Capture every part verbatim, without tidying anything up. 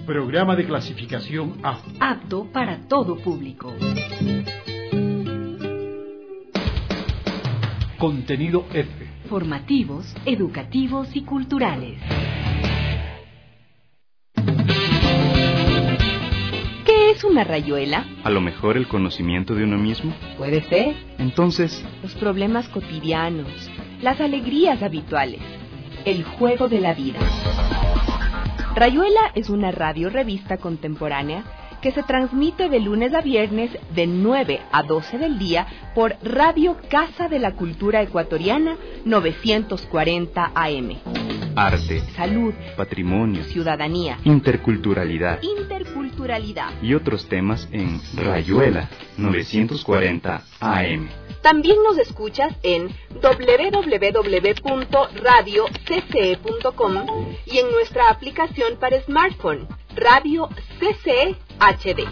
Programa de clasificación A. Apto para todo público. Contenido F. Formativos, educativos y culturales. ¿Qué es una rayuela? A lo mejor el conocimiento de uno mismo. Puede ser. Entonces, los problemas cotidianos, las alegrías habituales, el juego de la vida. Rayuela es una radio-revista contemporánea que se transmite de lunes a viernes de nueve a doce del día por Radio Casa de la Cultura Ecuatoriana novecientos cuarenta A M. Arte, salud, patrimonio, ciudadanía, interculturalidad, interculturalidad y otros temas en Rayuela novecientos cuarenta A M. También nos escuchas en doble u doble u doble u punto radio c c e punto com y en nuestra aplicación para smartphone, Radio C C E H D.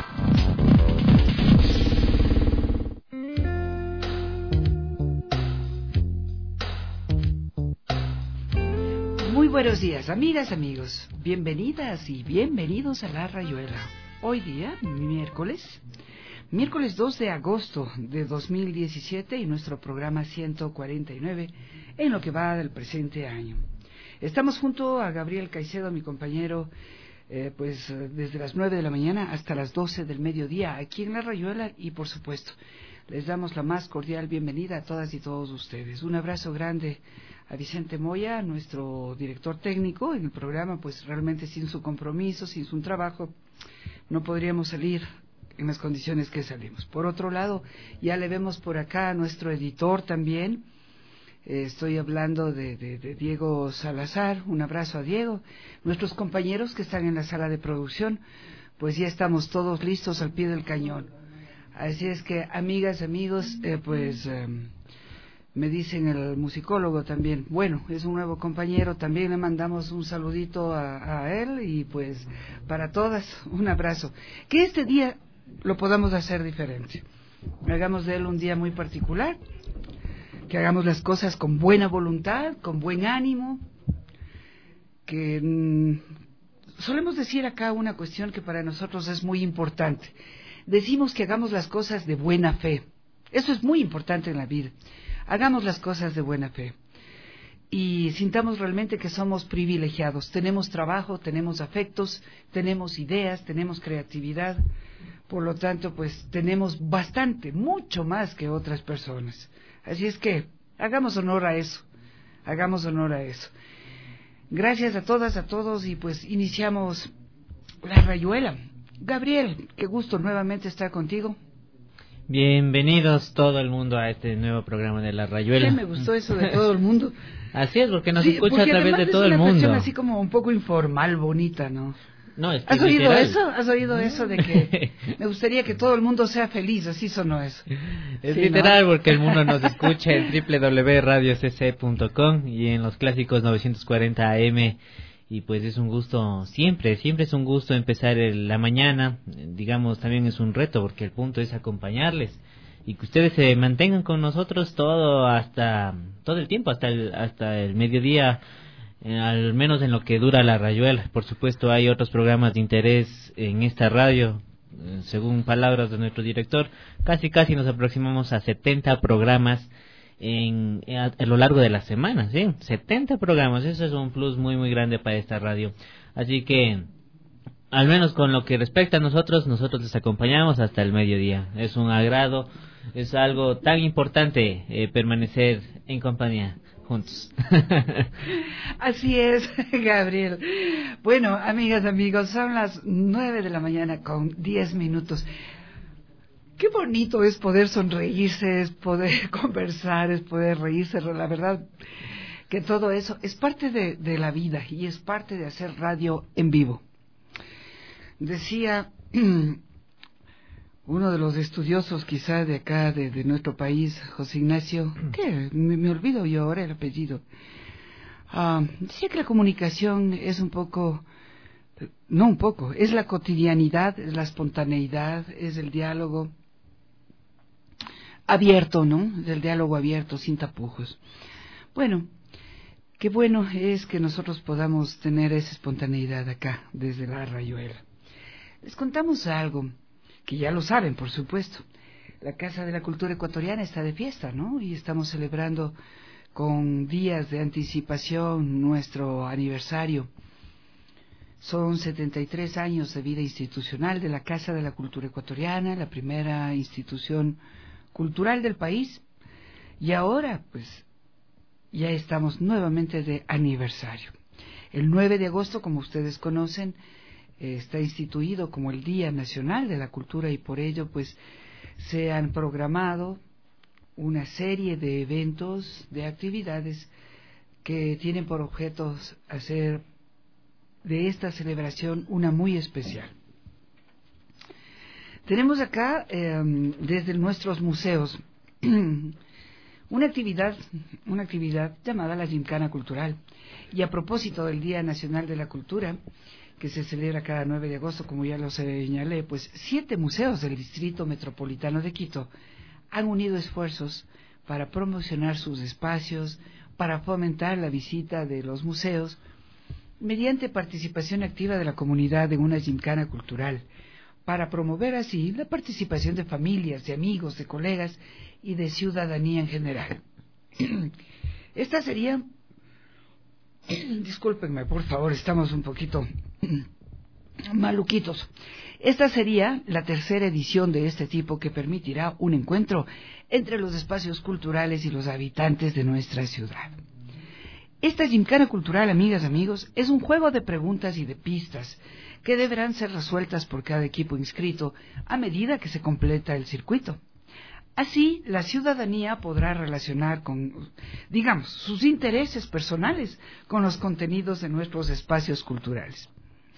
Muy buenos días, amigas, amigos. Bienvenidas y bienvenidos a La Rayuela. Hoy día, miércoles, miércoles dos de agosto de dos mil diecisiete y nuestro programa ciento cuarenta y nueve en lo que va del presente año. Estamos junto a Gabriel Caicedo, mi compañero, eh, pues desde las nueve de la mañana hasta las doce del mediodía aquí en La Rayuela y por supuesto les damos la más cordial bienvenida a todas y todos ustedes. Un abrazo grande a Vicente Moya, nuestro director técnico en el programa, pues realmente sin su compromiso, sin su trabajo, no podríamos salir en las condiciones que salimos. Por otro lado, ya le vemos por acá a nuestro editor también, eh, estoy hablando de, de, de Diego Salazar, un abrazo a Diego, nuestros compañeros que están en la sala de producción, pues ya estamos todos listos al pie del cañón. Así es que, amigas, amigos, eh, pues eh, me dicen el musicólogo también, bueno, es un nuevo compañero, también le mandamos un saludito a, a él y pues para todas un abrazo. Que este día lo podamos hacer diferente, hagamos de él un día muy particular, que hagamos las cosas con buena voluntad, con buen ánimo, que mmm, solemos decir acá una cuestión que para nosotros es muy importante. Decimos que hagamos las cosas de buena fe. Eso es muy importante en la vida. Hagamos las cosas de buena fe. Y sintamos realmente que somos privilegiados. Tenemos trabajo, tenemos afectos, tenemos ideas, tenemos creatividad. Por lo tanto, pues tenemos bastante, mucho más que otras personas. Así es que hagamos honor a eso. Hagamos honor a eso. Gracias a todas, a todos y pues iniciamos La Rayuela. Gabriel, qué gusto nuevamente estar contigo. Bienvenidos todo el mundo a este nuevo programa de La Rayuela. Sí, me gustó eso de todo el mundo. Así es, porque nos sí, escucha porque a través de todo el mundo. Es una cuestión así como un poco informal, bonita, ¿no? No, es que ¿Has oído literal. eso? ¿Has oído eso de que me gustaría que todo el mundo sea feliz? Así sonó eso. Es sí, literal, ¿no? porque el mundo nos escucha en doble u doble u doble u punto radio c c punto com y en los clásicos novecientos cuarenta A M. Y pues es un gusto, siempre, siempre es un gusto empezar el, la mañana, digamos, también es un reto, porque el punto es acompañarles y que ustedes se mantengan con nosotros todo hasta, todo el tiempo, hasta el, hasta el mediodía, eh, al menos en lo que dura La Rayuela. Por supuesto hay otros programas de interés en esta radio, eh, según palabras de nuestro director, casi casi nos aproximamos a setenta programas En, a, a lo largo de la semana, ¿sí? setenta programas, eso es un plus muy muy grande para esta radio. Así que, al menos con lo que respecta a nosotros, nosotros les acompañamos hasta el mediodía. Es un agrado, es algo tan importante eh, permanecer en compañía, juntos. Así es, Gabriel. Bueno, amigas, amigos, son las nueve de la mañana con diez minutos. Qué bonito es poder sonreírse, es poder conversar, es poder reírse. La verdad que todo eso es parte de, de la vida y es parte de hacer radio en vivo. Decía uno de los estudiosos quizá de acá, de, de nuestro país, José Ignacio, ¿qué? Me, me olvido yo ahora el apellido. Uh, decía que la comunicación es un poco, no un poco, es la cotidianidad, es la espontaneidad, es el diálogo abierto, ¿no? Del diálogo abierto, sin tapujos. Bueno, qué bueno es que nosotros podamos tener esa espontaneidad acá, desde La Rayuela. Les contamos algo, que ya lo saben, por supuesto. La Casa de la Cultura Ecuatoriana está de fiesta, ¿no? Y estamos celebrando con días de anticipación nuestro aniversario. Son setenta y tres años de vida institucional de la Casa de la Cultura Ecuatoriana, la primera institución cultural del país. Y ahora, pues, ya estamos nuevamente de aniversario. El nueve de agosto, como ustedes conocen, eh, está instituido como el Día Nacional de la Cultura y por ello, pues, se han programado una serie de eventos, de actividades que tienen por objeto hacer de esta celebración una muy especial. Tenemos acá, eh, desde nuestros museos, una actividad, una actividad llamada la Gincana Cultural. Y a propósito del Día Nacional de la Cultura, que se celebra cada nueve de agosto, como ya lo señalé, pues siete museos del Distrito Metropolitano de Quito han unido esfuerzos para promocionar sus espacios, para fomentar la visita de los museos, mediante participación activa de la comunidad en una gincana cultural, para promover así la participación de familias, de amigos, de colegas y de ciudadanía en general. Esta sería, discúlpenme por favor, estamos un poquito maluquitos. Esta sería la tercera edición de este tipo que permitirá un encuentro entre los espacios culturales y los habitantes de nuestra ciudad. Esta gincana cultural, amigas, amigos, es un juego de preguntas y de pistas que deberán ser resueltas por cada equipo inscrito a medida que se completa el circuito. Así, la ciudadanía podrá relacionar con, digamos, sus intereses personales con los contenidos de nuestros espacios culturales.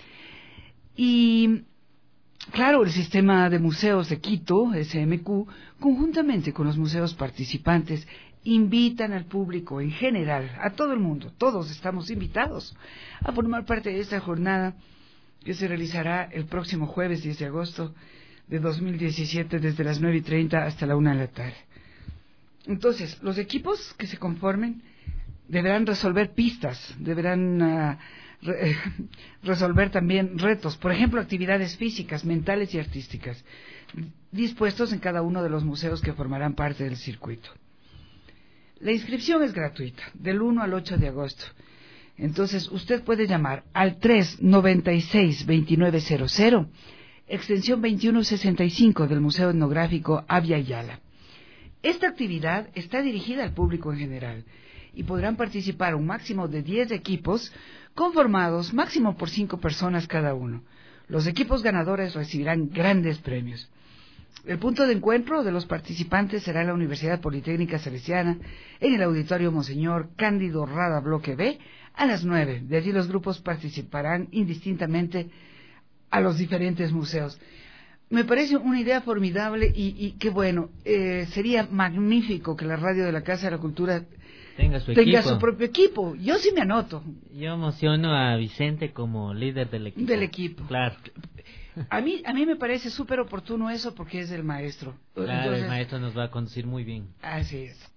Y, claro, el Sistema de Museos de Quito, S M Q, conjuntamente con los museos participantes, invitan al público en general, a todo el mundo, todos estamos invitados a formar parte de esta jornada que se realizará el próximo jueves diez de agosto de dos mil diecisiete desde las nueve y treinta hasta la una de la tarde. Entonces, los equipos que se conformen deberán resolver pistas, deberán uh, re resolver también retos, por ejemplo, actividades físicas, mentales y artísticas, dispuestos en cada uno de los museos que formarán parte del circuito. La inscripción es gratuita, del uno al ocho de agosto. Entonces, usted puede llamar al tres noventa y seis veintinueve cero cero, extensión veintiuno sesenta y cinco del Museo Etnográfico Abya Yala. Esta actividad está dirigida al público en general y podrán participar un máximo de diez equipos conformados máximo por cinco personas cada uno. Los equipos ganadores recibirán grandes premios. El punto de encuentro de los participantes será en la Universidad Politécnica Salesiana, en el Auditorio Monseñor Cándido Rada Bloque B, a las nueve. De allí los grupos participarán indistintamente a los diferentes museos. Me parece una idea formidable y, y qué bueno, eh, sería magnífico que la radio de la Casa de la Cultura tenga, su, tenga equipo. su propio equipo. Yo sí me anoto. Yo emociono a Vicente como líder del equipo. Del equipo. Claro. A mí, a mí me parece súper oportuno eso porque es el maestro. Claro, entonces, el maestro nos va a conducir muy bien. Así es.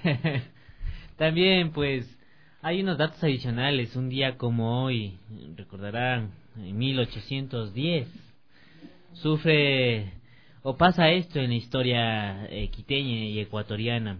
También, pues, hay unos datos adicionales. Un día como hoy, recordarán, en mil ochocientos diez, sufre o pasa esto en la historia eh, quiteña y ecuatoriana.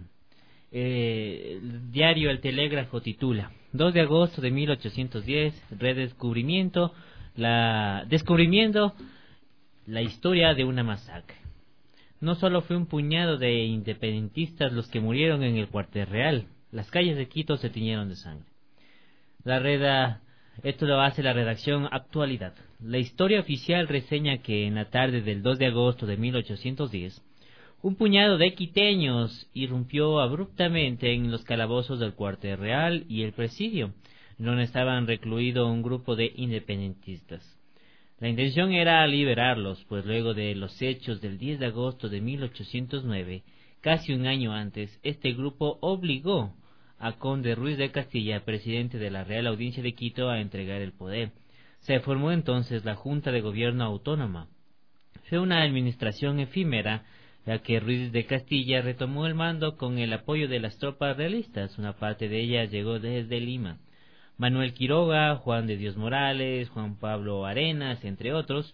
Eh, el diario El Telégrafo titula: dos de agosto de mil ochocientos diez, redescubrimiento, la descubrimiento la historia de una masacre. No solo fue un puñado de independentistas los que murieron en el cuartel real, las calles de Quito se tiñeron de sangre. La reda, esto lo hace la redacción Actualidad. La historia oficial reseña que en la tarde del dos de agosto de mil ochocientos diez, un puñado de quiteños irrumpió abruptamente en los calabozos del cuartel real y el presidio, donde estaban recluido un grupo de independentistas. La intención era liberarlos, pues luego de los hechos del diez de agosto de mil ochocientos nueve, casi un año antes, este grupo obligó a Conde Ruiz de Castilla, presidente de la Real Audiencia de Quito, a entregar el poder. Se formó entonces la Junta de Gobierno Autónoma. Fue una administración efímera, ya que Ruiz de Castilla retomó el mando con el apoyo de las tropas realistas. Una parte de ellas llegó desde Lima. Manuel Quiroga, Juan de Dios Morales, Juan Pablo Arenas, entre otros,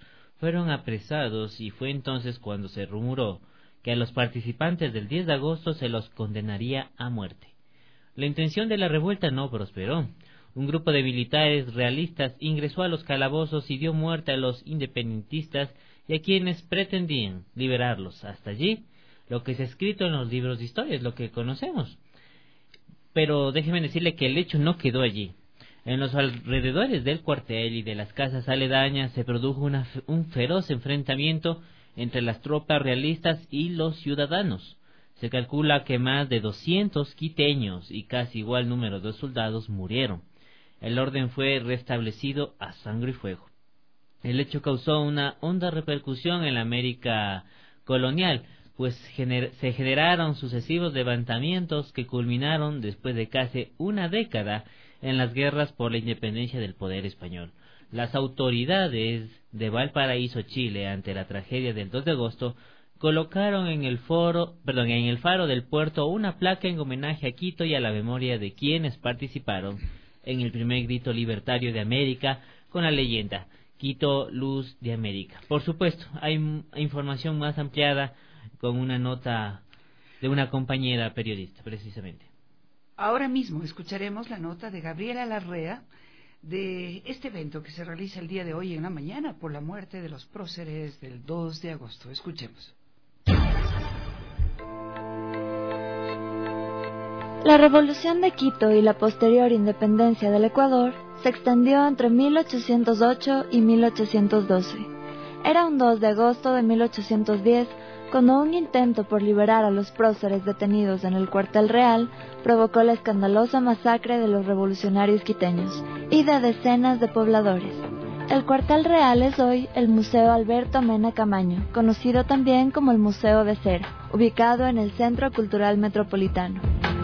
fueron apresados y fue entonces cuando se rumoró que a los participantes del diez de agosto se los condenaría a muerte. La intención de la revuelta no prosperó. Un grupo de militares realistas ingresó a los calabozos y dio muerte a los independentistas y a quienes pretendían liberarlos. Hasta allí, lo que es escrito en los libros de historia es lo que conocemos. Pero déjeme decirle que el hecho no quedó allí. En los alrededores del cuartel y de las casas aledañas se produjo una, un feroz enfrentamiento entre las tropas realistas y los ciudadanos. Se calcula que más de doscientos quiteños y casi igual número de soldados murieron. El orden fue restablecido a sangre y fuego. El hecho causó una honda repercusión en la América colonial, pues gener- se generaron sucesivos levantamientos que culminaron después de casi una década en las guerras por la independencia del poder español. Las autoridades de Valparaíso, Chile, ante la tragedia del dos de agosto, colocaron en el foro, perdón, en el faro del puerto una placa en homenaje a Quito y a la memoria de quienes participaron en el primer grito libertario de América con la leyenda Quito, luz de América. Por supuesto, hay m- información más ampliada con una nota de una compañera periodista, precisamente. Ahora mismo escucharemos la nota de Gabriela Larrea de este evento que se realiza el día de hoy en la mañana por la muerte de los próceres del dos de agosto. Escuchemos. La revolución de Quito y la posterior independencia del Ecuador se extendió entre mil ochocientos ocho y mil ochocientos doce. Era un dos de agosto de mil ochocientos diez cuando un intento por liberar a los próceres detenidos en el cuartel real provocó la escandalosa masacre de los revolucionarios quiteños y de decenas de pobladores. El cuartel real es hoy el Museo Alberto Mena Camaño, conocido también como el Museo de Cera, ubicado en el Centro Cultural Metropolitano.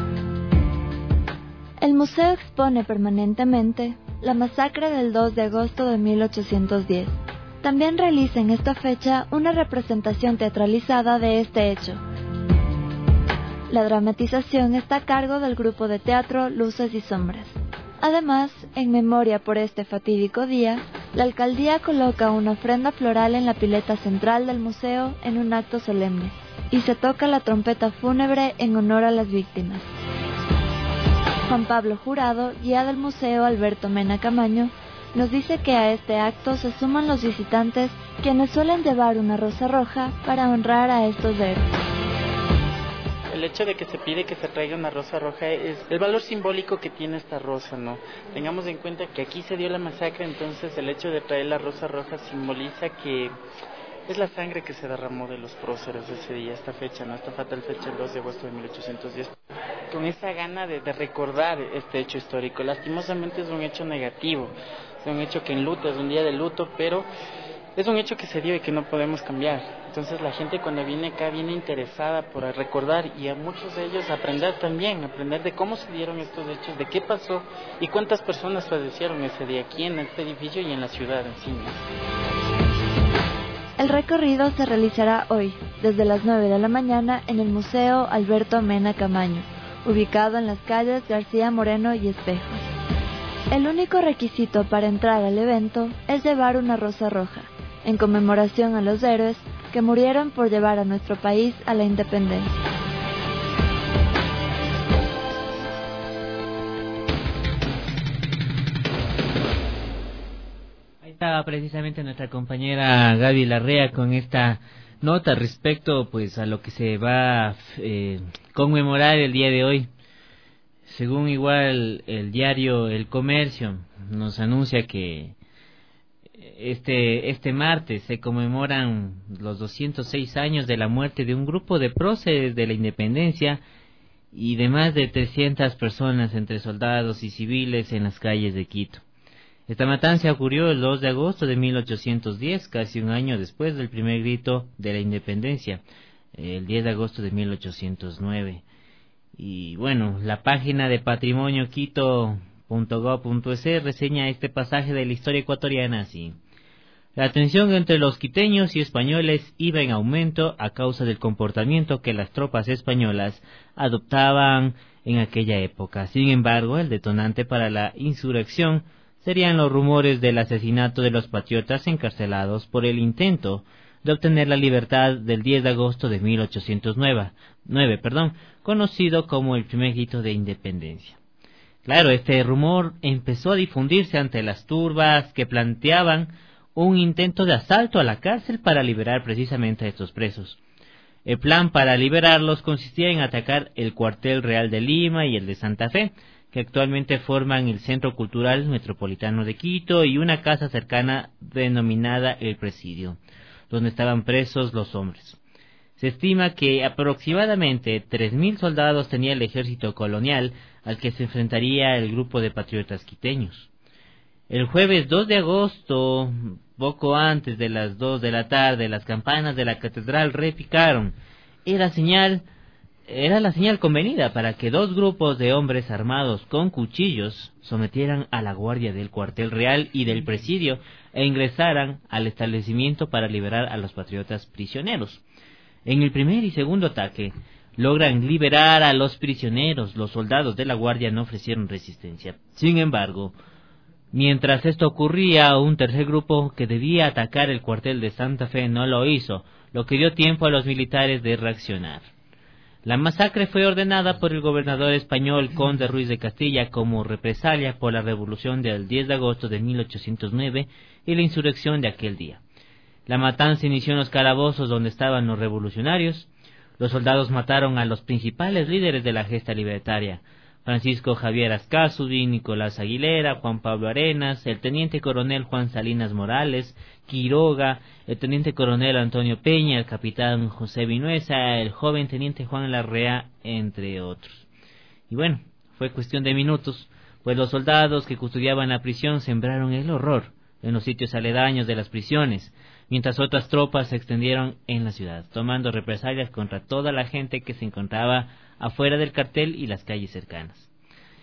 El museo expone permanentemente la masacre del dos de agosto de mil ochocientos diez. También realiza en esta fecha una representación teatralizada de este hecho. La dramatización está a cargo del grupo de teatro Luces y Sombras. Además, en memoria por este fatídico día, la alcaldía coloca una ofrenda floral en la pileta central del museo en un acto solemne, y se toca la trompeta fúnebre en honor a las víctimas. Juan Pablo Jurado, guía del Museo Alberto Mena Camaño, nos dice que a este acto se suman los visitantes quienes suelen llevar una rosa roja para honrar a estos héroes. El hecho de que se pide que se traiga una rosa roja es el valor simbólico que tiene esta rosa, ¿no? Tengamos en cuenta que aquí se dio la masacre, entonces el hecho de traer la rosa roja simboliza que es la sangre que se derramó de los próceres ese día, esta fecha, ¿no? Esta fatal fecha, el dos de agosto de mil ochocientos diez. Con esa gana de, de recordar este hecho histórico. Lastimosamente es un hecho negativo, es un hecho que enluta, es un día de luto, pero es un hecho que se dio y que no podemos cambiar. Entonces la gente cuando viene acá viene interesada por recordar y a muchos de ellos aprender también, aprender de cómo se dieron estos hechos, de qué pasó y cuántas personas fallecieron ese día aquí en este edificio y en la ciudad en sí, ¿no? El recorrido se realizará hoy, desde las nueve de la mañana, en el Museo Alberto Mena Camaño, ubicado en las calles García Moreno y Espejos. El único requisito para entrar al evento es llevar una rosa roja, en conmemoración a los héroes que murieron por llevar a nuestro país a la independencia. Ahí estaba precisamente nuestra compañera Gaby Larrea con esta nota respecto pues a lo que se va a eh, conmemorar el día de hoy. Según igual el diario El Comercio nos anuncia que este este martes se conmemoran los doscientos seis años de la muerte de un grupo de próceres de la independencia y de más de trescientas personas entre soldados y civiles en las calles de Quito. Esta matanza ocurrió el dos de agosto de mil ochocientos diez, casi un año después del primer grito de la independencia, el diez de agosto de mil ochocientos nueve. Y bueno, la página de patrimonio quito punto gob punto es reseña este pasaje de la historia ecuatoriana así. La tensión entre los quiteños y españoles iba en aumento a causa del comportamiento que las tropas españolas adoptaban en aquella época. Sin embargo, el detonante para la insurrección serían los rumores del asesinato de los patriotas encarcelados por el intento de obtener la libertad del diez de agosto de mil ochocientos nueve, perdón, conocido como el primer grito de independencia. Claro, este rumor empezó a difundirse ante las turbas que planteaban un intento de asalto a la cárcel para liberar precisamente a estos presos. El plan para liberarlos consistía en atacar el cuartel real de Lima y el de Santa Fe, que actualmente forman el Centro Cultural Metropolitano de Quito y una casa cercana denominada El Presidio, donde estaban presos los hombres. Se estima que aproximadamente tres mil soldados tenía el ejército colonial al que se enfrentaría el grupo de patriotas quiteños. El jueves dos de agosto, poco antes de las dos de la tarde, las campanas de la catedral repicaron. Era señal, era la señal convenida para que dos grupos de hombres armados con cuchillos sometieran a la guardia del cuartel real y del presidio e ingresaran al establecimiento para liberar a los patriotas prisioneros. En el primer y segundo ataque, logran liberar a los prisioneros. Los soldados de la guardia no ofrecieron resistencia. Sin embargo, mientras esto ocurría, un tercer grupo que debía atacar el cuartel de Santa Fe no lo hizo, lo que dio tiempo a los militares de reaccionar. La masacre fue ordenada por el gobernador español Conde Ruiz de Castilla como represalia por la revolución del diez de agosto de mil ochocientos nueve y la insurrección de aquel día. La matanza inició en los calabozos donde estaban los revolucionarios. Los soldados mataron a los principales líderes de la gesta libertaria: Francisco Javier Ascázuri, Nicolás Aguilera, Juan Pablo Arenas, el teniente coronel Juan Salinas Morales, Quiroga, el teniente coronel Antonio Peña, el capitán José Vinuesa, el joven teniente Juan Larrea, entre otros. Y bueno, fue cuestión de minutos, pues los soldados que custodiaban la prisión sembraron el horror en los sitios aledaños de las prisiones, mientras otras tropas se extendieron en la ciudad, tomando represalias contra toda la gente que se encontraba afuera del cartel y las calles cercanas.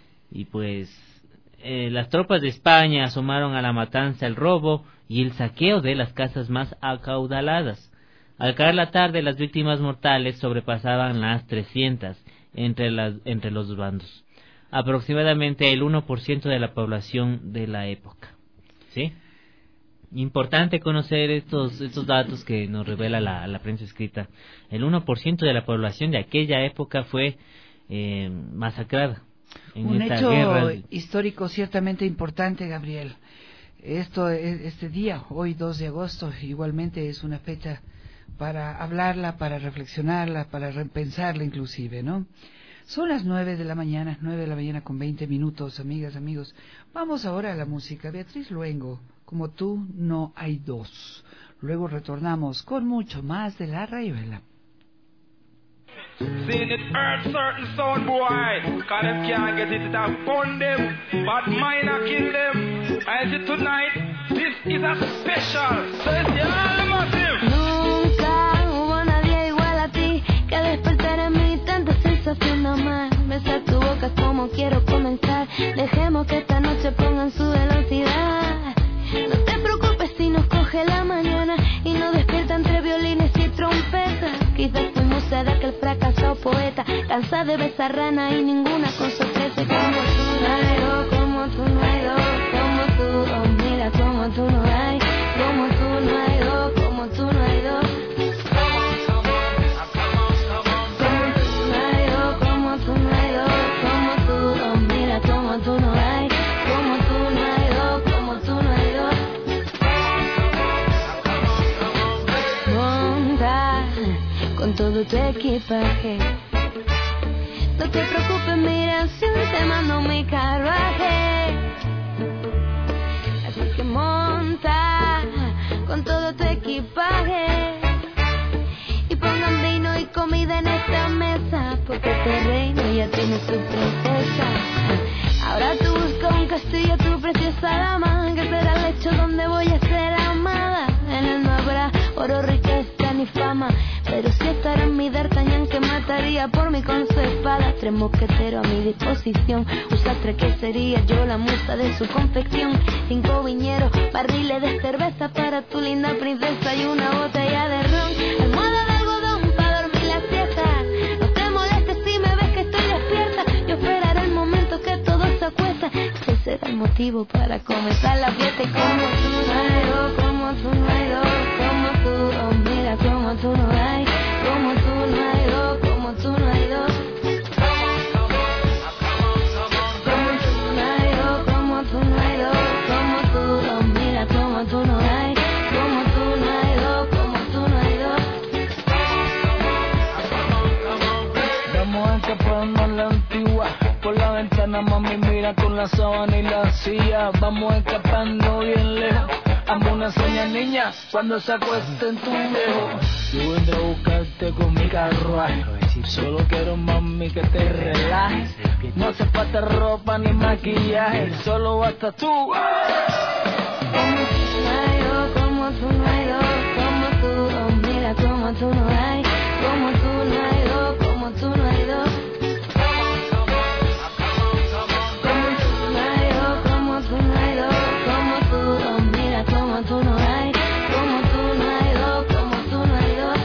Y pues eh, las tropas de España asomaron a la matanza, el robo y el saqueo de las casas más acaudaladas. Al caer la tarde, las víctimas mortales sobrepasaban las trescientas entre, las, entre los bandos, aproximadamente el uno por ciento de la población de la época. ¿Sí? Importante conocer estos estos datos que nos revela la, la prensa escrita. El uno por ciento de la población de aquella época fue eh, masacrada en Un esta hecho guerra histórico ciertamente importante, Gabriel. Esto, este día, hoy dos de agosto, igualmente es una fecha para hablarla, para reflexionarla, para repensarla inclusive, ¿no? Son las nueve de la mañana, nueve de la mañana con veinte minutos, amigas, amigos. Vamos ahora a la música. Beatriz Luengo, Como tú no hay dos. Luego retornamos con mucho más de La Rayuela. Seeing it hurt certain sound boy, cause them can't get it, it have fun them, but mine a kill them. I see tonight, this is a special, so it's the massive. Nunca hubo nadie igual a ti, que despertar en mí tanta sensación de amar. Besar tu boca como quiero comenzar, dejemos que esta noche pongan su velocidad. No te preocupes si nos coge la mañana y nos despierta entre violines y trompetas. Quizás fui musa de aquel fracasado poeta, cansada de besar rana y ninguna con sorpresa. Como tú no hay dos, como tú no hay dos, como tú, oh mira como tú no hay, como tú no hay dos, como tú no hay dos. Todo tu equipaje, no te preocupes, mira, si te mando mi carruaje. Así que monta con todo tu equipaje y pongan vino y comida en esta mesa, porque este reino ya tiene su princesa. Ahora tú busca un castillo, tu preciosa dama, que será el lecho donde voy a ser amada. En él no habrá oro, riqueza ni fama, pero si estará en mi D'Artagnan, que mataría por mí con su espada. Tres mosqueteros a mi disposición, un sastre que sería yo la musa de su confección. Cinco viñeros, barriles de cerveza para tu linda princesa y una botella de ron. Almohada de algodón para dormir la siesta. No te molestes si me ves que estoy despierta, yo esperaré el momento que todo se acuesta. Ese será el motivo motivo para comenzar la fiesta. Y como tú no hay dos, como tú no hay dos, como tú, oh mira como tú no hay, como tú no hay dos, como tú no hay dos. Como tú no hay dos, como tú no hay dos, como tú, oh mira como tú no hay, como tú no hay dos, como tú no hay dos. Vamos escapando a la antigua, por la ventana mami mira con la sábana y la silla. Vamos escapando bien lejos, hazme una seña niña cuando se acueste en tu viejo. Yo vendré a buscarte con mi carruaje, solo quiero mami que te relajes. No hace falta ropa ni maquillaje, solo basta tú. Como tú no hay dos, como tú no hay dos, como tú, oh mira como tú no hay, como tú no hay dos, como tú no hay dos. Como tú no hay dos, como tú no hay dos, como tú, oh mira como tú no hay, como tú no hay dos, como tú no hay dos.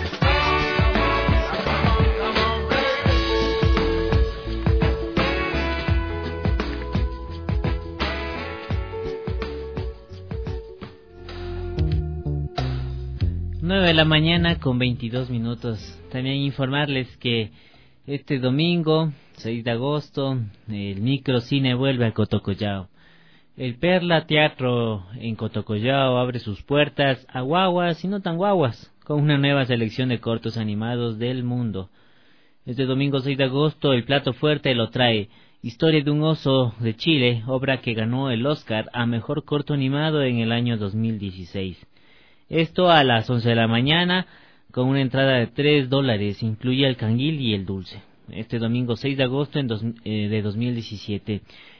nueve de la mañana con veintidós minutos. También informarles que este domingo, seis de agosto, el microcine vuelve a Cotocollao. El Perla Teatro en Cotocollao abre sus puertas a guaguas y no tan guaguas, con una nueva selección de cortos animados del mundo. Este domingo seis de agosto el plato fuerte lo trae Historia de un oso de Chile, obra que ganó el Oscar a mejor corto animado en el año dos mil dieciséis. Esto a las once de la mañana, con una entrada de tres dólares, incluye el canguil y el dulce. Este domingo seis de agosto en dos, eh, de dos mil diecisiete.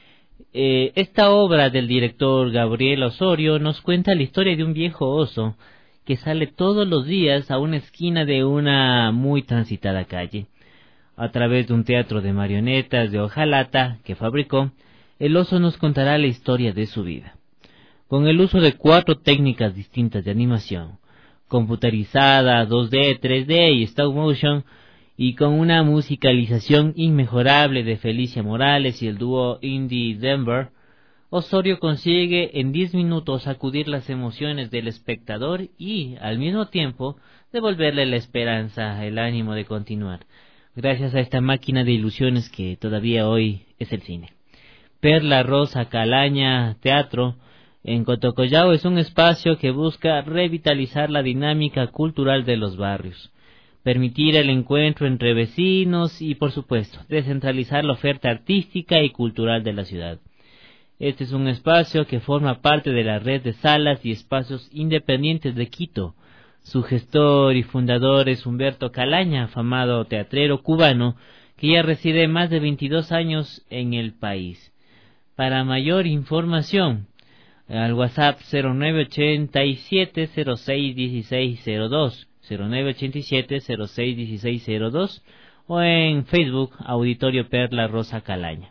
Eh, esta obra del director Gabriel Osorio nos cuenta la historia de un viejo oso que sale todos los días a una esquina de una muy transitada calle. A través de un teatro de marionetas de hojalata que fabricó, el oso nos contará la historia de su vida. Con el uso de cuatro técnicas distintas de animación, computarizada, dos D, tres D y stop motion, y con una musicalización inmejorable de Felicia Morales y el dúo Indie Denver, Osorio consigue en diez minutos sacudir las emociones del espectador y, al mismo tiempo, devolverle la esperanza, el ánimo de continuar, gracias a esta máquina de ilusiones que todavía hoy es el cine. Perla Rosa Calaña Teatro en Cotocollao es un espacio que busca revitalizar la dinámica cultural de los barrios, permitir el encuentro entre vecinos y, por supuesto, descentralizar la oferta artística y cultural de la ciudad. Este es un espacio que forma parte de la red de salas y espacios independientes de Quito. Su gestor y fundador es Humberto Calaña, afamado teatrero cubano, que ya reside más de veintidós años en el país. Para mayor información, al WhatsApp cero nueve ochenta y siete cero seis dieciséis cero dos, cero nueve ochenta y siete cero seis dieciséis cero dos, o en Facebook Auditorio Perla Rosa Calaña.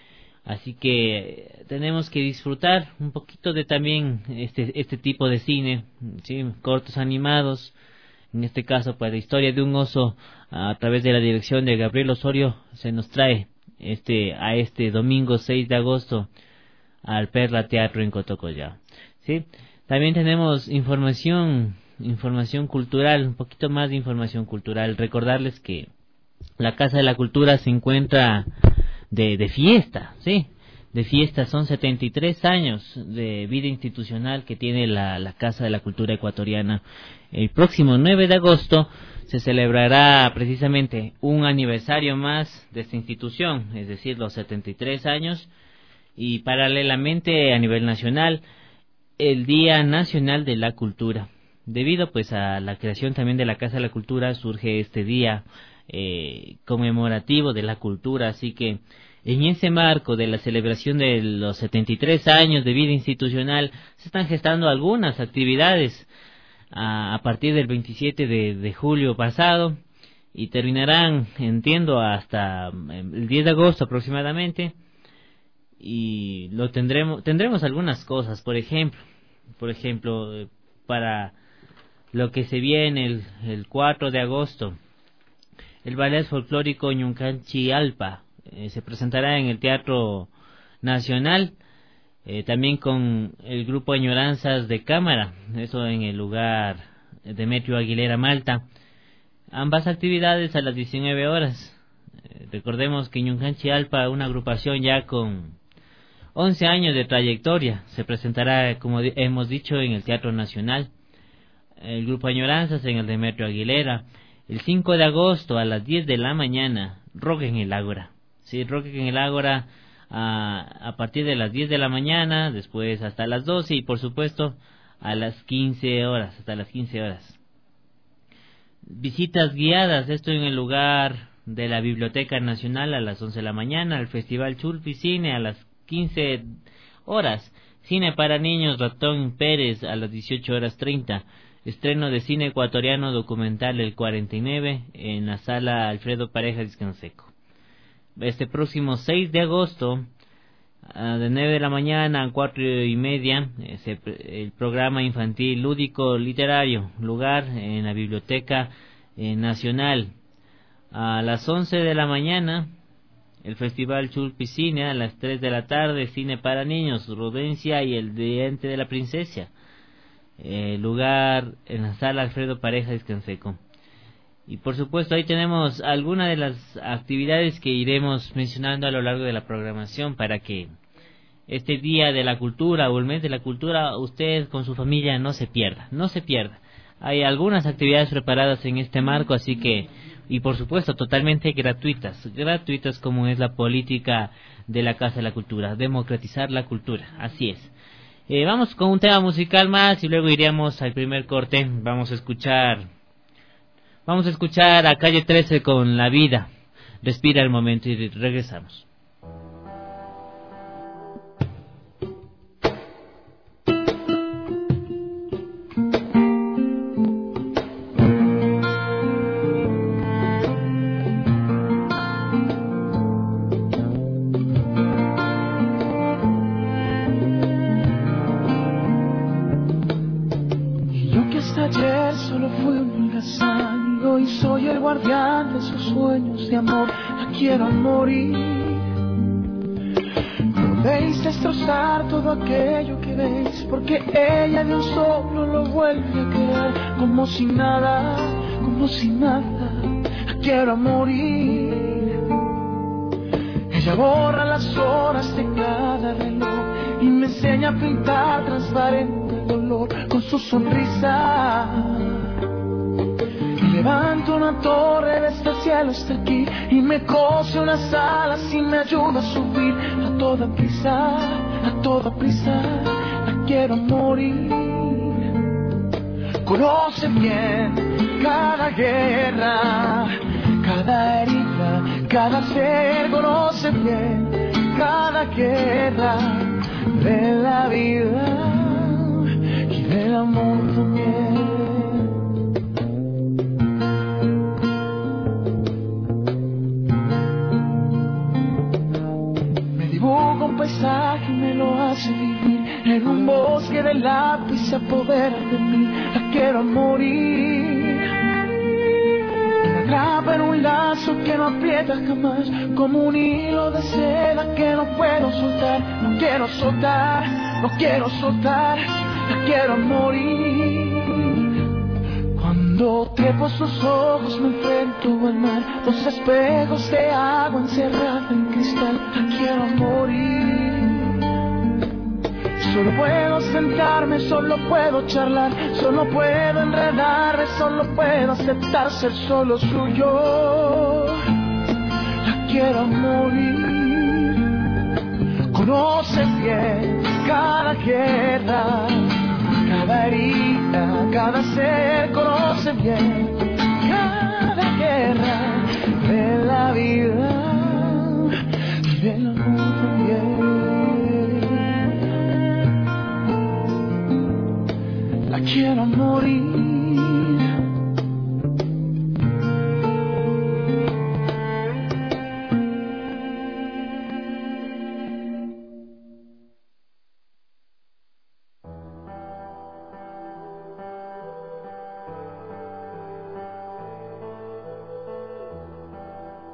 Así que tenemos que disfrutar un poquito de también este este tipo de cine, ¿sí? Cortos animados, en este caso pues la historia de un oso, a través de la dirección de Gabriel Osorio, se nos trae este a este domingo seis de agosto al Perla Teatro en Cotocollao, ¿sí? También tenemos información información cultural, un poquito más de información cultural. Recordarles que la Casa de la Cultura se encuentra de, de fiesta, ¿sí? De fiesta, son setenta y tres años de vida institucional que tiene la, la Casa de la Cultura Ecuatoriana. El próximo nueve de agosto se celebrará precisamente un aniversario más de esta institución, es decir, los setenta y tres años, y paralelamente a nivel nacional, el Día Nacional de la Cultura. Debido pues a la creación también de la Casa de la Cultura, surge este día eh, conmemorativo de la cultura, así que en ese marco de la celebración de los setenta y tres años de vida institucional, se están gestando algunas actividades a, a partir del veintisiete de, de julio pasado, y terminarán, entiendo, hasta el diez de agosto aproximadamente, y lo tendremos tendremos algunas cosas, por ejemplo, por ejemplo, para lo que se viene el, el cuatro de agosto, el ballet folclórico Ñuncanchi Alpa eh, se presentará en el Teatro Nacional. eh, también con el grupo Añoranzas de Cámara, eso en el lugar Demetrio Aguilera Malta. Ambas actividades a las diecinueve horas. Eh, recordemos que Ñuncanchi Alpa, una agrupación ya con once años de trayectoria, se presentará, como hemos dicho, en el Teatro Nacional. El grupo Añoranzas en el Demetrio Aguilera. El cinco de agosto a las diez de la mañana, Rock en el Ágora. Sí, Rock en el Ágora a, a partir de las diez de la mañana, después hasta las doce y por supuesto a las quince horas, hasta las quince horas. Visitas guiadas, esto en el lugar de la Biblioteca Nacional a las once de la mañana, el Festival Chulpi Cine a las quince horas, Cine para Niños Ratón Pérez a las dieciocho horas treinta, estreno de cine ecuatoriano documental El cuarenta y nueve en la sala Alfredo Pareja Discanseco. Este próximo seis de agosto, de nueve de la mañana a cuatro y media, ese, el programa infantil lúdico literario, lugar en la Biblioteca eh, Nacional. A las once de la mañana, el Festival Chulpi Cine, a las tres de la tarde, Cine para Niños, Rudencia y el Diente de la Princesa. Eh, lugar en la sala Alfredo Pareja Discanseco. Y por supuesto ahí tenemos algunas de las actividades que iremos mencionando a lo largo de la programación para que este día de la cultura o el mes de la cultura usted con su familia no se pierda, no se pierda. Hay algunas actividades preparadas en este marco, así que, y por supuesto totalmente gratuitas, gratuitas como es la política de la Casa de la Cultura, democratizar la cultura, así es. Eh, vamos con un tema musical más y luego iríamos al primer corte. Vamos a escuchar Vamos a escuchar a Calle trece con La Vida. Respira el momento y regresamos. Ayer solo fui un holgazán y hoy soy el guardián de sus sueños de amor. La quiero morir. Podéis destrozar todo aquello que veis, porque ella de un solo lo vuelve a crear. Como si nada, como si nada, la quiero morir. Ella borra las horas de cada reloj y me enseña a pintar transparente dolor con su sonrisa. Y levanto una torre desde el cielo hasta aquí y me cose unas alas y me ayuda a subir a toda prisa, a toda prisa. La quiero morir. Conoce bien cada guerra, cada herida, cada ser. Conoce bien cada guerra de la vida y del amor también. Me dibuja un paisaje y me lo hace vivir en un bosque de lápiz, se apodera de mí. La quiero morir. Me atrapa en un lazo que no aprieta jamás, como un hilo de seda que no puedo soltar. No quiero soltar, no quiero soltar. La quiero morir. Cuando trepo sus ojos me enfrento al mar, dos espejos de agua encerrada en cristal. La quiero morir. Solo puedo sentarme, solo puedo charlar, solo puedo enredarme, solo puedo aceptar ser solo suyo. La quiero morir. Conoce bien cada guerra, cada herida, cada ser. Conoce bien cada guerra de la vida y del amor también. La quiero morir.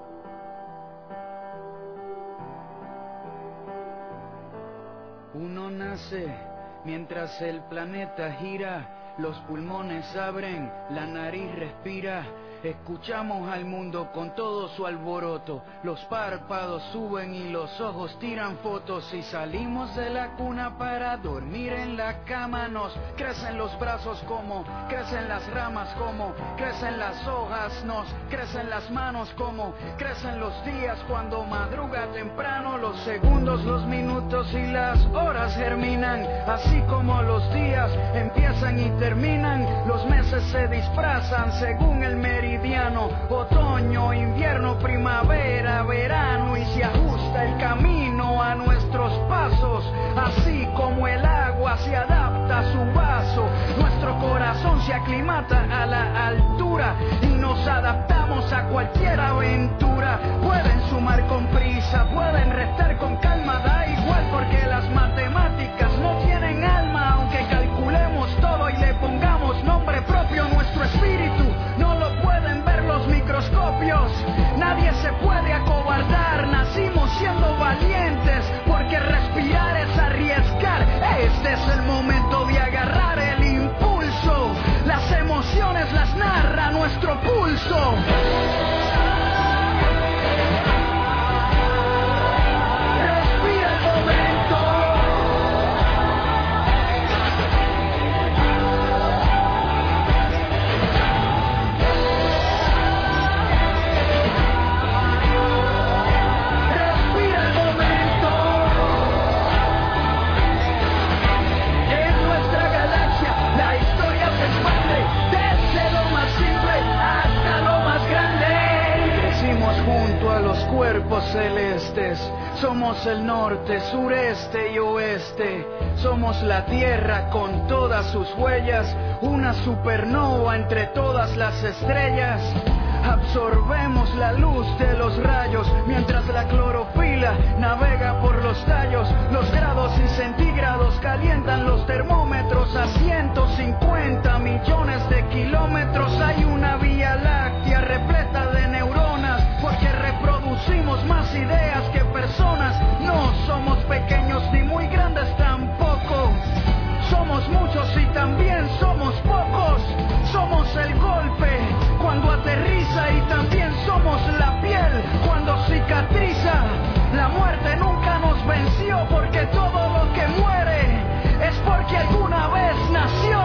Uno nace, mientras el planeta gira, los pulmones abren, la nariz respira. Escuchamos al mundo con todo su alboroto, los párpados suben y los ojos tiran fotos. Y salimos de la cuna para dormir en la cama. Nos crecen los brazos como crecen las ramas, como crecen las hojas. Nos crecen las manos como crecen los días cuando madruga temprano. Los segundos, los minutos y las horas germinan, así como los días empiezan y terminan. Los meses se disfrazan según el meridiano, otoño, invierno, primavera, verano, y se ajusta el camino a nuestros pasos, así como el agua se adapta a su vaso. Nuestro corazón se aclimata a la altura y nos adaptamos a cualquier aventura. Pueden sumar con prisa, pueden restar con calma, da igual porque las matemáticas no tienen alma. Aunque calculemos todo y le pongamos nombre propio, nuestro espíritu no lo pueden ver los microscopios. Nadie se puede acobardar, nacimos siendo valientes, porque respirar es arriesgar. Este es el momento de agarrar el impulso, las emociones las narra nuestro pulso. Cuerpos celestes, somos el norte, sureste y oeste, somos la tierra con todas sus huellas, una supernova entre todas las estrellas. Absorbemos la luz de los rayos mientras la clorofila navega por los tallos. Los grados y centígrados calientan los termómetros a ciento cincuenta millones de kilómetros. Hay una vía láctea repleta de neuronas, porque reproducimos más ideas que personas. No somos pequeños ni muy grandes tampoco. Somos muchos y también somos pocos. Somos el golpe cuando aterriza y también somos la piel cuando cicatriza. La muerte nunca nos venció, porque todo lo que muere es porque alguna vez nació.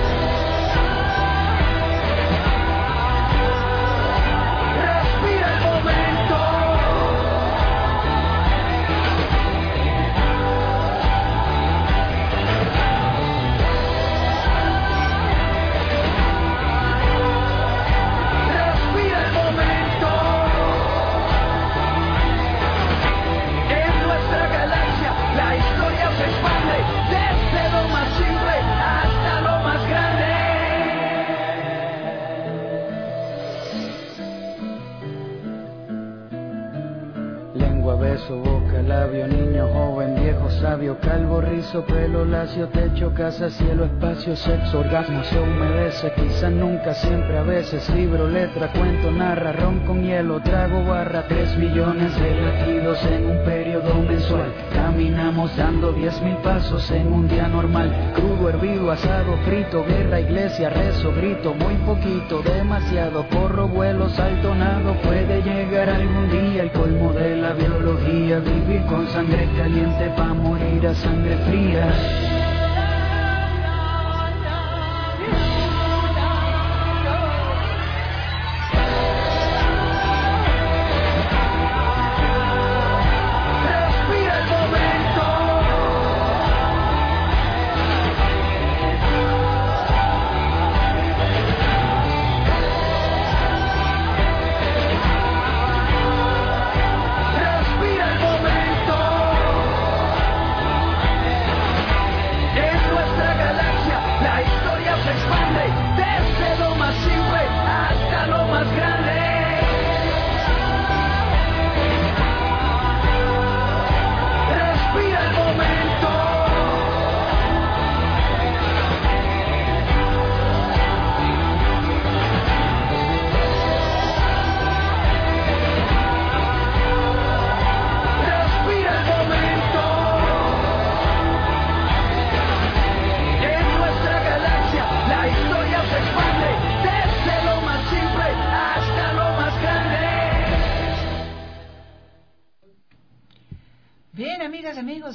Beso, boca, labio, niño, joven, viejo, sabio, calvo, rizo, pelo, lacio, techo, casa, cielo, espacio, sexo, orgasmo, se humedece, quizás nunca, siempre, a veces, libro, letra, cuento, narra, ron con hielo, trago, barra, tres millones de latidos en un periodo mensual. Caminamos dando diez mil pasos en un día normal, crudo, hervido, asado, frito, guerra, iglesia, rezo, grito, muy poquito, demasiado, corro, vuelo, salto, nado, puede llegar algún día el colmo de la biología, vivir con sangre caliente pa' morir a sangre fría.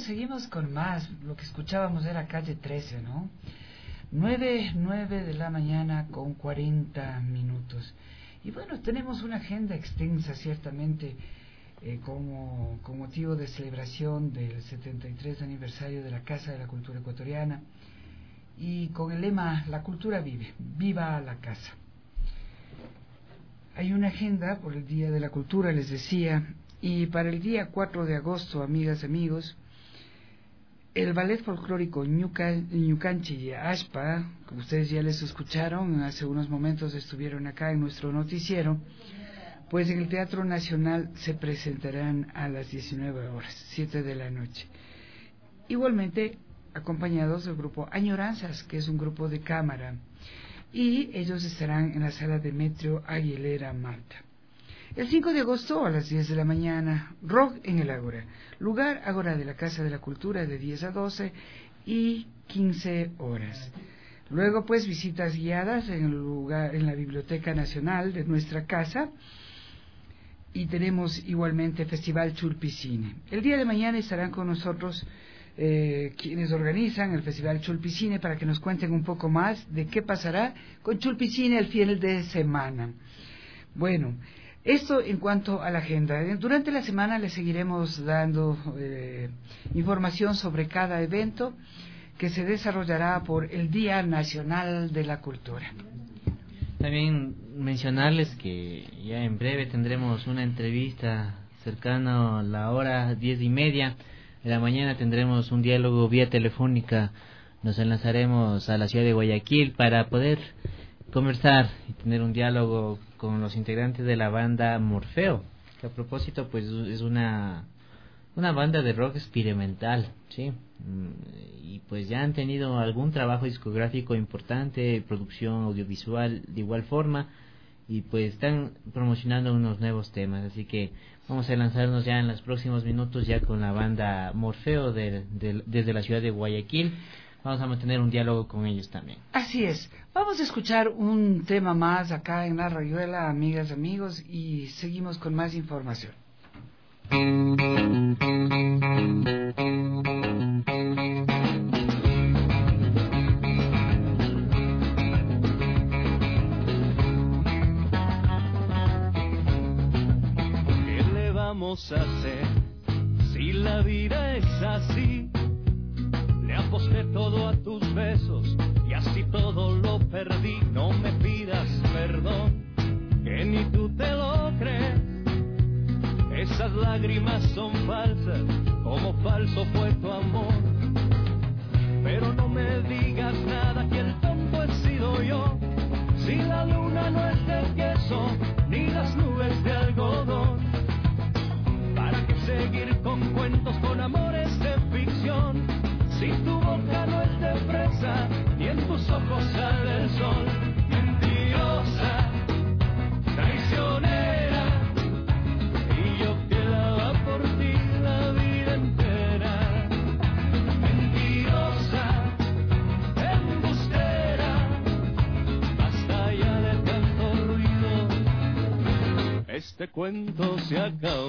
seguimos con más. Lo que escuchábamos era Calle trece, ¿no? Nueve, nueve de la mañana con cuarenta minutos. Y bueno, tenemos una agenda extensa, ciertamente, eh, como, con motivo de celebración del setenta y tres aniversario de la Casa de la Cultura Ecuatoriana, y con el lema La cultura vive, viva la casa. Hay una agenda por el Día de la Cultura, les decía, y para el día cuatro de agosto, amigas, amigos, el ballet folclórico Ñucanchi Ashpa, como ustedes ya les escucharon, hace unos momentos estuvieron acá en nuestro noticiero, pues en el Teatro Nacional se presentarán a las diecinueve horas, siete de la noche. Igualmente acompañados del grupo Añoranzas, que es un grupo de cámara, y ellos estarán en la sala Demetrio Aguilera Malta. El cinco de agosto a las diez de la mañana, rock en el Ágora, lugar Ágora de la Casa de la Cultura de diez a doce y quince horas. Luego pues visitas guiadas en el lugar, en la Biblioteca Nacional de nuestra casa, y tenemos igualmente Festival Chulpicine. El día de mañana estarán con nosotros eh, quienes organizan el Festival Chulpicine para que nos cuenten un poco más de qué pasará con Chulpicine el fin de semana. Bueno, esto en cuanto a la agenda. Durante la semana les seguiremos dando eh, información sobre cada evento que se desarrollará por el Día Nacional de la Cultura. También mencionarles que ya en breve tendremos una entrevista cercana a la hora diez y media de la mañana. Tendremos un diálogo vía telefónica. Nos enlazaremos a la ciudad de Guayaquil para poder conversar y tener un diálogo con los integrantes de la banda Morfeo, que a propósito pues es una una banda de rock experimental, sí, y pues ya han tenido algún trabajo discográfico importante, producción audiovisual de igual forma, y pues están promocionando unos nuevos temas, así que vamos a lanzarnos ya en los próximos minutos ya con la banda Morfeo de, de, desde la ciudad de Guayaquil. Vamos a mantener un diálogo con ellos también. Así es. Vamos a escuchar un tema más acá en La Rayuela, amigas, amigos, y seguimos con más información. ¿Qué le vamos a hacer si la vida es así? Le aposté todo a tus besos y así todo lo perdí. No me pidas perdón, que ni tú te lo crees. Esas lágrimas son falsas, como falso fue tu amor. Pero no me digas nada, que el tonto he sido yo. Si la luna no es de queso, ni las nubes de algodón. ¿Para qué seguir con cuentos, con amores de ficción? Si tu boca no es de fresa, ni en tus ojos sale el sol. Mentirosa, traicionera, y yo quedaba por ti la vida entera. Mentirosa, embustera, basta ya de tanto ruido, este cuento se acabó.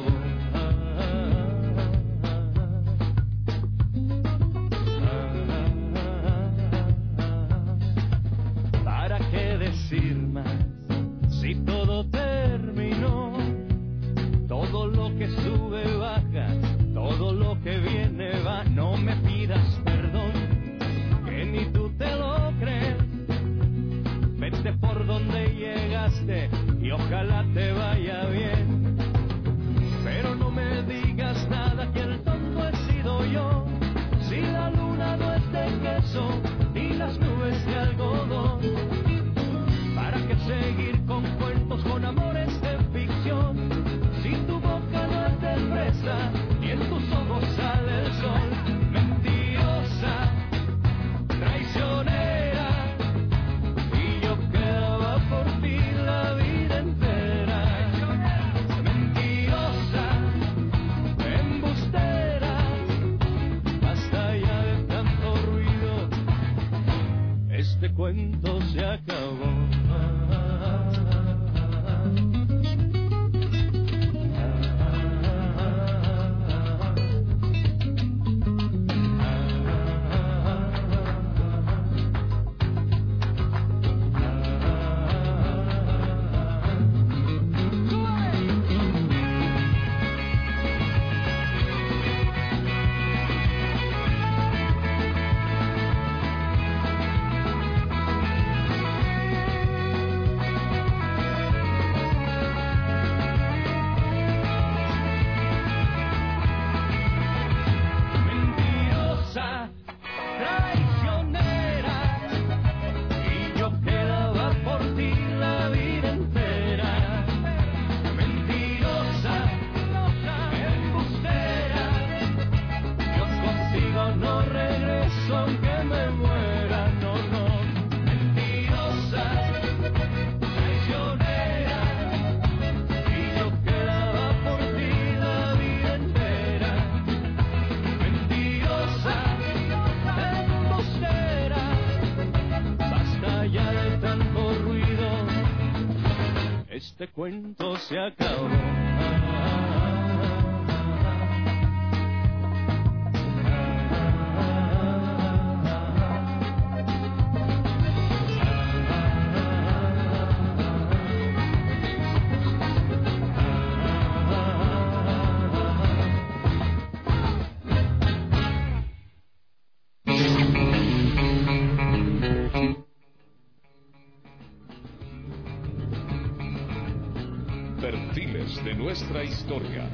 Decir más, si todo terminó, todo lo que sube baja, todo lo que viene va. No me pidas perdón, que ni tú te lo crees. Vete por donde llegaste y ojalá te vaya bien, pero no me digas nada, que el tonto he sido yo. Si la luna no es de queso ni las nubes de algodón, ¿para qué seguir con cuentos, con amores de ficción? Si tu boca no es de fresa, ni en tus ojos sale el sol. Mentirosa, traicionera, y yo quedaba por ti la vida entera. Mentirosa, embustera, basta ya de tanto ruido, este cuento se acabó. este cuento se acabó. Perfiles de nuestra historia.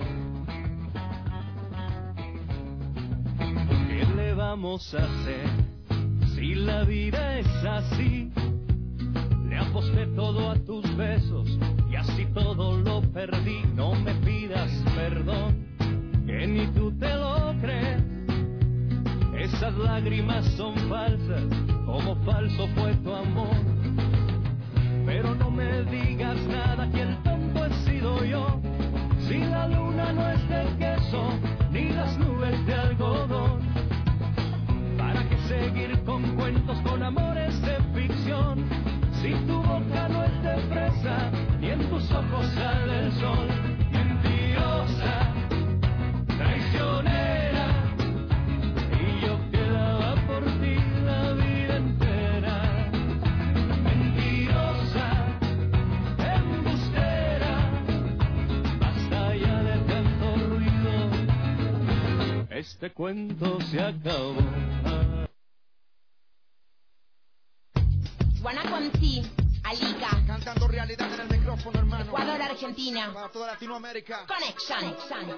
¿Qué le vamos a hacer si la vida es así? Le aposté todo a tus besos y así todo lo perdí. No me pidas perdón, que ni tú te lo crees. Esas lágrimas son falsas, como falso fue tu amor. Pero no me digas nada, que el tonto he sido yo. Si la luna no es de queso, ni las nubes de algodón. ¿Para qué seguir con cuentos, con amores de ficción? Si tu boca no es de fresa, ni en tus ojos sale el sol. Mentirosa, traicionera, y yo quedaba por ti la vida entera. Mentirosa, embustera, basta ya de tanto ruido, este cuento se acabó. Guanaconci, Alica, cantando realidad en el micrófono, hermano. Ecuador, Argentina, para toda Latinoamérica. Connection.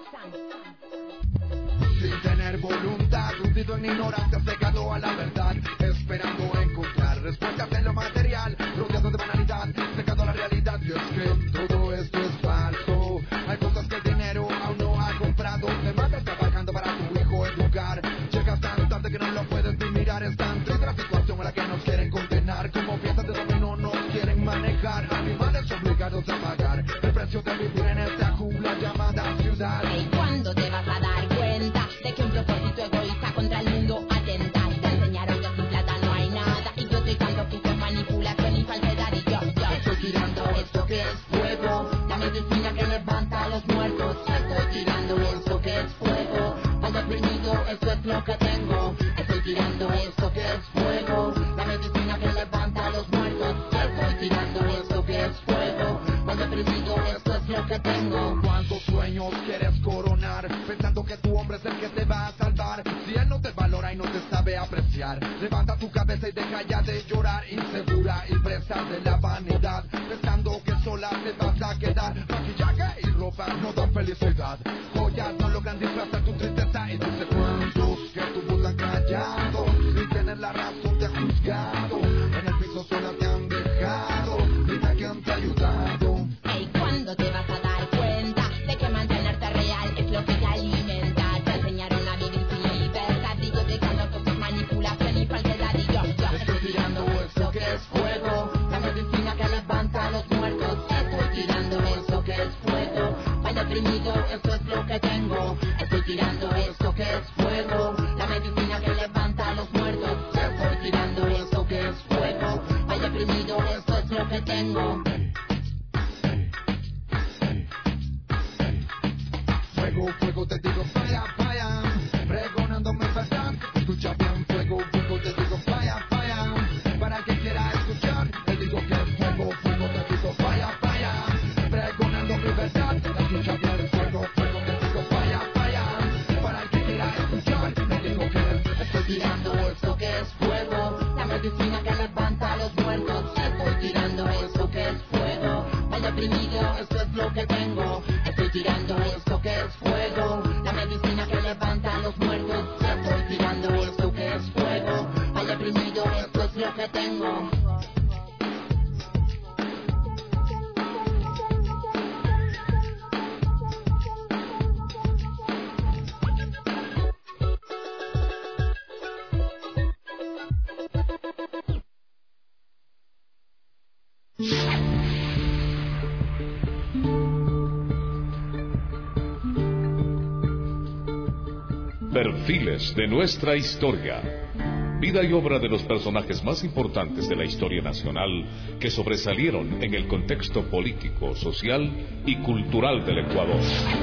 Sin tener voluntad, hundido en ignorancia, cegado a la verdad, esperando encontrar respuestas en lo material, rodeado de banalidad, secado a la realidad. Y es que todo esto es falso. Hay cosas que el dinero aún no ha comprado. Te matas trabajando para tu hijo educar. Llegas tan tarde que no lo puedes ni mirar. Es tan triste la situación a la que nos quieren condenar. Como piezas de dominó nos quieren manejar. Animales obligados a pagar el precio de vivir en esta jungla llamada ciudad. ¿Y cuándo te vas a dar cuenta de que un propósito egoísta contra el mundo atenta? Te enseñaron que sin plata no hay nada, y yo estoy dando que es manipulación y falsedad. Y yo, yo estoy tirando esto que es fuego, la medicina que levanta a los muertos. Estoy tirando esto que es fuego, al deprimido esto es lo que tengo. Estoy tirando esto que es fuego, la medicina que levanta a los muertos. Estoy tirando esto que es fuego, al deprimido esto es lo que tengo. ¿Cuántos sueños quieres coronar? Pensando que tu hombre es el que te va a salvar. Si él no te valora y no te sabe apreciar, levanta tu cabeza y deja ya de llorar. Insegura y presa de la vanidad, pensando que sola te vas a quedar. Maquillaje y ropa no dan felicidad, joyas no logran disfrazar tu tristeza. Y dice cuántos que tu puta callado, sin tener la razón te ha juzgado. En el piso sola te han dejado, dime quién te ha ayudado. Ey, ¿cuándo te vas a dar cuenta de que mantenerte real es lo que te alimenta? Te enseñaron a vivir sin libertad, y yo dejando que es manipulación y falsedad. Y yo, yo estoy tirando esto que es fuego, la medicina que levanta a los muertos. Estoy tirando esto que es fuego, al deprimido esto es lo que tengo. Estoy tirando esto que es fuego, la medicina que levanta a los muertos. Estoy tirando esto que es fuego, al deprimido esto es lo que tengo. Fuego, fuego, te digo falla, falla, pregonando mi verdad. Escucha bien, fuego, fuego, te digo falla, falla. Para el que quiera escuchar, te digo que fuego, fuego, te digo falla, falla, pregonando mi verdad. Escucha bien, fuego, fuego, te digo falla, falla. Para el que quiera escuchar, te digo que estoy tirando esto que es fuego, la medicina que levanta a los muertos. Estoy tirando esto que es fuego, al deprimido esto es lo que tengo. Estoy tirando esto que es fuego, la medicina que levanta a los muertos. Estoy tirando esto que es fuego, al deprimido esto es lo que tengo. Perfiles de nuestra historia. vida y obra de los personajes más importantes de la historia nacional que sobresalieron en el contexto político, social y cultural del Ecuador.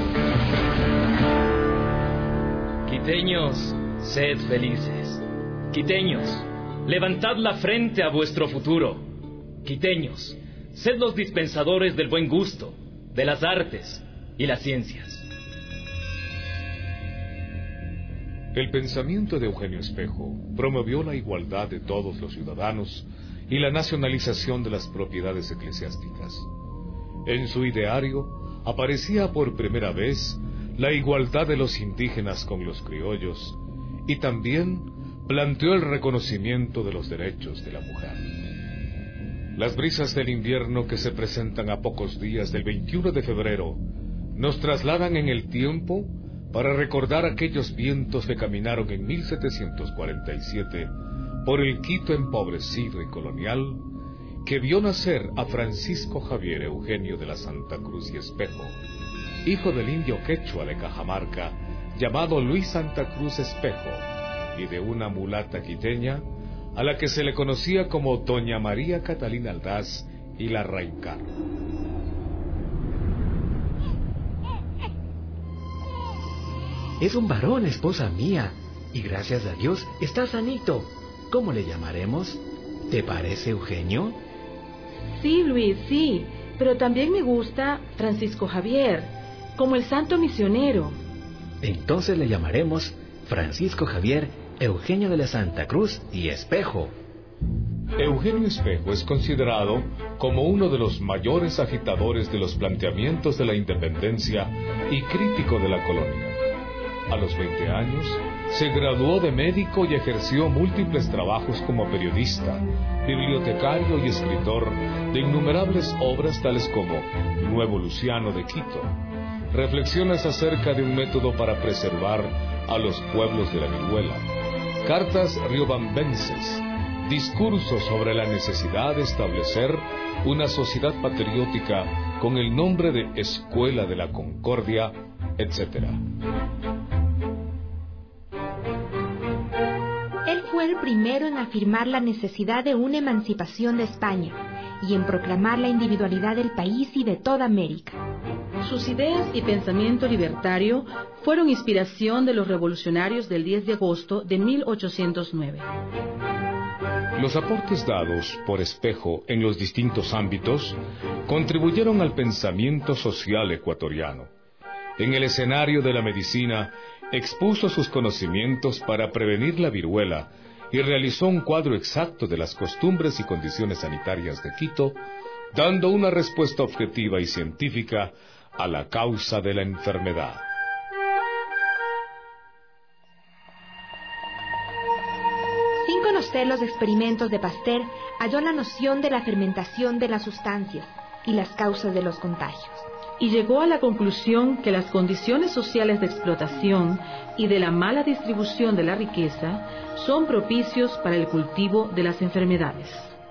Quiteños, sed felices. Quiteños, levantad la frente a vuestro futuro. Quiteños, sed los dispensadores del buen gusto, de las artes y las ciencias. El pensamiento de Eugenio Espejo promovió la igualdad de todos los ciudadanos y la nacionalización de las propiedades eclesiásticas. En su ideario aparecía por primera vez la igualdad de los indígenas con los criollos y también planteó el reconocimiento de los derechos de la mujer. Las brisas del invierno que se presentan a pocos días del veintiuno de febrero nos trasladan en el tiempo para recordar aquellos vientos que caminaron en mil setecientos cuarenta y siete por el Quito empobrecido y colonial, que vio nacer a Francisco Javier Eugenio de la Santa Cruz y Espejo, hijo del indio quechua de Cajamarca, llamado Luis Santa Cruz Espejo, y de una mulata quiteña, a la que se le conocía como Doña María Catalina Aldaz y la Raincar. Es un varón, esposa mía, y gracias a Dios está sanito. ¿Cómo le llamaremos? ¿Te parece, Eugenio? Sí, Luis, sí, pero también me gusta Francisco Javier, como el santo misionero. Entonces le llamaremos Francisco Javier Eugenio de la Santa Cruz y Espejo. Eugenio Espejo es considerado como uno de los mayores agitadores de los planteamientos de la independencia y crítico de la colonia. A los veinte años, se graduó de médico y ejerció múltiples trabajos como periodista, bibliotecario y escritor de innumerables obras tales como Nuevo Luciano de Quito, reflexiones acerca de un método para preservar a los pueblos de la viruela, cartas riobambenses, discursos sobre la necesidad de establecer una sociedad patriótica con el nombre de Escuela de la Concordia, etcétera. Él fue el primero en afirmar la necesidad de una emancipación de España y en proclamar la individualidad del país y de toda América. Sus ideas y pensamiento libertario fueron inspiración de los revolucionarios del diez de agosto de mil ochocientos nueve. Los aportes dados por Espejo en los distintos ámbitos contribuyeron al pensamiento social ecuatoriano. En el escenario de la medicina, expuso sus conocimientos para prevenir la viruela y realizó un cuadro exacto de las costumbres y condiciones sanitarias de Quito, dando una respuesta objetiva y científica a la causa de la enfermedad. Sin conocer los experimentos de Pasteur, halló la noción de la fermentación de las sustancias y las causas de los contagios. Y llegó a la conclusión que las condiciones sociales de explotación y de la mala distribución de la riqueza son propicios para el cultivo de las enfermedades.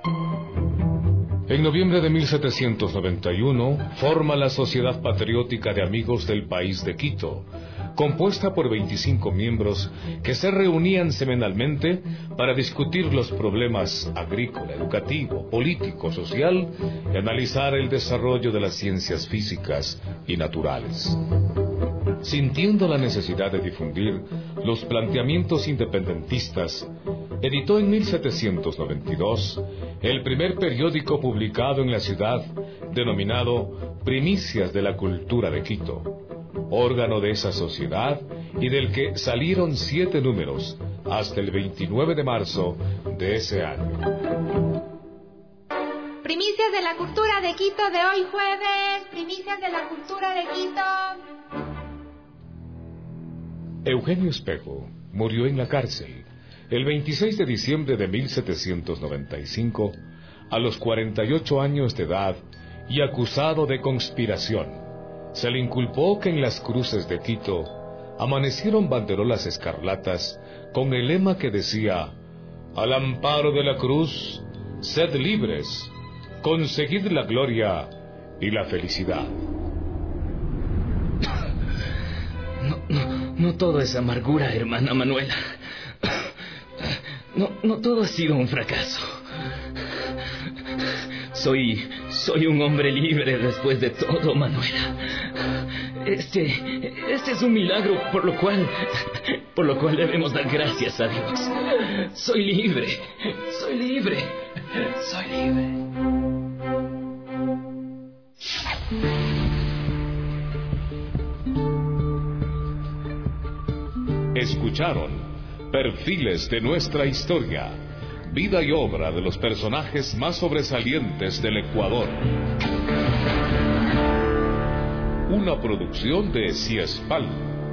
En noviembre de mil setecientos noventa y uno, forma la Sociedad Patriótica de Amigos del País de Quito, compuesta por veinticinco miembros que se reunían semanalmente para discutir los problemas agrícola, educativo, político, social y analizar el desarrollo de las ciencias físicas y naturales. Sintiendo la necesidad de difundir los planteamientos independentistas, editó en mil setecientos noventa y dos el primer periódico publicado en la ciudad, denominado Primicias de la Cultura de Quito, órgano de esa sociedad y del que salieron siete números hasta el veintinueve de marzo de ese año. Primicias de la Cultura de Quito de hoy jueves, Primicias de la Cultura de Quito. Eugenio Espejo murió en la cárcel el veintiséis de diciembre de mil setecientos noventa y cinco, a los cuarenta y ocho años de edad y acusado de conspiración. Se le inculpó que en las cruces de Quito amanecieron banderolas escarlatas con el lema que decía: al amparo de la cruz, sed libres, conseguid la gloria y la felicidad. No, no, no todo es amargura, hermana Manuela. no, no todo ha sido un fracaso. Soy, soy un hombre libre después de todo, Manuela. Este, este es un milagro por lo cual, por lo cual debemos dar gracias a Dios. Soy libre, soy libre, soy libre. Escucharon Perfiles de nuestra historia, vida y obra de los personajes más sobresalientes del Ecuador. Una producción de Ciespal.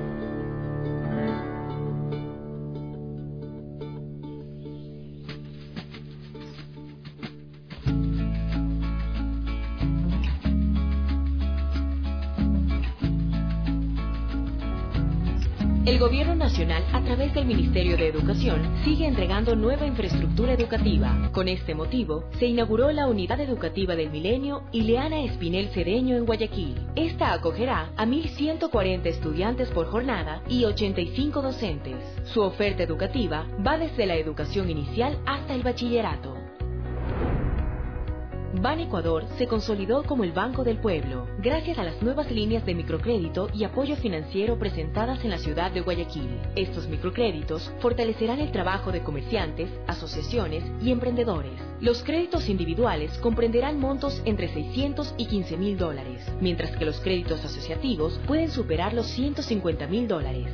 El Gobierno Nacional, a través del Ministerio de Educación, sigue entregando nueva infraestructura educativa. Con este motivo, se inauguró la Unidad Educativa del Milenio Ileana Espinel Cedeño en Guayaquil. Esta acogerá a mil ciento cuarenta estudiantes por jornada y ochenta y cinco docentes. Su oferta educativa va desde la educación inicial hasta el bachillerato. Ban Ecuador se consolidó como el Banco del Pueblo, gracias a las nuevas líneas de microcrédito y apoyo financiero presentadas en la ciudad de Guayaquil. Estos microcréditos fortalecerán el trabajo de comerciantes, asociaciones y emprendedores. Los créditos individuales comprenderán montos entre seiscientos y quince mil dólares, mientras que los créditos asociativos pueden superar los ciento cincuenta mil dólares.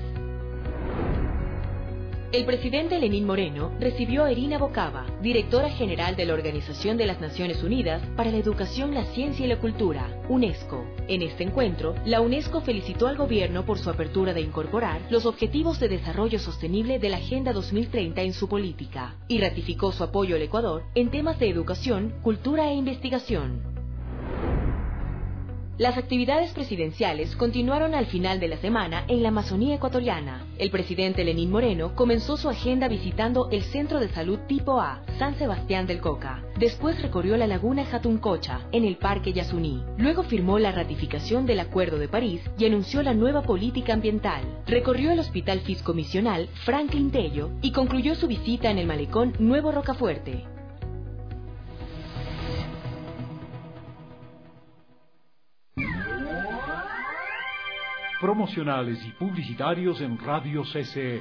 El presidente Lenín Moreno recibió a Irina Bocava, directora general de la Organización de las Naciones Unidas para la Educación, la Ciencia y la Cultura, UNESCO. En este encuentro, la UNESCO felicitó al gobierno por su apertura de incorporar los Objetivos de Desarrollo Sostenible de la Agenda dos mil treinta en su política y ratificó su apoyo al Ecuador en temas de educación, cultura e investigación. Las actividades presidenciales continuaron al final de la semana en la Amazonía ecuatoriana. El presidente Lenín Moreno comenzó su agenda visitando el Centro de Salud Tipo A, San Sebastián del Coca. Después recorrió la laguna Jatuncocha, en el Parque Yasuní. Luego firmó la ratificación del Acuerdo de París y anunció la nueva política ambiental. Recorrió el Hospital Fiscomisional Franklin Tello y concluyó su visita en el Malecón Nuevo Rocafuerte. Promocionales y publicitarios en Radio C C E.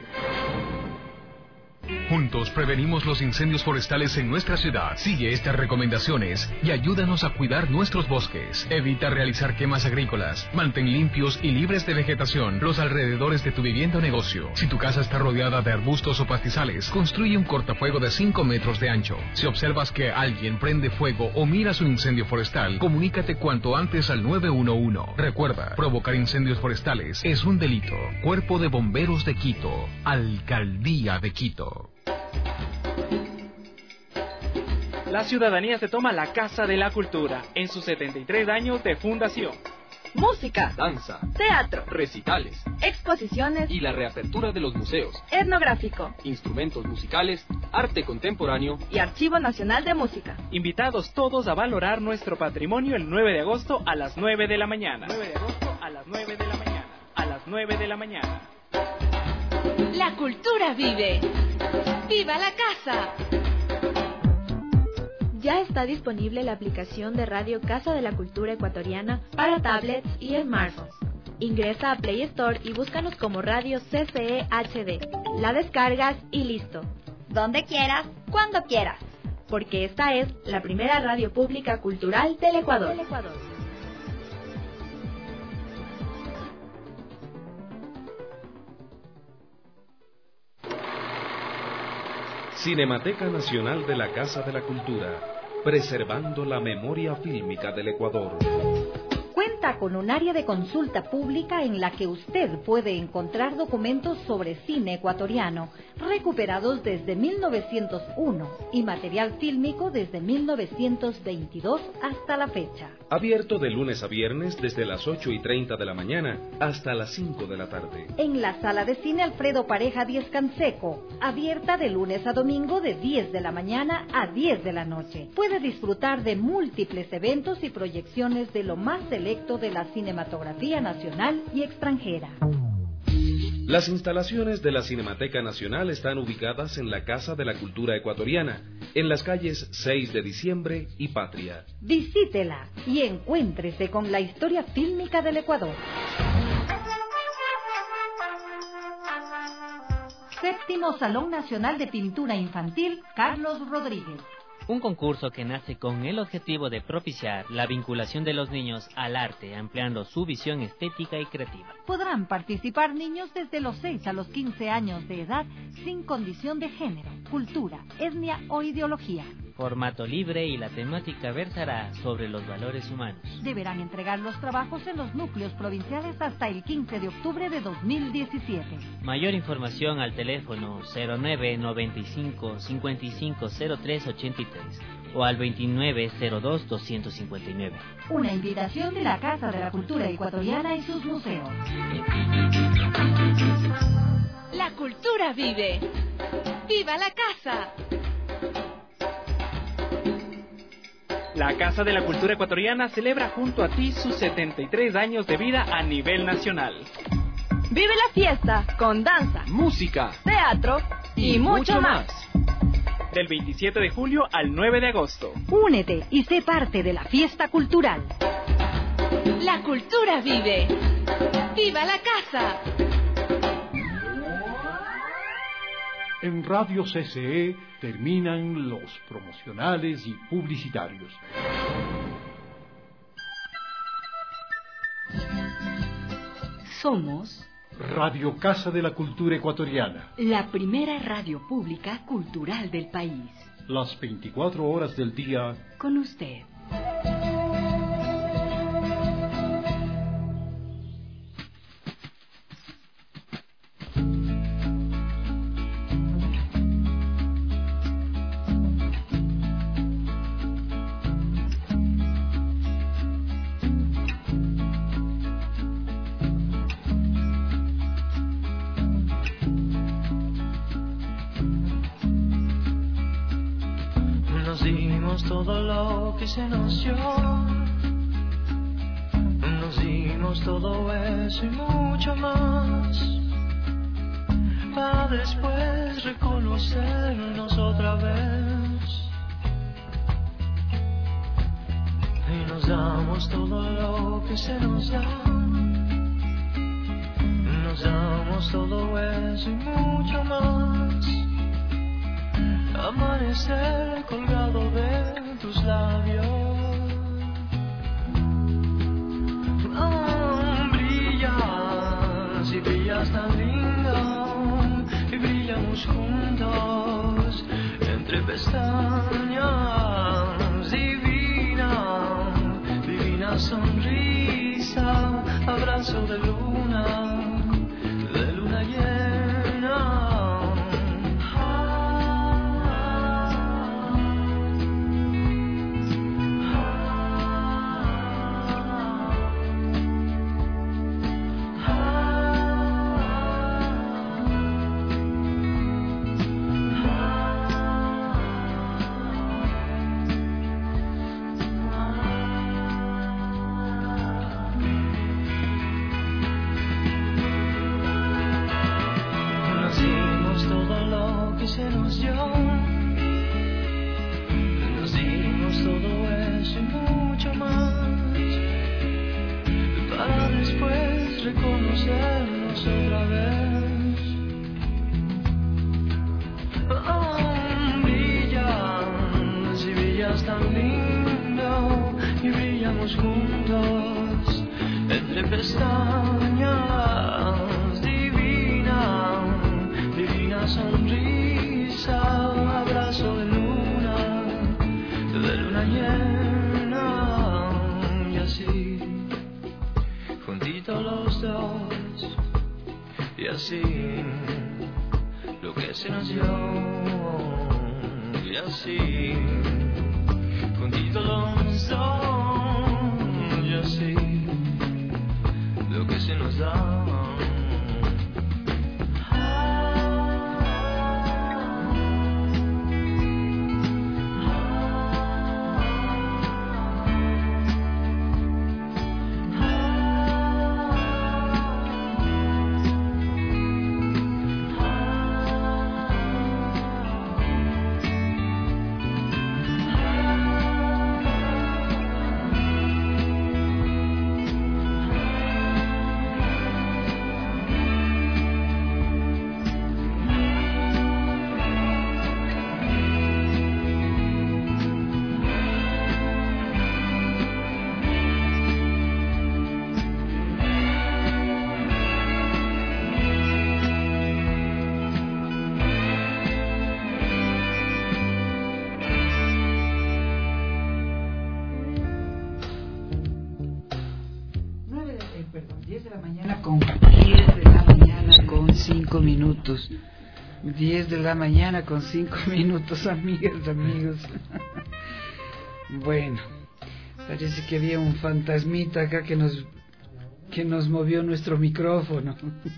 Juntos prevenimos los incendios forestales en nuestra ciudad. Sigue estas recomendaciones y ayúdanos a cuidar nuestros bosques. Evita realizar quemas agrícolas. Mantén limpios y libres de vegetación los alrededores de tu vivienda o negocio. Si tu casa está rodeada de arbustos o pastizales, construye un cortafuego de cinco metros de ancho. Si observas que alguien prende fuego o miras un incendio forestal, comunícate cuanto antes al nueve uno uno. Recuerda, provocar incendios forestales es un delito. Cuerpo de Bomberos de Quito. Alcaldía de Quito. La ciudadanía se toma la Casa de la Cultura en sus setenta y tres años de fundación. Música, danza, teatro, recitales, exposiciones y la reapertura de los museos, etnográfico, instrumentos musicales, arte contemporáneo y Archivo Nacional de Música. Invitados todos a valorar nuestro patrimonio el nueve de agosto a las nueve de la mañana. nueve de agosto a las nueve de la mañana. A las nueve de la mañana. La cultura vive. ¡Viva la casa! Ya está disponible la aplicación de Radio Casa de la Cultura Ecuatoriana para tablets y smartphones. Ingresa a Play Store y búscanos como Radio C C E H D. La descargas y listo. Donde quieras, cuando quieras. Porque esta es la primera radio pública cultural del Ecuador. Cinemateca Nacional de la Casa de la Cultura, preservando la memoria fílmica del Ecuador. Cuenta con un área de consulta pública en la que usted puede encontrar documentos sobre cine ecuatoriano recuperados desde mil novecientos uno y material fílmico desde mil novecientos veintidós hasta la fecha. Abierto de lunes a viernes desde las ocho y treinta de la mañana hasta las cinco de la tarde. En la sala de cine Alfredo Pareja Díez Canseco, abierta de lunes a domingo de diez de la mañana a diez de la noche. Puede disfrutar de múltiples eventos y proyecciones de lo más selecto de la cinematografía nacional y extranjera. Las instalaciones de la Cinemateca Nacional están ubicadas en la Casa de la Cultura Ecuatoriana, en las calles seis de diciembre y Patria. Visítela y encuéntrese con la historia fílmica del Ecuador. Séptimo Salón Nacional de Pintura Infantil Carlos Rodríguez. Un concurso que nace con el objetivo de propiciar la vinculación de los niños al arte, ampliando su visión estética y creativa. Podrán participar niños desde los seis a los quince años de edad, sin condición de género, cultura, etnia o ideología. Formato libre y la temática versará sobre los valores humanos. Deberán entregar los trabajos en los núcleos provinciales hasta el quince de octubre de dos mil diecisiete. Mayor información al teléfono cero nueve noventa y cinco cincuenta y cinco cero tres ochenta y tres o al veintinueve cero dos doscientos cincuenta y nueve. Una invitación de la Casa de la Cultura Ecuatoriana y sus museos. La cultura vive. ¡Viva la casa! La Casa de la Cultura Ecuatoriana celebra junto a ti sus setenta y tres años de vida a nivel nacional. Vive la fiesta con danza, música, teatro y, y mucho más. Del veintisiete de julio al nueve de agosto. Únete y sé parte de la fiesta cultural. La cultura vive. ¡Viva la casa! En Radio C C E terminan los promocionales y publicitarios. Somos Radio Casa de la Cultura Ecuatoriana, la primera radio pública cultural del país. Las veinticuatro horas del día con usted. Todo lo que se nos dio, nos dimos todo eso y mucho más, para después reconocernos otra vez. Y nos damos todo lo que se nos da, nos damos todo eso y mucho más. Amanecer colgado de tus labios, oh, brillas y brillas tan lindo, y brillamos juntos entre pestañas. Divina, divina sonrisa, abrazo de luna, de luna llena. Se nos dio, nos dimos todo eso y mucho más, para después reconocernos otra vez. Oh, brillas y brillas tan lindo, y brillamos juntos entre pestañas. Divina, divina sonrisa, abrazo de luna, de luna llena. Y así, juntitos los dos, y así, lo que se nos dio. Y así, juntitos los dos, y así, lo que se nos da. la mañana con diez de la mañana con cinco minutos. diez de la mañana con cinco minutos, amigas, amigos. Bueno, parece que había un fantasmita acá que nos que nos movió nuestro micrófono.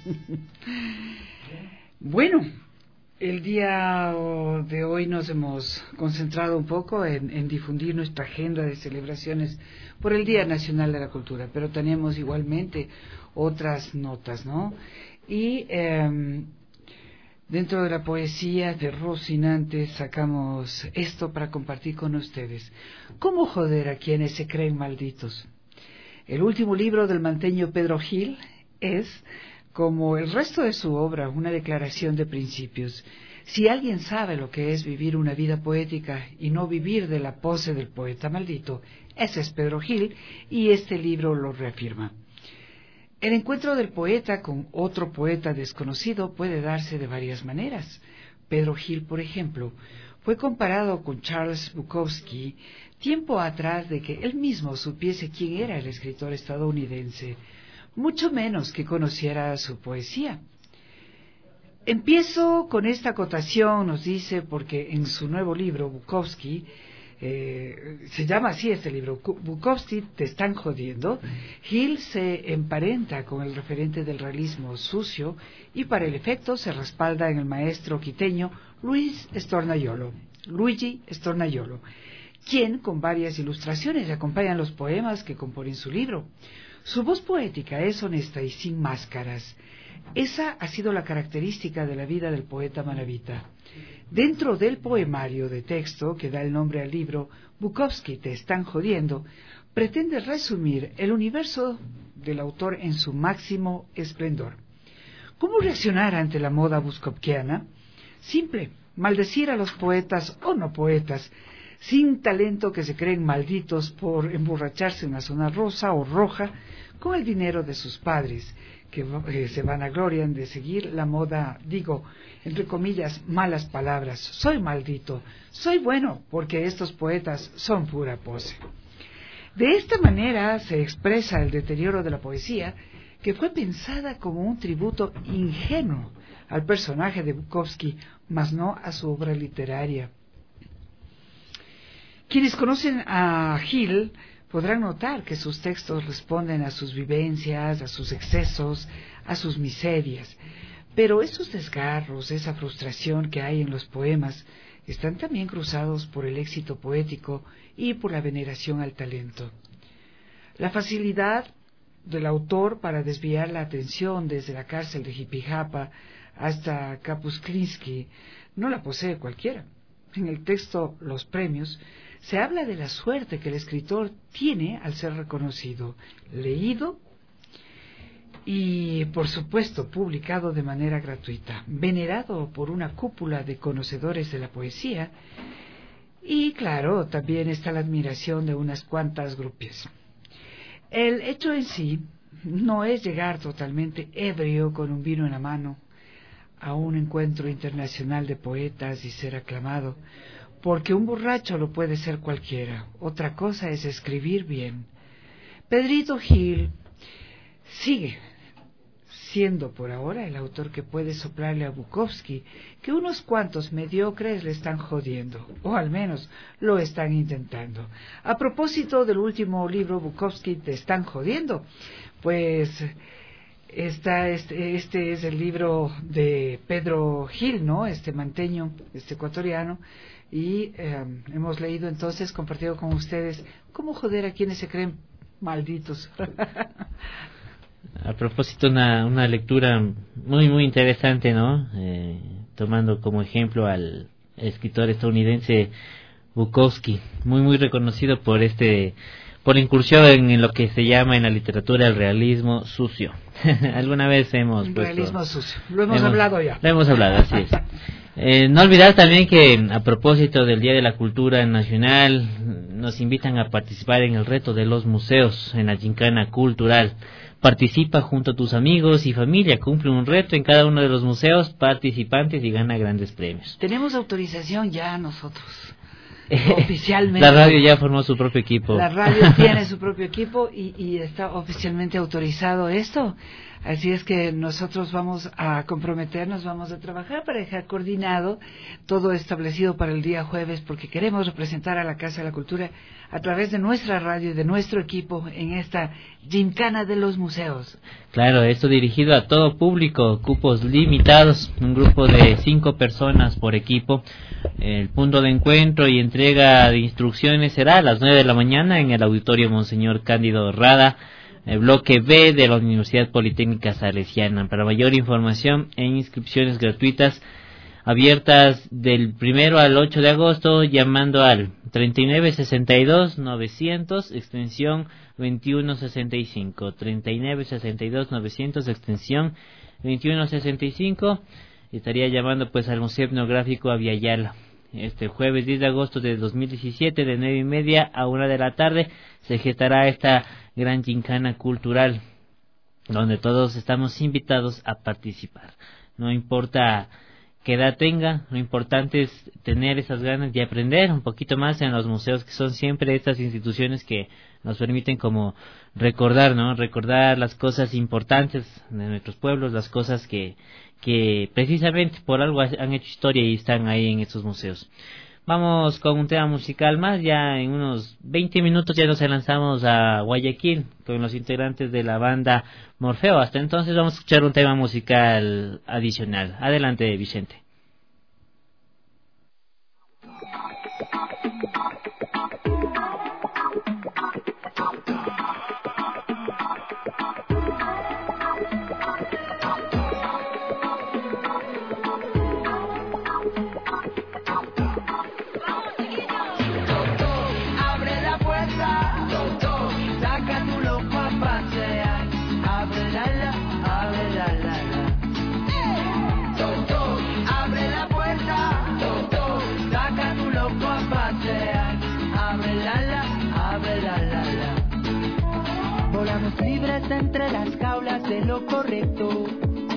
Bueno, el día de hoy nos hemos concentrado un poco en, en difundir nuestra agenda de celebraciones por el Día Nacional de la Cultura, pero tenemos igualmente otras notas, ¿no? Y eh, dentro de la poesía de Rocinante sacamos esto para compartir con ustedes. ¿Cómo joder a quienes se creen malditos? El último libro del manteño Pedro Gil es, como el resto de su obra, una declaración de principios. Si alguien sabe lo que es vivir una vida poética y no vivir de la pose del poeta maldito, ese es Pedro Gil, y este libro lo reafirma. El encuentro del poeta con otro poeta desconocido puede darse de varias maneras. Pedro Gil, por ejemplo, fue comparado con Charles Bukowski tiempo atrás de que él mismo supiese quién era el escritor estadounidense, mucho menos que conociera su poesía. Empiezo con esta acotación, nos dice, porque en su nuevo libro, Bukowski, eh, se llama así este libro, Bukowski, te están jodiendo. Gil se emparenta con el referente del realismo sucio y para el efecto se respalda en el maestro quiteño Luis Stornayolo, Luigi Stornayolo, quien con varias ilustraciones acompañan los poemas que componen su libro. Su voz poética es honesta y sin máscaras. Esa ha sido la característica de la vida del poeta manabita. Dentro del poemario de texto que da el nombre al libro, Bukowski, te están jodiendo, pretende resumir el universo del autor en su máximo esplendor. ¿Cómo reaccionar ante la moda bukowskiana? Simple, maldecir a los poetas o no poetas, sin talento que se creen malditos por emborracharse en la zona rosa o roja con el dinero de sus padres, que eh, se vanaglorian de seguir la moda, digo, entre comillas, malas palabras. Soy maldito, soy bueno, porque estos poetas son pura pose. De esta manera se expresa el deterioro de la poesía, que fue pensada como un tributo ingenuo al personaje de Bukowski, mas no a su obra literaria. Quienes conocen a Gil podrán notar que sus textos responden a sus vivencias, a sus excesos, a sus miserias, pero esos desgarros, esa frustración que hay en los poemas, están también cruzados por el éxito poético y por la veneración al talento. La facilidad del autor para desviar la atención desde la cárcel de Jipijapa hasta Kapuscinski no la posee cualquiera. En el texto Los Premios se habla de la suerte que el escritor tiene al ser reconocido, leído y, por supuesto, publicado de manera gratuita, venerado por una cúpula de conocedores de la poesía y, claro, también está la admiración de unas cuantas grupias. El hecho en sí no es llegar totalmente ebrio con un vino en la mano a un encuentro internacional de poetas y ser aclamado, porque un borracho lo puede ser cualquiera. Otra cosa es escribir bien. Pedrito Gil sigue siendo por ahora el autor que puede soplarle a Bukowski que unos cuantos mediocres le están jodiendo, o al menos lo están intentando. A propósito del último libro, Bukowski, te están jodiendo, pues esta, este, este es el libro de Pedro Gil, ¿no? Este manteño, este ecuatoriano, y eh, hemos leído entonces, compartido con ustedes, cómo joder a quienes se creen malditos. A propósito, una, una lectura muy muy interesante, ¿no? Eh, tomando como ejemplo al escritor estadounidense Bukowski, muy muy reconocido por este por incursión en, en lo que se llama en la literatura el realismo sucio. Alguna vez hemos puesto, realismo sucio, lo hemos, hemos hablado ya. Lo hemos hablado, así es. Eh, no olvidar también que a propósito del Día de la Cultura Nacional nos invitan a participar en el reto de los museos en la gincana cultural. Participa junto a tus amigos y familia, cumple un reto en cada uno de los museos participantes y gana grandes premios. Tenemos autorización ya nosotros. oficialmente. La radio ya formó su propio equipo. La radio tiene su propio equipo y, y está oficialmente autorizado esto. Así es que nosotros vamos a comprometernos, vamos a trabajar para dejar coordinado todo establecido para el día jueves, porque queremos representar a la Casa de la Cultura a través de nuestra radio y de nuestro equipo en esta gincana de los museos. Claro, esto dirigido a todo público, cupos limitados, un grupo de cinco personas por equipo. El punto de encuentro y entrega de instrucciones será a las nueve de la mañana en el Auditorio Monseñor Cándido Rada, el bloque B de la Universidad Politécnica Salesiana. Para mayor información e inscripciones gratuitas abiertas del primero al ocho de agosto llamando al treinta y nueve sesenta y dos novecientos extensión veintiuno sesenta y cinco, treinta y nueve sesenta y dos novecientos extensión veintiuno sesenta y cinco. Estaría llamando pues al Museo Etnográfico Aviala. Este jueves diez de agosto de dos mil diecisiete de nueve y media a una de la tarde se gestará esta gran gincana cultural donde todos estamos invitados a participar. No importa qué edad tenga, lo importante es tener esas ganas de aprender un poquito más en los museos, que son siempre estas instituciones que nos permiten como recordar, ¿no? Recordar las cosas importantes de nuestros pueblos, las cosas que que precisamente por algo han hecho historia y están ahí en estos museos. Vamos con un tema musical más, ya en unos veinte minutos ya nos lanzamos a Guayaquil con los integrantes de la banda Morfeo. Hasta entonces vamos a escuchar un tema musical adicional. Adelante, Vicente. Libres entre las jaulas de lo correcto,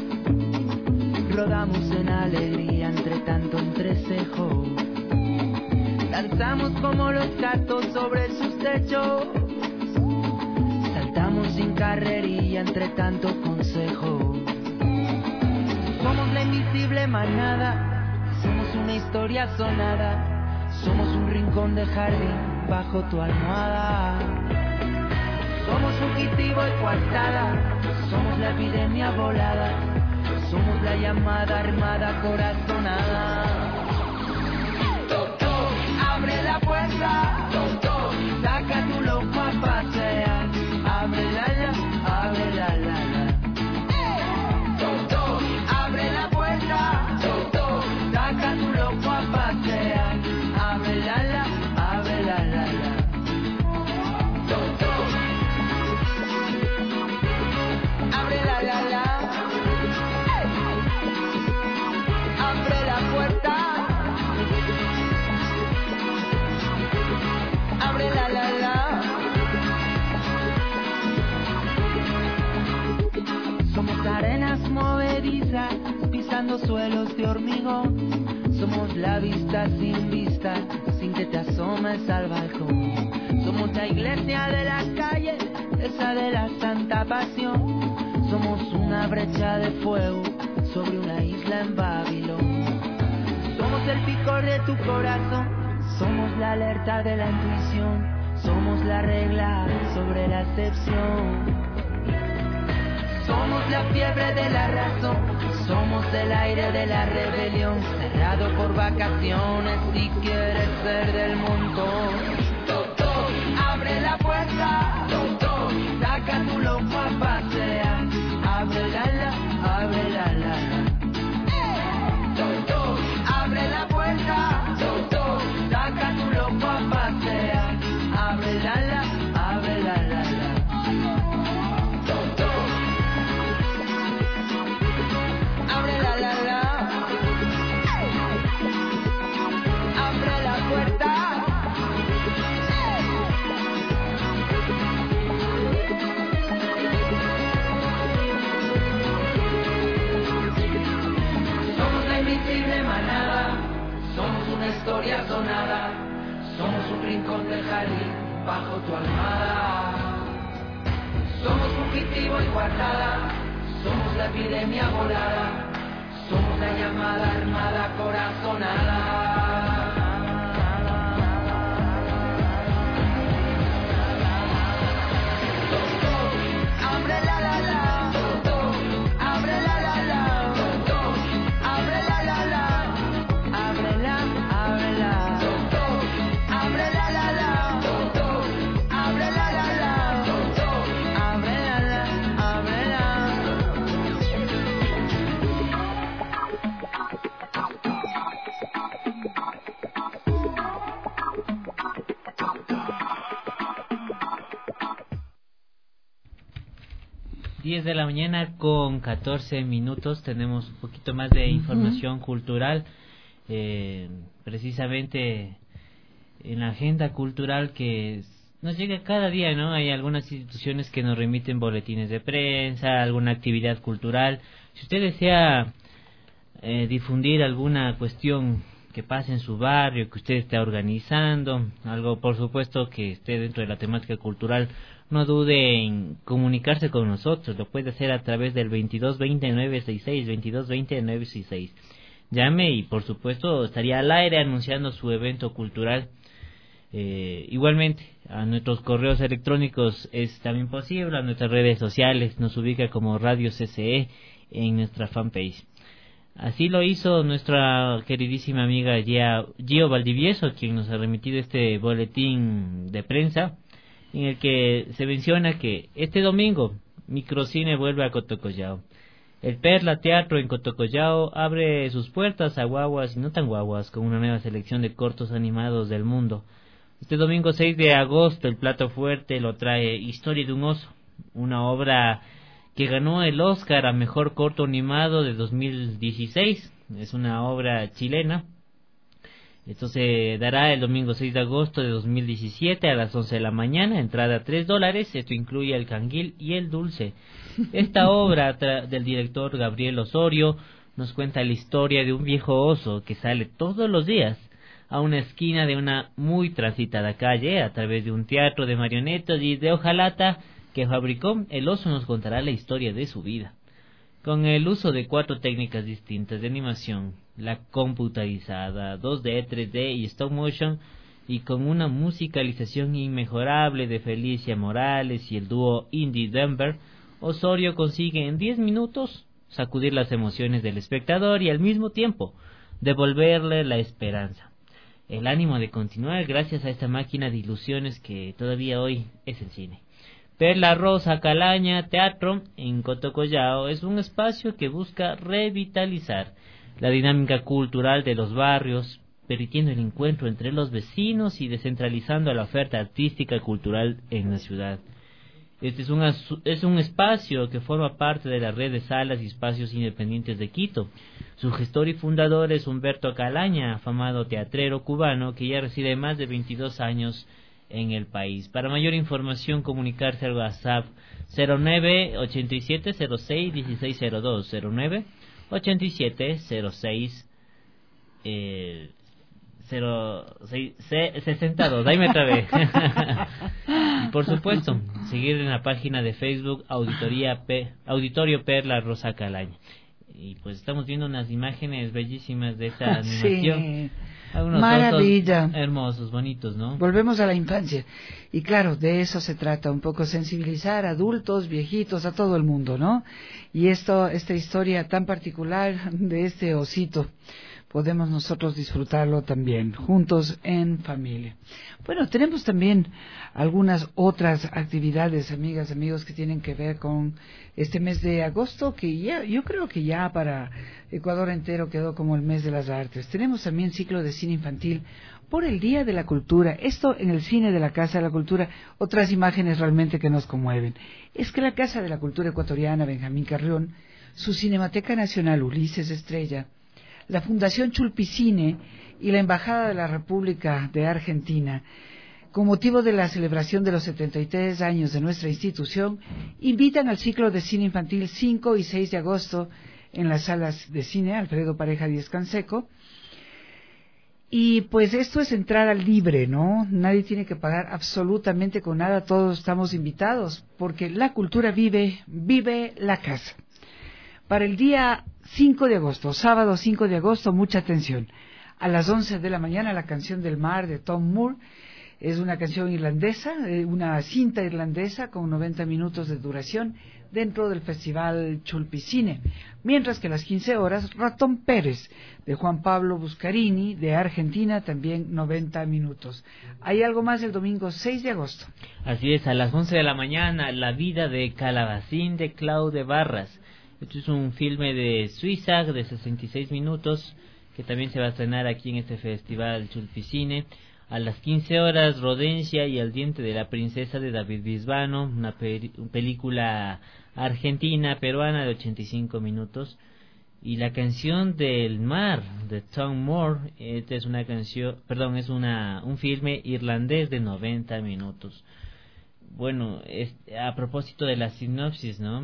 rodamos en alegría entre tanto entrecejo, danzamos como los gatos sobre sus techos, saltamos sin carrerilla entre tanto consejo. Somos la invisible manada, somos una historia sonada, somos un rincón de jardín bajo tu almohada. Somos fugitivo y coartada, somos la epidemia volada, somos la llamada armada corazonada. Doctor, abre la puerta, doctor, saca tu loco a pasear, abre la la, abre la la la. Doctor, abre la puerta, doctor, saca tu loco a pasear, abre la la, abre la la la. Arenas movedizas, pisando suelos de hormigón. Somos la vista sin vista, sin que te asomes al balcón. Somos la iglesia de las calles, esa de la santa pasión. Somos una brecha de fuego sobre una isla en Babilón. Somos el picor de tu corazón, somos la alerta de la intuición. Somos la regla sobre la excepción. Somos la fiebre de la razón, somos el aire de la rebelión, cerrado por vacaciones si quieres ser del montón. Doctor, abre la puerta, doctor, saca tu loco a pasear, abre la la, abre la la la. Doctor, abre la puerta, doctor, saca tu loco a pasear, abre la la, abre la la la. Abre la la la, abre la puerta. Somos la invisible manada, somos una historia sonada, salir bajo tu almohada. Somos fugitivo y coartada, somos la epidemia volada, somos la llamada armada corazonada. diez de la mañana con catorce minutos. Tenemos un poquito más de información uh-huh. cultural, eh, precisamente en la agenda cultural que nos llega cada día, ¿no? Hay algunas instituciones que nos remiten boletines de prensa, alguna actividad cultural. Si usted desea eh, difundir alguna cuestión que pase en su barrio, que usted esté organizando, algo por supuesto que esté dentro de la temática cultural, no dude en comunicarse con nosotros. Lo puede hacer a través del veintidós veinte nueve sesenta y seis, veintidós veinte nueve sesenta y seis. Llame y por supuesto estaría al aire anunciando su evento cultural. Eh, igualmente a nuestros correos electrónicos es también posible, a nuestras redes sociales nos ubica como Radio C C E en nuestra fanpage. Así lo hizo nuestra queridísima amiga Gio Valdivieso, quien nos ha remitido este boletín de prensa, en el que se menciona que este domingo Microcine vuelve a Cotocollao. El Perla Teatro en Cotocollao abre sus puertas a guaguas y no tan guaguas con una nueva selección de cortos animados del mundo. Este domingo seis de agosto el plato fuerte lo trae Historia de un oso, una obra que ganó el Oscar a Mejor Corto Animado de dos mil dieciséis. Es una obra chilena. Esto se dará el domingo seis de agosto de dos mil diecisiete a las once de la mañana, entrada tres dólares, esto incluye el canguil y el dulce. Esta obra del director Gabriel Osorio nos cuenta la historia de un viejo oso que sale todos los días a una esquina de una muy transitada calle a través de un teatro de marionetas y de hojalata que fabricó. El oso nos contará la historia de su vida, con el uso de cuatro técnicas distintas de animación: la computarizada, dos D, tres D y stop motion, y con una musicalización inmejorable de Felicia Morales y el dúo Indie Denver. Osorio consigue en diez minutos sacudir las emociones del espectador y al mismo tiempo devolverle la esperanza, el ánimo de continuar gracias a esta máquina de ilusiones que todavía hoy es el cine. Perla Rosa Calaña Teatro en Cotocollao es un espacio que busca revitalizar la dinámica cultural de los barrios, permitiendo el encuentro entre los vecinos y descentralizando la oferta artística y cultural en la ciudad. Este es un, es un espacio que forma parte de la red de salas y espacios independientes de Quito. Su gestor y fundador es Humberto Calaña, afamado teatrero cubano que ya reside más de veintidós años en el país. Para mayor información, comunicarse al WhatsApp cero nueve ochenta y siete cero seis dieciséis cero dos, cero nueve ochenta y siete cero seis eh, cero seis sesenta y dos. Ahí me trabé. Y por supuesto, seguir en la página de Facebook Auditoría P, Auditorio Perla Rosa Calaña. Y pues estamos viendo unas imágenes bellísimas de esta animación. Sí. Algunos Maravilla. Hermosos, bonitos, ¿no? Volvemos a la infancia. Y claro, de eso se trata, un poco sensibilizar a adultos, viejitos, a todo el mundo, ¿no? Y esto, esta historia tan particular de este osito, podemos nosotros disfrutarlo también, juntos en familia. Bueno, tenemos también algunas otras actividades, amigas, amigos, que tienen que ver con este mes de agosto, que ya, yo creo que ya para Ecuador entero quedó como el mes de las artes. Tenemos también ciclo de cine infantil por el Día de la Cultura. Esto en el cine de la Casa de la Cultura, otras imágenes realmente que nos conmueven. Es que la Casa de la Cultura Ecuatoriana Benjamín Carrión, su Cinemateca Nacional Ulises Estrella, la Fundación Chulpicine y la Embajada de la República de Argentina, con motivo de la celebración de los setenta y tres años de nuestra institución, invitan al ciclo de cine infantil cinco y seis de agosto en las salas de cine Alfredo Pareja Díez Canseco. Y pues esto es entrar al libre, ¿no? Nadie tiene que pagar absolutamente con nada, todos estamos invitados, porque la cultura vive, vive la casa. Para el día cinco de agosto, sábado cinco de agosto, mucha atención. A las once de la mañana, La canción del mar de Tom Moore. Es una canción irlandesa, una cinta irlandesa con noventa minutos de duración dentro del Festival Chulpicine. Mientras que a las quince horas, Ratón Pérez, de Juan Pablo Buscarini, de Argentina, también noventa minutos. ¿Hay algo más el domingo seis de agosto? Así es, a las once de la mañana, La vida de Calabacín, de Claude Barras. Esto es un filme de Suiza de sesenta y seis minutos, que también se va a estrenar aquí en este Festival Chulpicine. A las quince horas, Rodencia y el diente de la princesa, de David Bisbano, una, pe una película argentina, peruana, de ochenta y cinco minutos. Y La canción del mar, de Tom Moore. Esta es una canción, perdón, es una un filme irlandés de noventa minutos. Bueno, es, a propósito de la sinopsis, ¿no?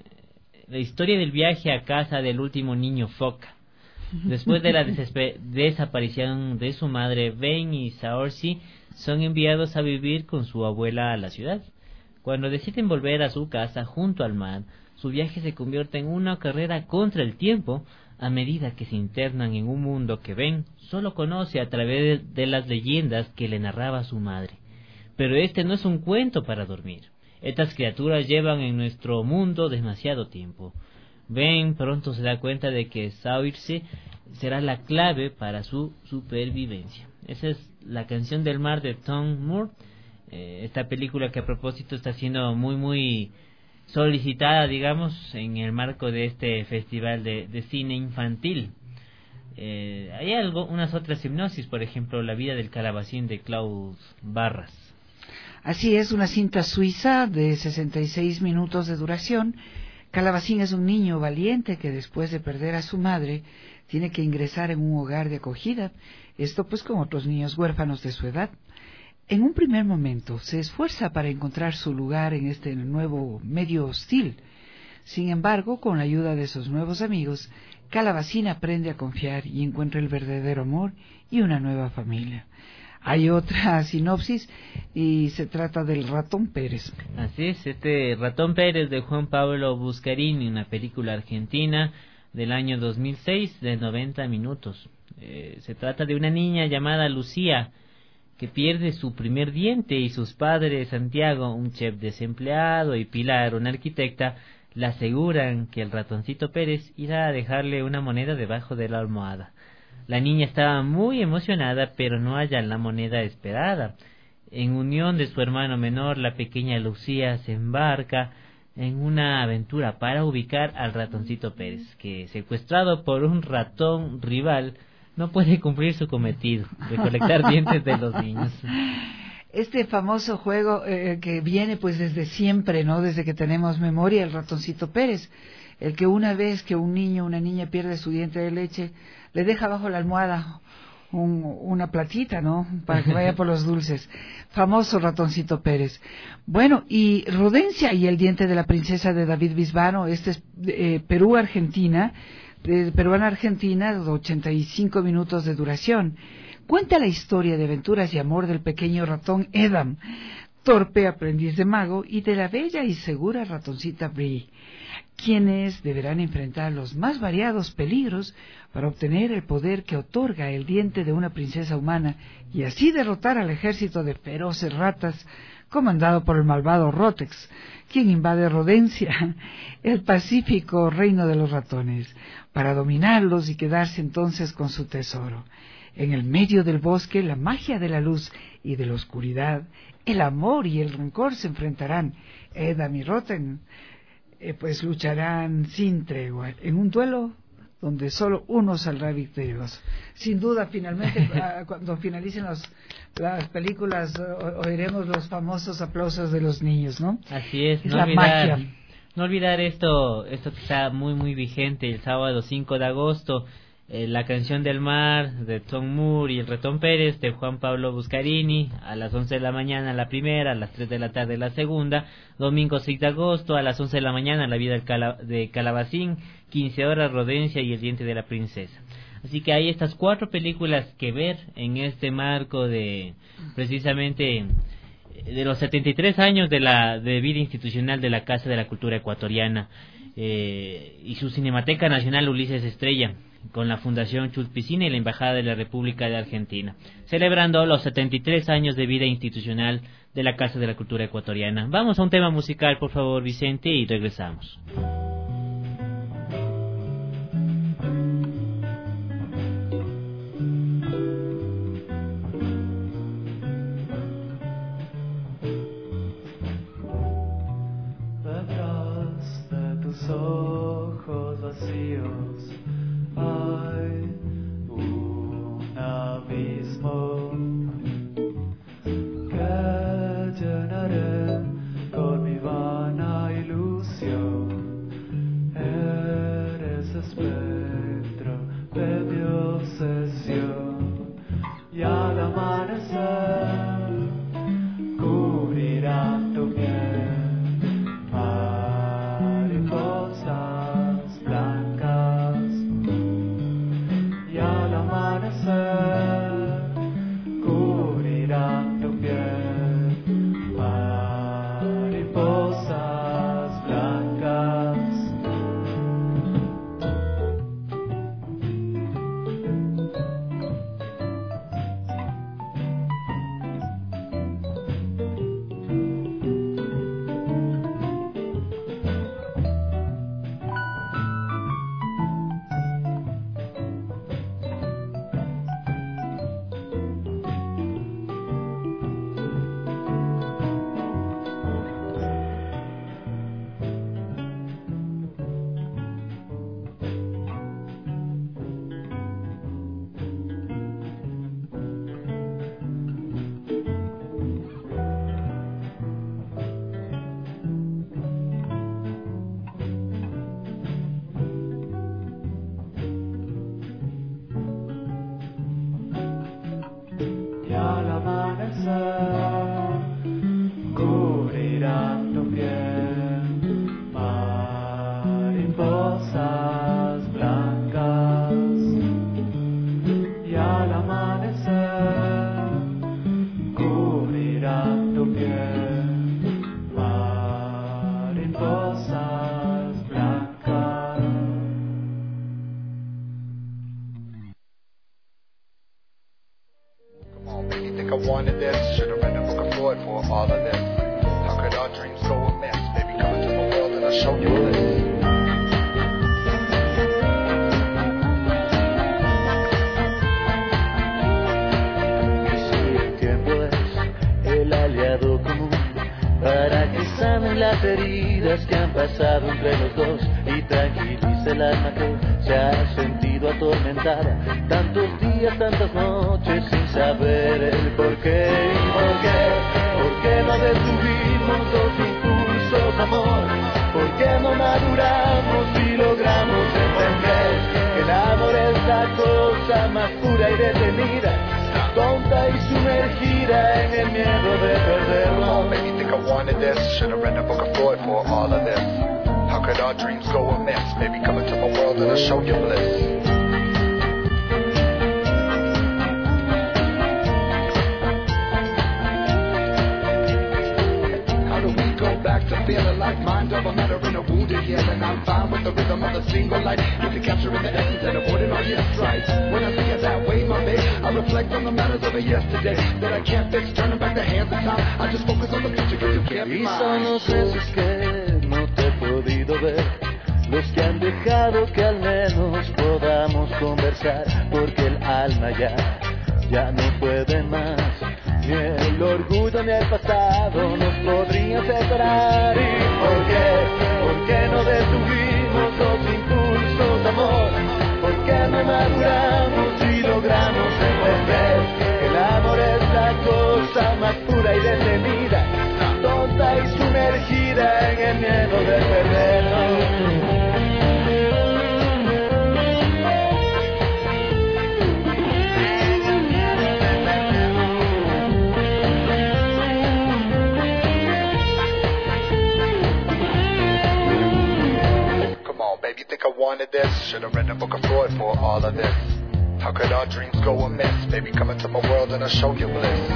La historia del viaje a casa del último niño foca. Después de la desaparición de su madre, Ben y Saoirse son enviados a vivir con su abuela a la ciudad. Cuando deciden volver a su casa junto al mar, su viaje se convierte en una carrera contra el tiempo a medida que se internan en un mundo que Ben solo conoce a través de las leyendas que le narraba su madre. Pero este no es un cuento para dormir. Estas criaturas llevan en nuestro mundo demasiado tiempo. Ben pronto se da cuenta de que Saoirse será la clave para su supervivencia. Esa es La canción del mar de Tom Moore. Eh, esta película que a propósito está siendo muy muy solicitada, digamos, en el marco de este festival de, de cine infantil. Eh, hay algo, unas otras hipnosis, por ejemplo, La vida del calabacín de Claude Barras. Así es, una cinta suiza de sesenta y seis minutos de duración. Calabacín es un niño valiente que después de perder a su madre tiene que ingresar en un hogar de acogida, esto pues con otros niños huérfanos de su edad. En un primer momento se esfuerza para encontrar su lugar en este nuevo medio hostil. Sin embargo, con la ayuda de sus nuevos amigos, Calabacín aprende a confiar y encuentra el verdadero amor y una nueva familia. Hay otra sinopsis y se trata del Ratón Pérez. Así es, este Ratón Pérez de Juan Pablo Buscarini, una película argentina del año dos mil seis de noventa minutos. Eh, se trata de una niña llamada Lucía que pierde su primer diente y sus padres, Santiago, un chef desempleado, y Pilar, una arquitecta, le aseguran que el ratoncito Pérez irá a dejarle una moneda debajo de la almohada. La niña estaba muy emocionada, pero no halla la moneda esperada. En unión de su hermano menor, la pequeña Lucía se embarca en una aventura para ubicar al ratoncito Pérez, que, secuestrado por un ratón rival, no puede cumplir su cometido, recolectar dientes de los niños. Este famoso juego eh, que viene pues desde siempre, ¿no? Desde que tenemos memoria, el ratoncito Pérez. El que una vez que un niño o una niña pierde su diente de leche, le deja bajo la almohada un, una platita, ¿no? Para que vaya por los dulces. Famoso ratoncito Pérez. Bueno, y Rodencia y el diente de la princesa de David Bisbano, este es eh, Perú-Argentina, de peruana-argentina, de ochenta y cinco minutos de duración. Cuenta la historia de aventuras y amor del pequeño ratón Edam, torpe aprendiz de mago, y de la bella y segura ratoncita Brie, quienes deberán enfrentar los más variados peligros para obtener el poder que otorga el diente de una princesa humana y así derrotar al ejército de feroces ratas comandado por el malvado Rotex, quien invade Rodencia, el pacífico reino de los ratones, para dominarlos y quedarse entonces con su tesoro. En el medio del bosque, la magia de la luz y de la oscuridad, el amor y el rencor se enfrentarán. Edam y Roten eh, pues lucharán sin tregua en un duelo donde solo uno saldrá victorioso. Sin duda, finalmente, cuando finalicen los, las películas, o, oiremos los famosos aplausos de los niños, ¿no? Así es, es no la olvidar, magia. No olvidar esto, esto que está muy muy vigente el sábado cinco de agosto. Eh, la canción del mar de Tom Moore y el Ratón Pérez de Juan Pablo Buscarini, a las once de la mañana la primera, a las tres de la tarde la segunda. Domingo seis de agosto a las once de la mañana La vida del cala, de Calabacín, quince horas Rodencia y el diente de la princesa. Así que hay estas cuatro películas que ver en este marco de precisamente de los setenta y tres años de la de vida institucional de la Casa de la Cultura Ecuatoriana eh, y su Cinemateca Nacional Ulises Estrella, con la Fundación Chulpicina y la Embajada de la República de Argentina, celebrando los setenta y tres años de vida institucional de la Casa de la Cultura Ecuatoriana. Vamos a un tema musical, por favor, Vicente, y regresamos. Detrás de tus ojos vacíos hay un abismo que llenaré con mi vana ilusión. Eres espectro de mi obsesión y al amanecer cubrirá tu piel mariposas blancas y al amanecer cubrirán tu piel mariposas blancas. Y al amanecer cubrirán tu piel mariposas blancas y al amanecer cubrirán tu piel mariposas blancas. Make you think I wanted this. Should've read a book of Freud for all of this. How could our dreams go amiss? Baby, come into my world and I'll show you this. El tiempo es el aliado común para que sanen las heridas que han pasado entre los dos y tranquilice el alma que se ha sentido atormentada tantos días, tantas noches sin saber el porqué. ¿Por qué? ¿Por qué no detuvimos los impulsos, amor? ¿Por qué no maduramos y logramos entender que el amor es la cosa más pura y detenida, tonta y sumergida en el miedo de perderlo? Made me think I wanted this. Should've read a book of Freud for all of this. How could our dreams go amiss? Baby, come into my world and I'll show you bliss. To feeling like mind over matter in a wounded head, and I'm fine with the rhythm of the single light. You can capture in the essence and avoiding all your stripes. When I see it that way, my babe, I reflect on the matters of a yesterday that I can't fix, turning back the hands of time. I just focus on the future cause you can't be Y mine. son los besos que no te he podido ver, los que han dejado que al menos podamos conversar, porque el alma ya, ya no puede más. Ni el orgullo ni el pasado nos podrían separar. ¿Y por qué? ¿Por qué no detuvimos los impulsos, amor? ¿Por qué no maduramos y logramos entender que el amor es la cosa más pura y detenida, tonta y sumergida en el miedo de perdernos? Baby, think I wanted this. Should've read a book of Freud for all of this. How could our dreams go amiss? Baby, come into my world and I'll show you bliss.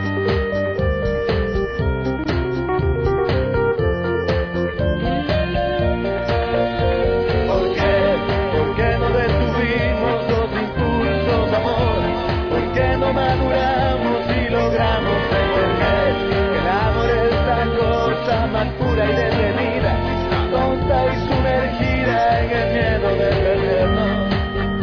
Maduramos y logramos entender que el amor es la cosa más pura y detenida, tonta y sumergida en el miedo de perdernos.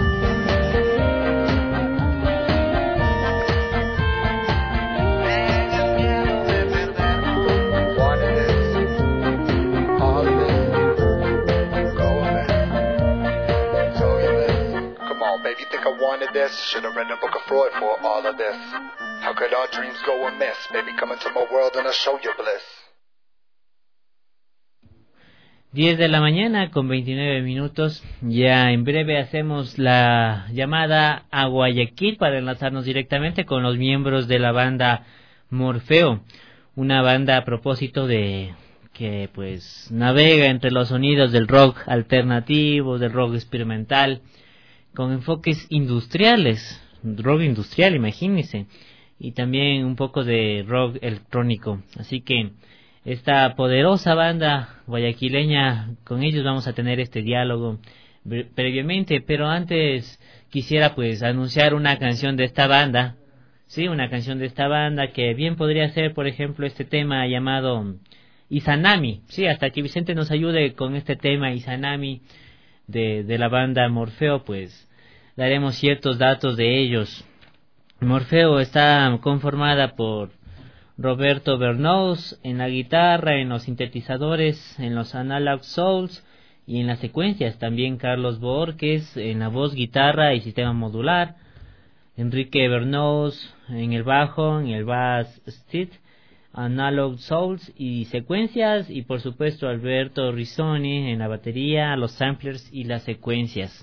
En el miedo de perdernos. One of this, all of this, go of it, show you this. Come on, baby, think I wanted this? Should've read the book of Freud for all of this. How could our dreams go amiss? Baby, come into my world and I'll show you bliss. diez de la mañana con veintinueve minutos. Ya en breve hacemos la llamada a Guayaquil para enlazarnos directamente con los miembros de la banda Morfeo, una banda a propósito de que pues navega entre los sonidos del rock alternativo, del rock experimental, con enfoques industriales, rock industrial, imagínense, y también un poco de rock electrónico. Así que esta poderosa banda guayaquileña, con ellos vamos a tener este diálogo previamente, pero antes quisiera pues anunciar una canción de esta banda, sí, una canción de esta banda que bien podría ser, por ejemplo, este tema llamado Izanami, sí, hasta que Vicente nos ayude con este tema Izanami de, de la banda Morfeo, pues daremos ciertos datos de ellos. Morfeo está conformada por Roberto Bernaus en la guitarra, en los sintetizadores, en los analog souls y en las secuencias. También Carlos Borges en la voz, guitarra y sistema modular. Enrique Bernaus en el bajo, en el bass steel, analog souls y secuencias. Y por supuesto Alberto Rizzoni en la batería, los samplers y las secuencias.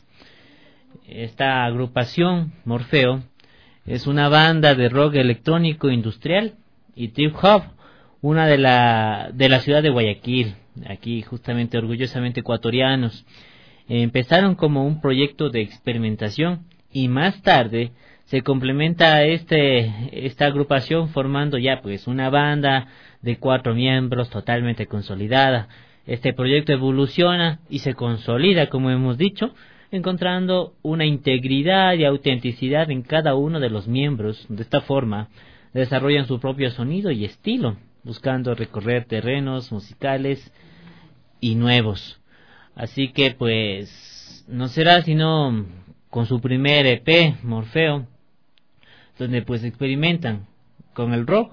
Esta agrupación, Morfeo, es una banda de rock electrónico industrial y trip hop, una de la de la ciudad de Guayaquil, aquí justamente orgullosamente ecuatorianos. Empezaron como un proyecto de experimentación y más tarde se complementa este esta agrupación formando ya pues una banda de cuatro miembros totalmente consolidada. Este proyecto evoluciona y se consolida, como hemos dicho, encontrando una integridad y autenticidad en cada uno de los miembros. De esta forma desarrollan su propio sonido y estilo, buscando recorrer terrenos musicales y nuevos. Así que pues no será sino con su primer E P, Morfeo, donde pues experimentan con el rock,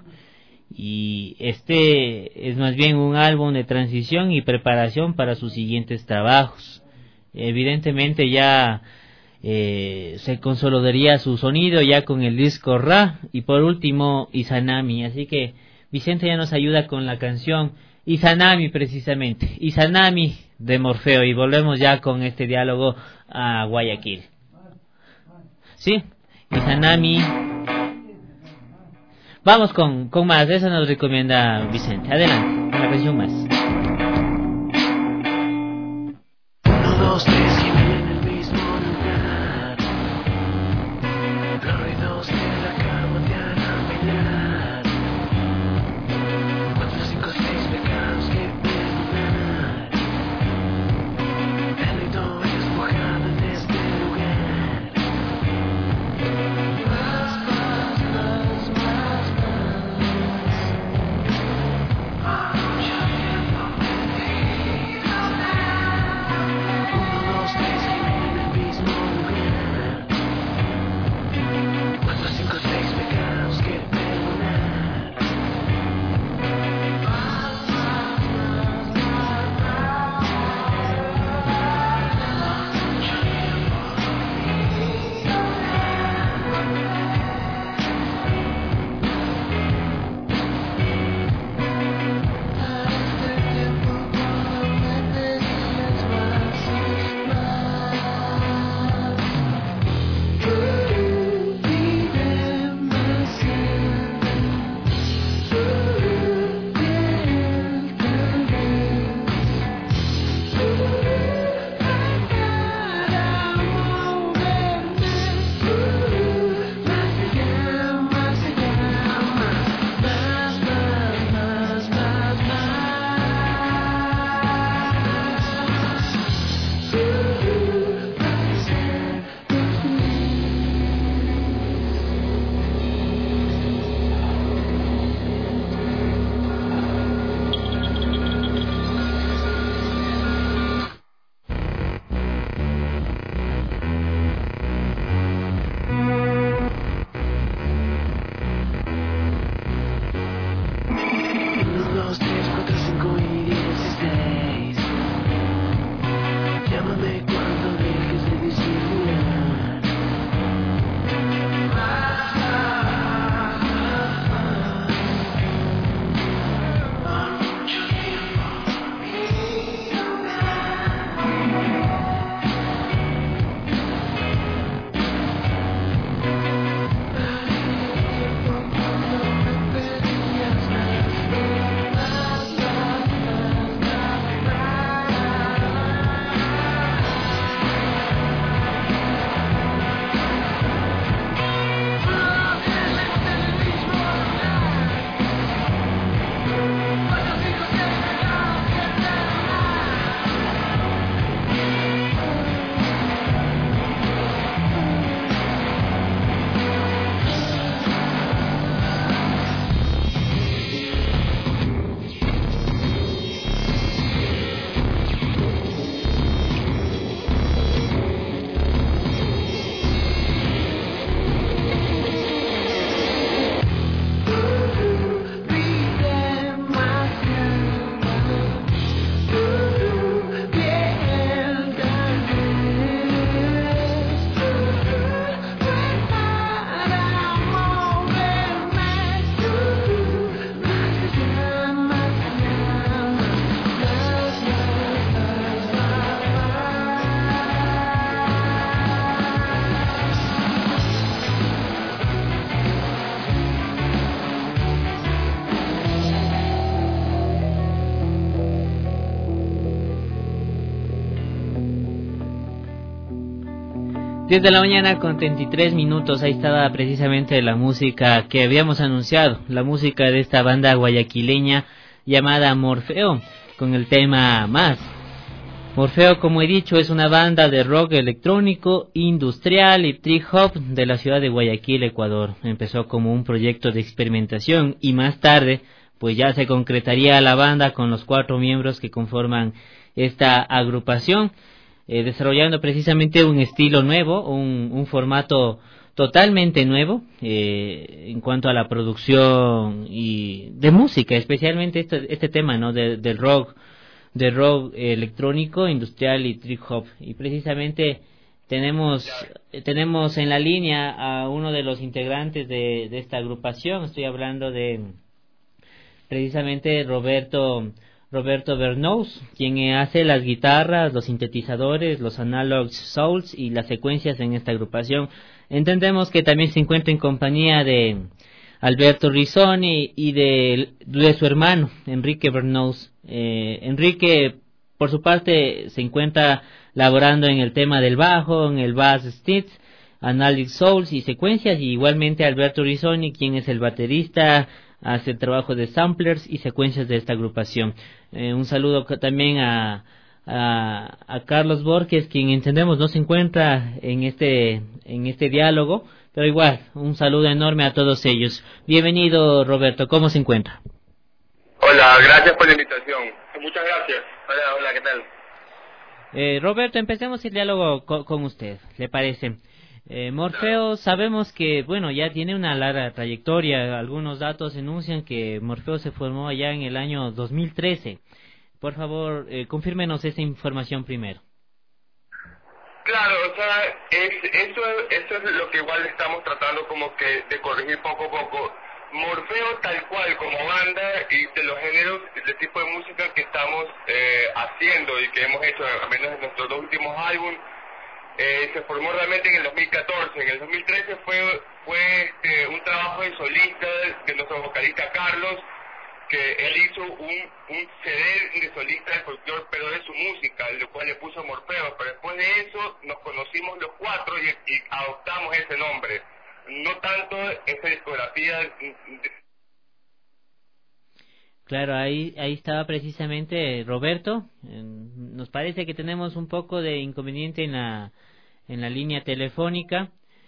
y este es más bien un álbum de transición y preparación para sus siguientes trabajos. Evidentemente ya eh, se consolidaría su sonido ya con el disco Ra y por último Izanami. Así que Vicente ya nos ayuda con la canción Izanami, precisamente Izanami de Morfeo, y volvemos ya con este diálogo a Guayaquil. Sí, Izanami. Vamos con, con más, eso nos recomienda Vicente. Adelante, con la canción más. Dos, tres, y en el mismo lugar. Los ruidos de la cama te harán bailar. Cuatro, cinco, seis pecados que perdonar. El rito es mojado en este lugar. Más, más, más, más, más. Ya diez de la mañana con treinta y tres minutos, ahí estaba precisamente la música que habíamos anunciado, la música de esta banda guayaquileña llamada Morfeo, con el tema Más. Morfeo, como he dicho, es una banda de rock electrónico, industrial y trip hop de la ciudad de Guayaquil, Ecuador. Empezó como un proyecto de experimentación y más tarde, pues ya se concretaría la banda con los cuatro miembros que conforman esta agrupación, eh, desarrollando precisamente un estilo nuevo, un, un formato totalmente nuevo eh, en cuanto a la producción y de música, especialmente este, este tema, ¿no? de, del rock, de rock electrónico, industrial y trip hop. Y precisamente tenemos tenemos en la línea a uno de los integrantes de, de esta agrupación. Estoy hablando de precisamente Roberto Roberto Bernaus, quien hace las guitarras, los sintetizadores, los analog souls y las secuencias en esta agrupación. Entendemos que también se encuentra en compañía de Alberto Rizzoni y de, de su hermano Enrique Bernaus. Eh, Enrique, por su parte, se encuentra laborando en el tema del bajo, en el bass stitch, analog souls y secuencias, y igualmente Alberto Rizzoni, quien es el baterista, hace el trabajo de samplers y secuencias de esta agrupación. Eh, un saludo también a, a, a Carlos Borges, quien entendemos no se encuentra en este, en este diálogo, pero igual, un saludo enorme a todos ellos. Bienvenido, Roberto, ¿cómo se encuentra? Hola, gracias por la invitación. Muchas gracias. Hola, hola, ¿qué tal? Eh, Roberto, empecemos el diálogo con, con usted, ¿le parece? Eh, Morfeo, sabemos que, bueno, ya tiene una larga trayectoria. Algunos datos enuncian que Morfeo se formó allá en el año dos mil trece. Por favor, eh, confírmenos esa información primero. Claro, o sea, es, eso, eso es lo que igual estamos tratando como que de corregir poco a poco. Morfeo tal cual como banda y de los géneros, del tipo de música que estamos eh, haciendo y que hemos hecho, al menos en nuestros dos últimos álbumes, eh, se formó realmente en el dos mil catorce. En el dos mil trece fue fue este, un trabajo de solista de nuestro vocalista Carlos, que él hizo un, un C D de solista de folclore, pero de su música, lo cual le puso Morfeo. Pero después de eso nos conocimos los cuatro y, y adoptamos ese nombre. No tanto esa discografía. Claro, ahí ahí estaba precisamente Roberto. Eh, nos parece que tenemos un poco de inconveniente en la en la línea telefónica.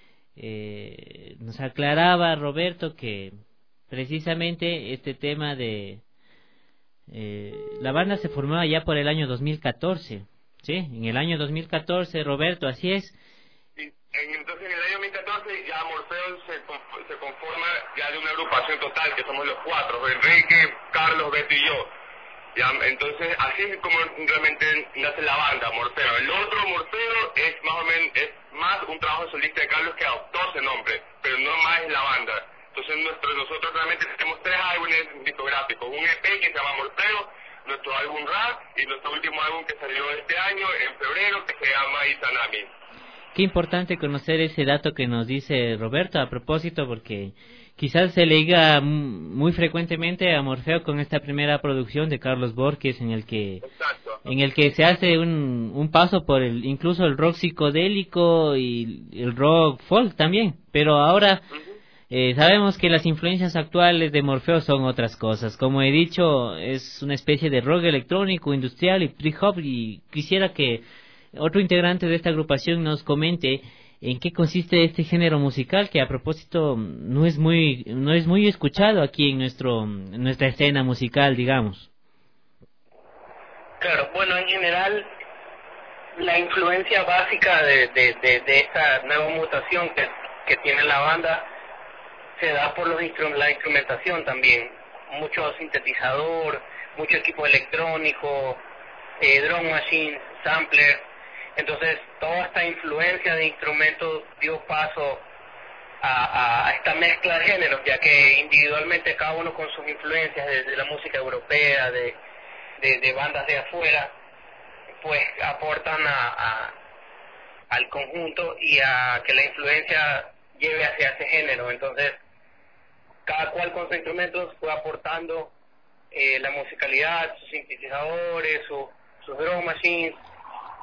Eh, nos aclaraba Roberto que precisamente este tema de eh, la banda se formó allá por el año dos mil catorce, ¿sí? En el año dos mil catorce, Roberto, así es. Entonces en el año dos mil catorce ya Morfeo se, se conforma ya de una agrupación total, que somos los cuatro, Enrique, Carlos, Beto y yo. Ya, entonces así es como realmente nace la banda, Morfeo. El otro Morfeo es más o menos, es más un trabajo solista de Carlos que adoptó ese nombre, pero no más es la banda. Entonces nuestro, nosotros realmente tenemos tres álbumes discográficos, un E P que se llama Morfeo, nuestro álbum Rap y nuestro último álbum que salió este año, en febrero, que se llama Izanami. Qué importante conocer ese dato que nos dice Roberto a propósito, porque quizás se le diga muy frecuentemente a Morfeo con esta primera producción de Carlos Borges, en el que Exacto. en el que se hace un, un paso por el incluso el rock psicodélico y el rock folk también, pero ahora eh, sabemos que las influencias actuales de Morfeo son otras cosas. Como he dicho, es una especie de rock electrónico, industrial y trip hop, y quisiera que otro integrante de esta agrupación nos comente en qué consiste este género musical, que a propósito no es muy no es muy escuchado aquí en nuestro en nuestra escena musical, digamos. Claro, bueno, en general la influencia básica de, de, de, de esta nueva mutación que, que tiene la banda se da por los instru- la instrumentación también, mucho sintetizador, mucho equipo electrónico, eh, drum machine, sampler. Entonces, toda esta influencia de instrumentos dio paso a, a esta mezcla de géneros, ya que individualmente cada uno con sus influencias desde la música europea, de, de, de bandas de afuera, pues aportan a, a, al conjunto y a que la influencia lleve hacia ese género. Entonces, cada cual con sus instrumentos fue aportando eh, la musicalidad, sus sintetizadores, su, sus drum machines,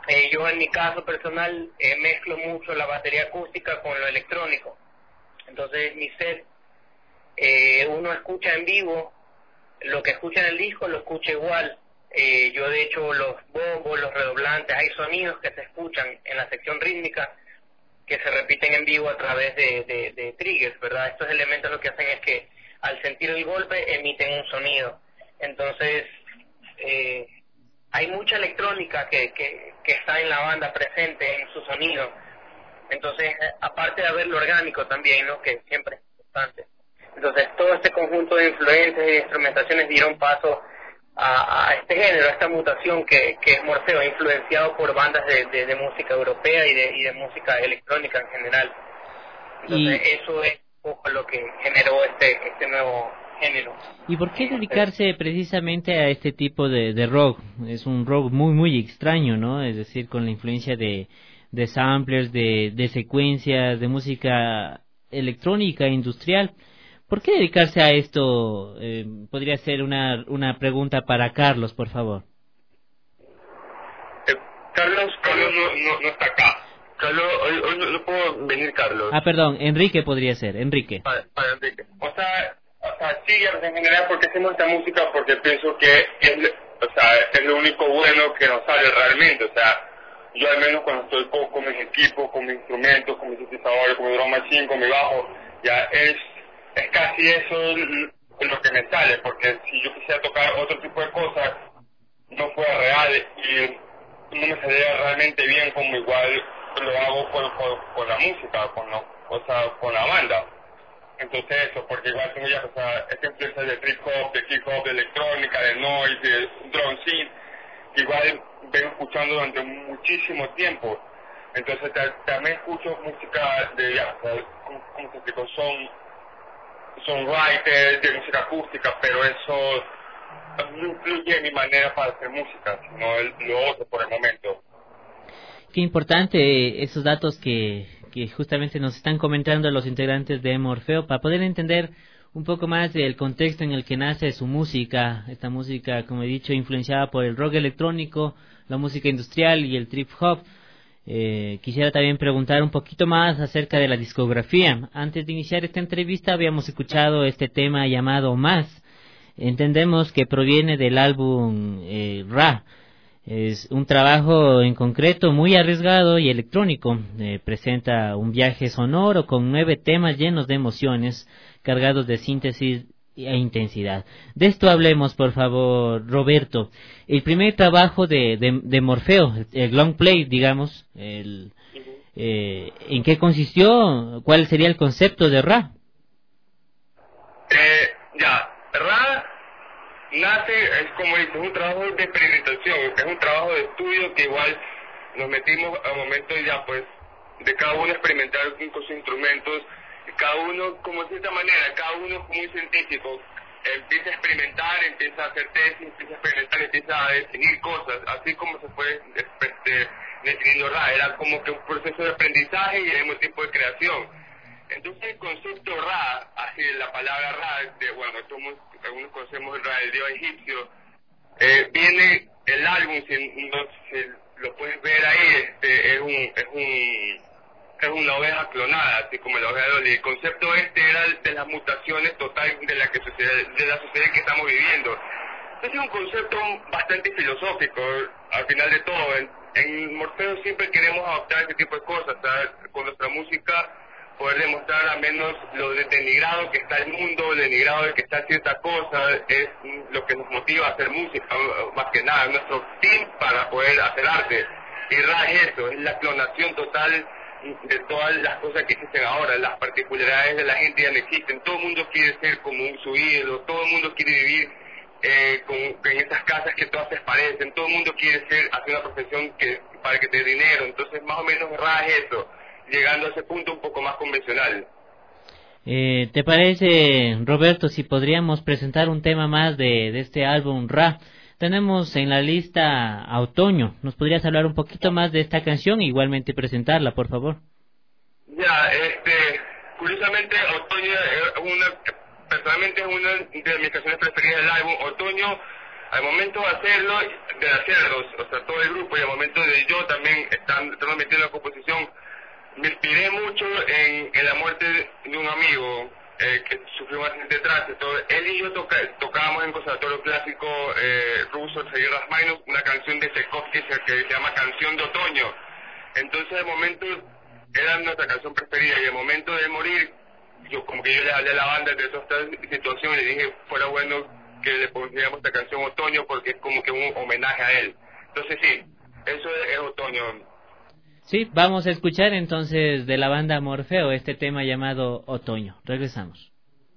Eh, yo en mi caso personal eh, mezclo mucho la batería acústica con lo electrónico. Entonces mi set, eh, uno escucha en vivo, lo que escucha en el disco lo escucha igual. Eh, yo de hecho los bombos, los redoblantes, hay sonidos que se escuchan en la sección rítmica que se repiten en vivo a través de, de, de triggers, ¿verdad? Estos elementos lo que hacen es que al sentir el golpe emiten un sonido. Entonces eh, hay mucha electrónica que, que, que está en la banda presente en su sonido. Entonces, aparte de haber lo orgánico también, ¿no?, que siempre es importante. Entonces, todo este conjunto de influencias y de instrumentaciones dieron paso a, a este género, a esta mutación que, que es Morfeo, influenciado por bandas de, de, de música europea y de, y de música electrónica en general. Entonces, y... eso es un poco lo que generó este, este nuevo género. ¿Y por qué dedicarse precisamente a este tipo de, de rock? Es un rock muy, muy extraño, ¿no? Es decir, con la influencia de... de samplers, de, de secuencias, de música electrónica, industrial. ¿Por qué dedicarse a esto? Eh, podría ser una, una pregunta para Carlos, por favor. Eh, Carlos, Carlos no, no, no está acá. Carlos, hoy, hoy no, no puedo venir, Carlos. Ah, perdón, Enrique podría ser, Enrique. Para, para Enrique. O sea, o sea, sí, en general, porque hacemos esta música, porque pienso que es, o sea, es lo único bueno que nos sale realmente, o sea, yo al menos cuando estoy con, con mis equipos, con mis instrumentos, con mis sintetizadores, con mi drum machine, con mi bajo, ya es, es casi eso lo que me sale, porque si yo quisiera tocar otro tipo de cosas, no fuera real y no me saliera realmente bien como igual lo hago con, con, con la música, con, lo, o sea, con la banda. Entonces eso, porque igual tengo ya, o sea, esta influencia de trip hop, de hip hop, de electrónica, de noise, de drum synth, igual vengo escuchando durante muchísimo tiempo. Entonces también escucho música de, ya, ¿cómo, cómo se explico? Son songwriters de música acústica, pero eso no influye en mi manera para hacer música, sino el, lo otro por el momento. Qué importante esos datos que, que justamente nos están comentando los integrantes de Morfeo para poder entender un poco más del contexto en el que nace su música, esta música, como he dicho, influenciada por el rock electrónico, la música industrial y el trip hop. Eh, quisiera también preguntar un poquito más acerca de la discografía. Antes de iniciar esta entrevista habíamos escuchado este tema llamado Más. Entendemos que proviene del álbum eh, Ra. Es un trabajo en concreto muy arriesgado y electrónico. Eh, presenta un viaje sonoro con nueve temas llenos de emociones, cargados de síntesis e intensidad. De esto hablemos, por favor, Roberto. El primer trabajo de, de, de Morfeo, el long play, digamos, el, eh, ¿en qué consistió? ¿Cuál sería el concepto de Ra? Eh, ya, Ra nace, es como dices, un trabajo de experimentación, es un trabajo de estudio que igual nos metimos a momentos ya, pues, de cada uno experimentar con sus instrumentos, cada uno, como de cierta manera, cada uno muy científico, empieza a experimentar, empieza a hacer tesis, empieza a experimentar, empieza a definir cosas, así como se fue este, definiendo Ra, era como que un proceso de aprendizaje y al mismo tiempo de creación. Entonces el concepto Ra, así la palabra Ra, de, bueno, somos, algunos conocemos el Ra, el dios egipcio, eh, viene el álbum, si, no, si lo puedes ver ahí, este, es un, es un es una oveja clonada, así como la oveja de Dolly. El concepto este era de las mutaciones totales de la que sociedad, de la sociedad que estamos viviendo. Entonces es un concepto bastante filosófico, al final de todo. En, en Morfeo siempre queremos adoptar este tipo de cosas, ¿sabes? Con nuestra música poder demostrar al menos lo denigrado que está el mundo, lo denigrado de que está cierta cosa, es lo que nos motiva a hacer música, más que nada, nuestro fin para poder hacer arte. Y Ra es eso, es la clonación total de todas las cosas que existen ahora, las particularidades de la gente ya no existen, todo el mundo quiere ser como un, su ídolo, todo el mundo quiere vivir eh, con, en esas casas que todas se parecen, todo el mundo quiere ser, hacer una profesión que, para que te dé dinero, entonces más o menos Ra es eso, llegando a ese punto un poco más convencional. Eh, ¿Te parece, Roberto, si podríamos presentar un tema más de, de este álbum Ra? Tenemos en la lista a Otoño. ¿Nos podrías hablar un poquito más de esta canción e igualmente presentarla, por favor? Ya, este, curiosamente Otoño es una, personalmente es una de mis canciones preferidas del álbum. Otoño al momento de hacerlo, de hacerlos, o sea, todo el grupo, y al momento de yo también estar, estar metido en la composición, me inspiré mucho en, en la muerte de un amigo eh, que sufrió un accidente de tránsito. Él y yo toca, tocábamos en conservatorio clásico eh, ruso, Sergei Rachmaninoff, una canción de Tchaikovsky que se llama Canción de Otoño. Entonces, el momento era nuestra canción preferida, y el momento de morir, yo como que yo le hablé a la banda de toda esta situación y le dije, fuera bueno que le pusiéramos esta canción Otoño porque es como que un homenaje a él. Entonces sí, eso es, es Otoño. Sí, vamos a escuchar entonces de la banda Morfeo este tema llamado Otoño. Regresamos.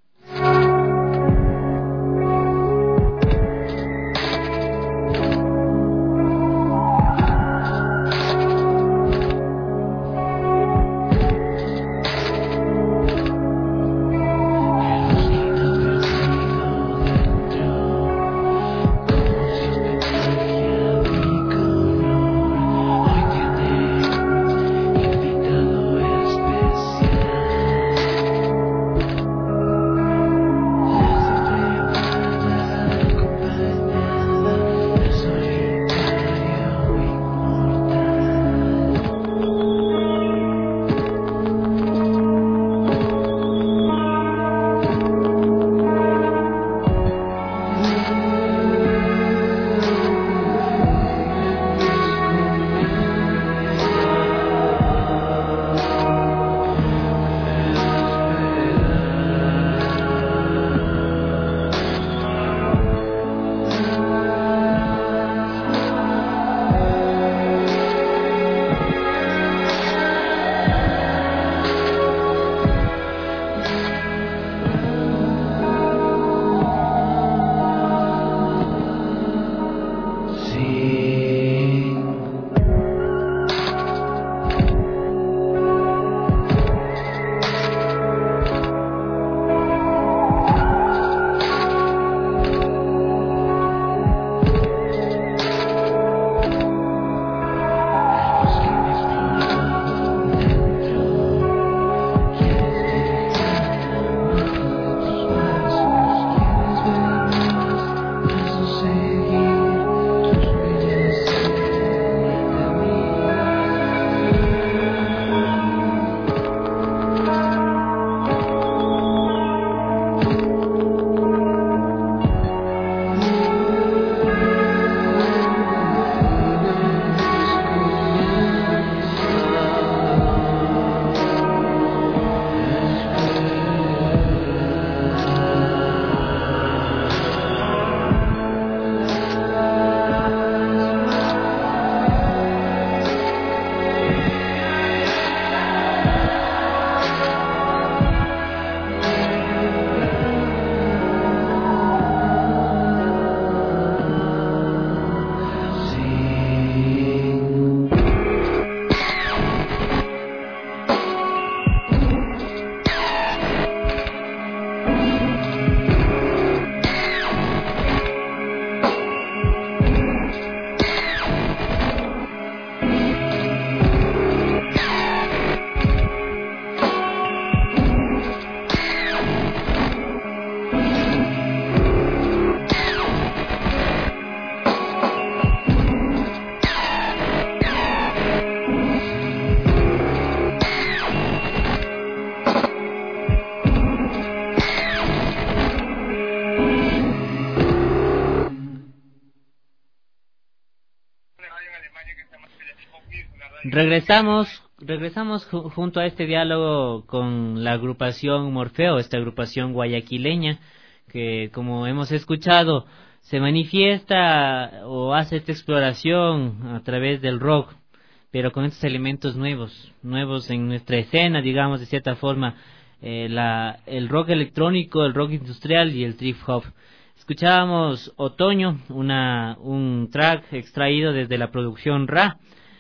Regresamos, regresamos ju- junto a este diálogo con la agrupación Morfeo, esta agrupación guayaquileña que, como hemos escuchado, se manifiesta o hace esta exploración a través del rock, pero con estos elementos nuevos, nuevos en nuestra escena, digamos, de cierta forma, eh, la, el rock electrónico, el rock industrial y el trip hop. Escuchábamos Otoño, una, un track extraído desde la producción Ra.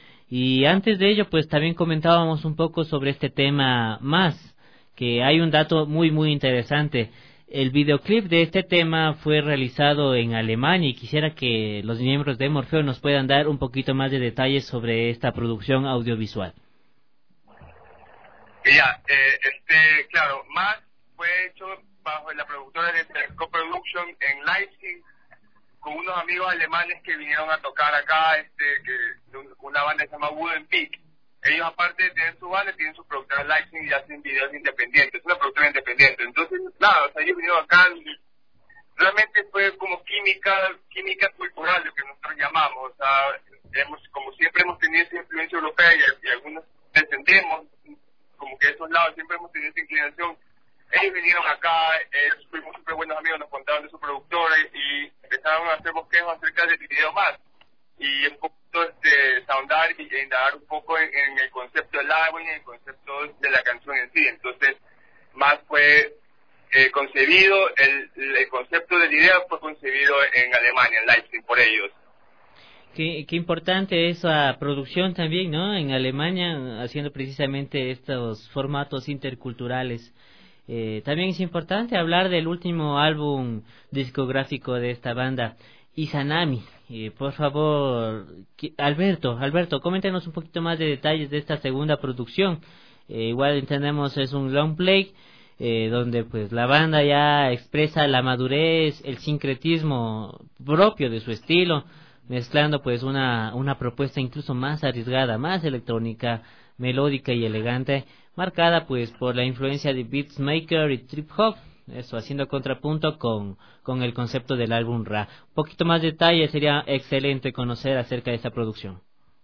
Y antes de ello, pues también comentábamos un poco sobre este tema más, que hay un dato muy muy interesante. El videoclip de este tema fue realizado en Alemania y quisiera que los miembros de Morfeo nos puedan dar un poquito más de detalles sobre esta producción audiovisual. Ya, eh, este, claro, más fue hecho bajo la productora de Interco Production en Leipzig con unos amigos alemanes que vinieron a tocar acá, este, que una banda que se llama Wooden Peak. Ellos, aparte de tener su banda, tienen su productora Leipzig y hacen videos independientes, es una productora independiente. Entonces, nada, o sea, ellos vinieron acá, y realmente fue como química, química cultural, lo que nosotros llamamos. O sea, hemos, como siempre hemos tenido esa influencia europea y, y algunos descendemos, como que de esos lados siempre hemos tenido esa inclinación. Ellos vinieron acá, eh, fuimos súper buenos amigos, nos contaron de su productora y empezaron a hacer bosquejos acerca del video más. Y un poco este, soundar y indagar un poco en, en el concepto del álbum y en el concepto de la canción en sí. Entonces, más fue eh, concebido, el, el concepto del video fue concebido en Alemania, en Leipzig, por ellos. Qué, qué importante esa producción también, ¿no? En Alemania, haciendo precisamente estos formatos interculturales. Eh, también es importante hablar del último álbum discográfico de esta banda, Izanami. Eh, por favor, Alberto, Alberto, coméntenos un poquito más de detalles de esta segunda producción. Eh, igual entendemos es un long play, eh, donde pues la banda ya expresa la madurez, el sincretismo propio de su estilo, mezclando pues una, una propuesta incluso más arriesgada, más electrónica, melódica y elegante, marcada pues por la influencia de beatsmaker y trip hop, eso haciendo contrapunto con, con el concepto del álbum Ra. Un poquito más de detalle, sería excelente conocer acerca de esta producción.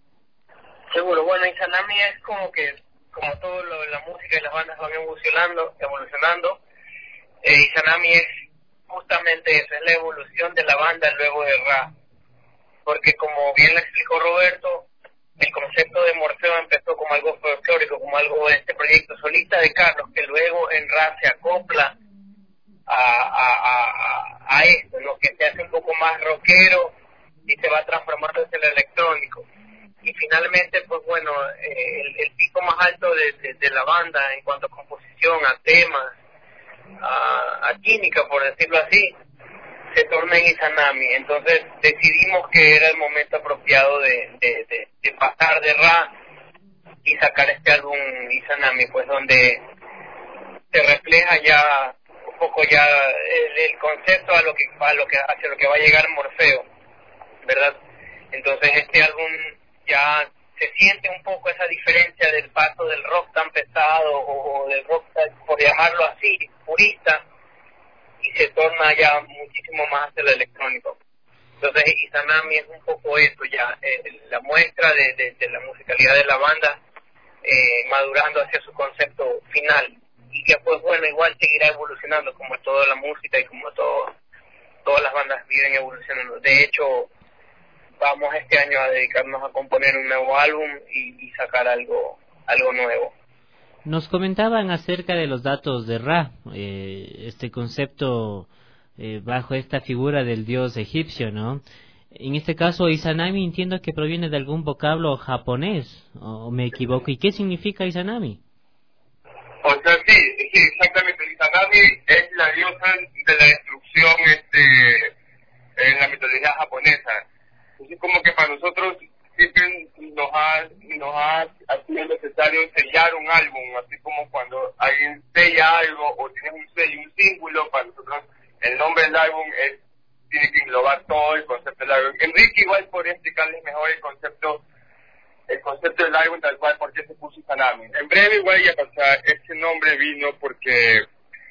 Seguro, bueno, Izanami es como que, como todo lo de la música y las bandas van evolucionando, evolucionando, eh, Izanami es justamente eso, es la evolución de la banda luego de Ra, porque como bien le explicó Roberto, el concepto de Morfeo empezó como algo folclórico, como algo de este proyecto solista de Carlos, que luego en Ra se acopla a, a, a, a esto, ¿no? Que se hace un poco más rockero y se va transformando hacia el electrónico. Y finalmente, pues bueno, eh, el, el pico más alto de, de, de la banda en cuanto a composición, a temas, a, a química, por decirlo así, se torna en Izanami. Entonces decidimos que era el momento apropiado de, de, de, de pasar de Ra y sacar este álbum Izanami, pues donde se refleja ya un poco ya el, el concepto a lo que a lo que hacia lo que va a llegar Morfeo, ¿verdad? Entonces este álbum ya se siente un poco esa diferencia del paso del rock tan pesado o, o del rock, por llamarlo así, purista, y se torna ya muchísimo más hacia lo electrónico. Entonces Izanami es un poco eso ya, eh, la muestra de, de, de la musicalidad de la banda eh, madurando hacia su concepto final, y que pues bueno, igual seguirá evolucionando como toda la música y como todo, todas las bandas viven evolucionando. De hecho, vamos este año a dedicarnos a componer un nuevo álbum y, y sacar algo, algo nuevo. Nos comentaban acerca de los datos de Ra, eh, este concepto eh, bajo esta figura del dios egipcio, ¿no? En este caso, Izanami entiendo que proviene de algún vocablo japonés, o me equivoco. ¿Y qué significa Izanami? O sea, sí, sí, exactamente. Izanami es la diosa de la destrucción este, en la mitología japonesa. Es como que para nosotros siempre nos ha, nos ha sido necesario sellar un álbum, así como cuando alguien sella algo o tienes un sello, un símbolo, para nosotros el nombre del álbum es, tiene que englobar todo el concepto del álbum. Enrique igual podría explicarles mejor el concepto el concepto del álbum tal cual, por qué se puso Izanami. En breve igual ya pasar, este nombre vino porque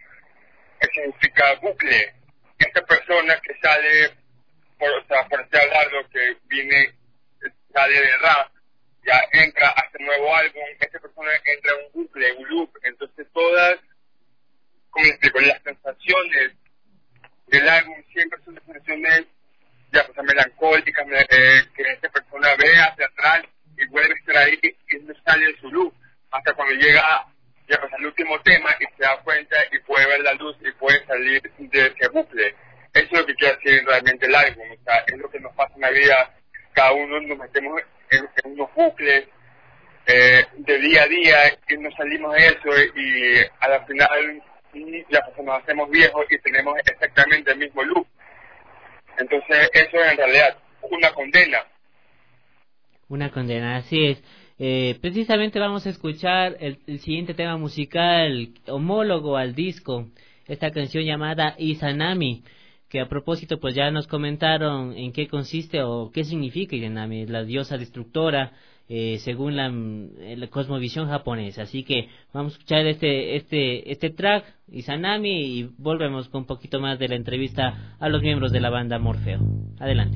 significa bucle, esta persona que sale, por, o sea, por así hablarlo, que viene sale de Ra, ya entra a este nuevo álbum, esta persona entra en un bucle, un loop, entonces todas, como explico, las sensaciones del álbum siempre son sensaciones ya pues melancólicas, eh, que esta persona ve hacia atrás y vuelve a estar ahí y no sale de su luz, hasta cuando llega ya pues al último tema y se da cuenta y puede ver la luz y puede salir de ese bucle. Eso es lo que quiere decir realmente el álbum, o sea, es lo que nos pasa en la vida. Cada uno nos metemos en, en unos bucles eh, de día a día y nos salimos de eso y a la final ya pues nos hacemos viejos y tenemos exactamente el mismo loop. Entonces eso es en realidad una condena. Una condena, así es. Eh, precisamente vamos a escuchar el, el siguiente tema musical homólogo al disco, esta canción llamada Izanami, que a propósito pues ya nos comentaron en qué consiste o qué significa Izanami, la diosa destructora, eh, según la, la cosmovisión japonesa. Así que vamos a escuchar este este este track Izanami y volvemos con un poquito más de la entrevista a los miembros de la banda Morfeo. Adelante.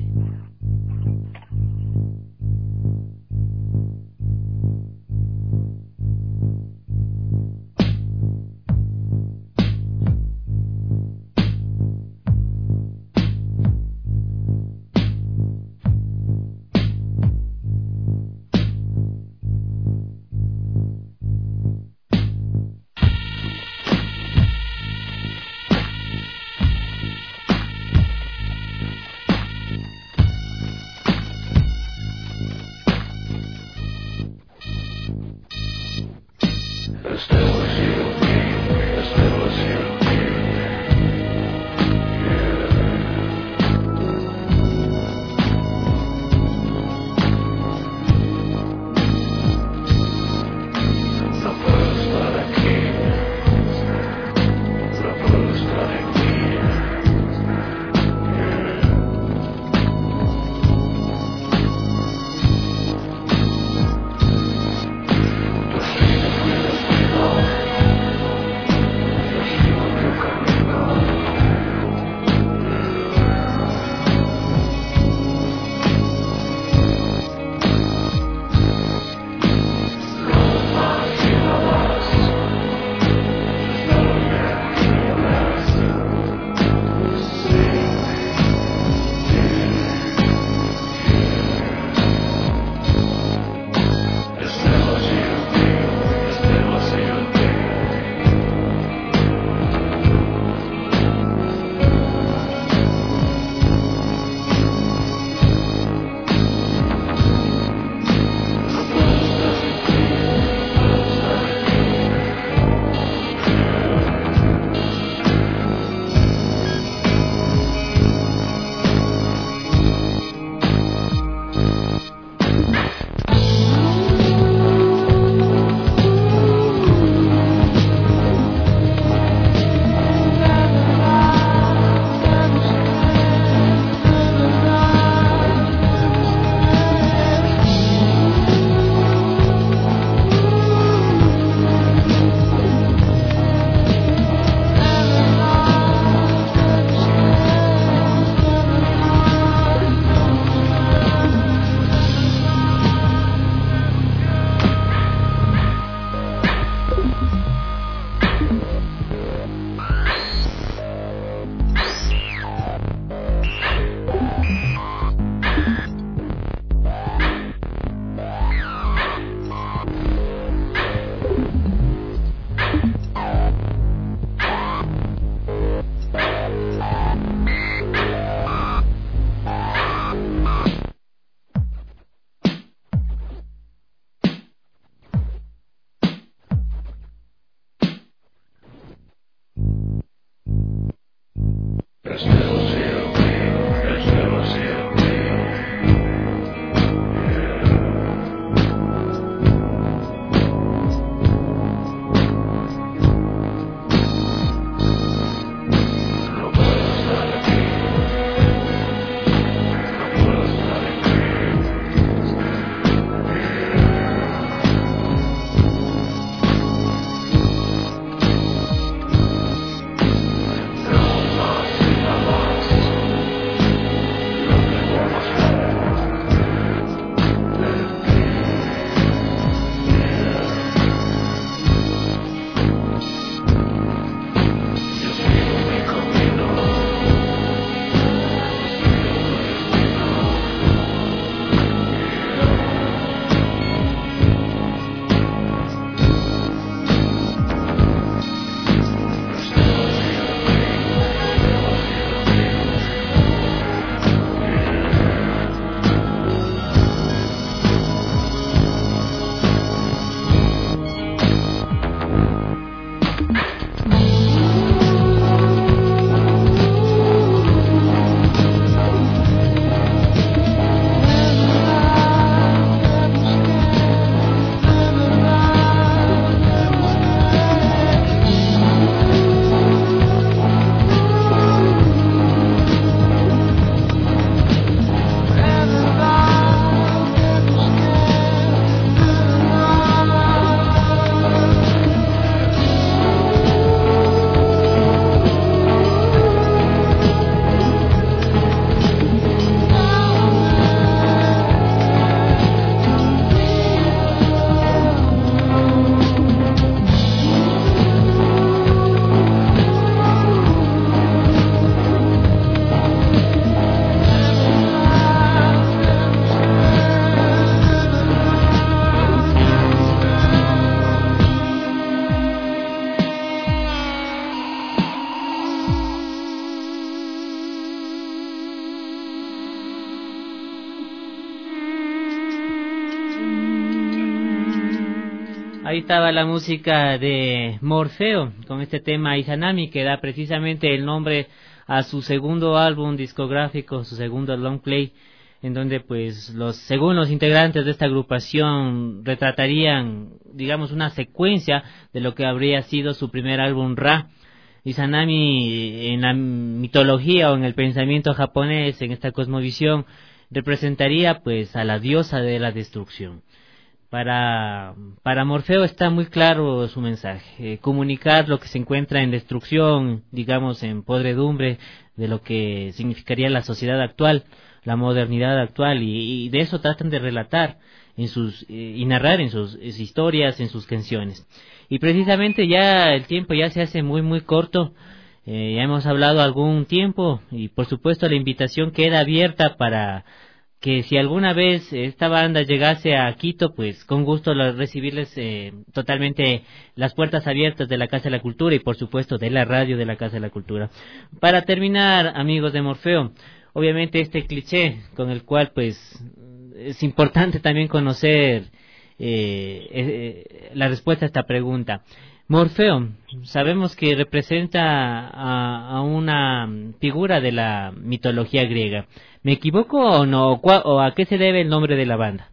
Ahí estaba la música de Morfeo con este tema Izanami, que da precisamente el nombre a su segundo álbum discográfico, su segundo long play, en donde pues los según los integrantes de esta agrupación retratarían, digamos, una secuencia de lo que habría sido su primer álbum Ra. Izanami, en la mitología o en el pensamiento japonés, en esta cosmovisión, representaría pues a la diosa de la destrucción. Para, para Morfeo está muy claro su mensaje, eh, comunicar lo que se encuentra en destrucción, digamos en podredumbre de lo que significaría la sociedad actual, la modernidad actual, y, y de eso tratan de relatar en sus eh, y narrar en sus, en sus historias, en sus canciones. Y precisamente ya el tiempo ya se hace muy muy corto, eh, ya hemos hablado algún tiempo y por supuesto la invitación queda abierta para que si alguna vez esta banda llegase a Quito, pues con gusto recibirles eh, totalmente las puertas abiertas de la Casa de la Cultura y por supuesto de la radio de la Casa de la Cultura. Para terminar, amigos de Morfeo, obviamente este cliché con el cual pues es importante también conocer eh, eh, la respuesta a esta pregunta. Morfeo, sabemos que representa a, a una figura de la mitología griega. ¿Me equivoco o no? ¿O a qué se debe el nombre de la banda?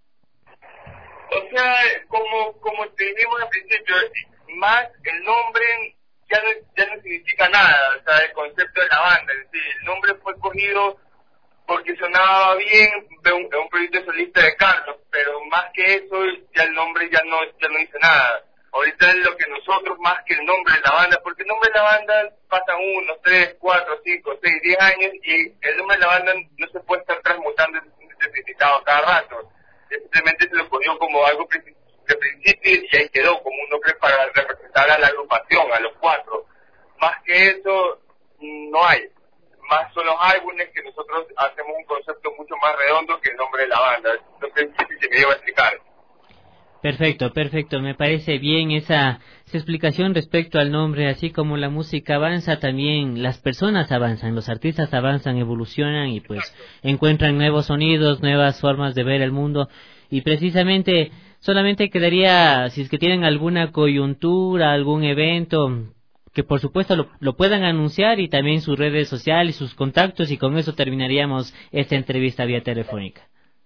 O sea, como como te dijimos al principio, más el nombre ya no, ya no significa nada, o sea, el concepto de la banda, es decir, el nombre fue cogido porque sonaba bien de un, de un proyecto solista de Carlos, pero más que eso, ya el nombre ya no, ya no dice nada. Ahorita es lo que nosotros, más que el nombre de la banda, porque el nombre de la banda pasan uno, tres, cuatro, cinco, seis, diez años y el nombre de la banda no se puede estar transmutando en un significado cada rato. Simplemente se lo cogió como algo de principio y ahí quedó, como un nombre para representar a la agrupación, a los cuatro. Más que eso, no hay. Más son los álbumes que nosotros hacemos un concepto mucho más redondo que el nombre de la banda. No sé si se me iba a explicar. Perfecto, perfecto. Me parece bien esa, esa explicación respecto al nombre. Así como la música avanza, también las personas avanzan, los artistas avanzan, evolucionan y pues encuentran nuevos sonidos, nuevas formas de ver el mundo. Y precisamente, solamente quedaría, si es que tienen alguna coyuntura, algún evento, que por supuesto lo, lo puedan anunciar y también sus redes sociales, sus contactos, y con eso terminaríamos esta entrevista vía telefónica.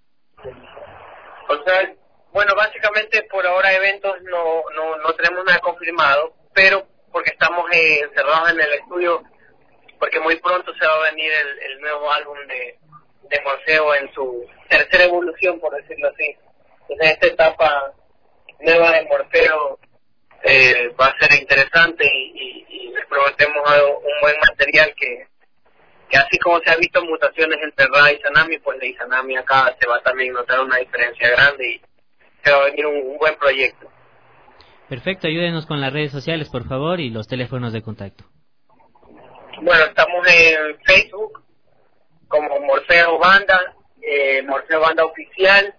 O sea, bueno, básicamente por ahora eventos no no no tenemos nada confirmado, pero porque estamos eh, encerrados en el estudio, porque muy pronto se va a venir el, el nuevo álbum de, de Morfeo en su tercera evolución, por decirlo así. Entonces esta etapa nueva de Morfeo eh, va a ser interesante y, y, y les prometemos algo, un buen material que, que así como se ha visto mutaciones entre Ra y Izanami, pues de Izanami acá se va a también notar una diferencia grande y se va a venir un, un buen proyecto. Perfecto, ayúdenos con las redes sociales, por favor, y los teléfonos de contacto. Bueno, estamos en Facebook como Morfeo Banda, eh, Morfeo Banda Oficial.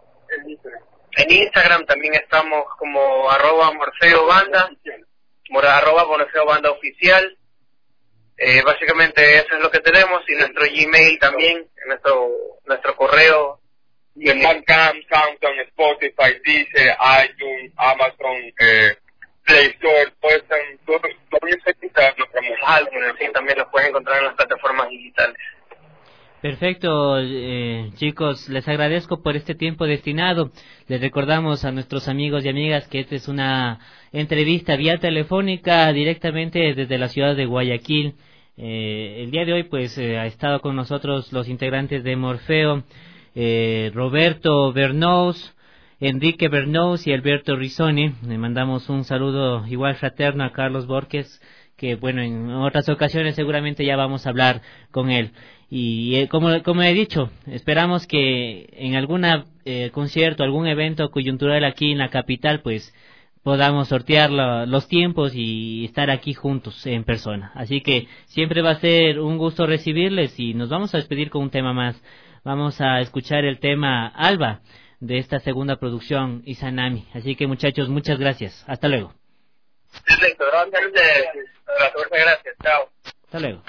En Instagram también estamos como arroba Morfeo Banda, arroba Morfeo Banda Oficial. Eh, básicamente eso es lo que tenemos, y nuestro Gmail también, nuestro nuestro correo. Y en Bandcamp, SoundCloud, Spotify, Deezer, iTunes, Amazon, eh, Play Store, pues todos nuestros álbumes, sí, también los pueden encontrar en las plataformas digitales. Perfecto, eh, chicos, les agradezco por este tiempo destinado. Les recordamos a nuestros amigos y amigas que esta es una entrevista vía telefónica directamente desde la ciudad de Guayaquil. Eh, el día de hoy pues eh, ha estado con nosotros los integrantes de Morfeo, eh, Roberto Bernaus, Enrique Bernaus y Alberto Rizzoni. Le mandamos un saludo igual fraterno a Carlos Borges, que bueno, en otras ocasiones seguramente ya vamos a hablar con él. Y eh, como como he dicho, esperamos que en alguna eh, concierto, algún evento coyuntural aquí en la capital, pues podamos sortear la, los tiempos y estar aquí juntos en persona. Así que siempre va a ser un gusto recibirles, y nos vamos a despedir con un tema más. Vamos a escuchar el tema Alba de esta segunda producción, Izanami. Así que muchachos, muchas gracias. Hasta luego. Perfecto, gracias. Gracias, chao. Hasta luego.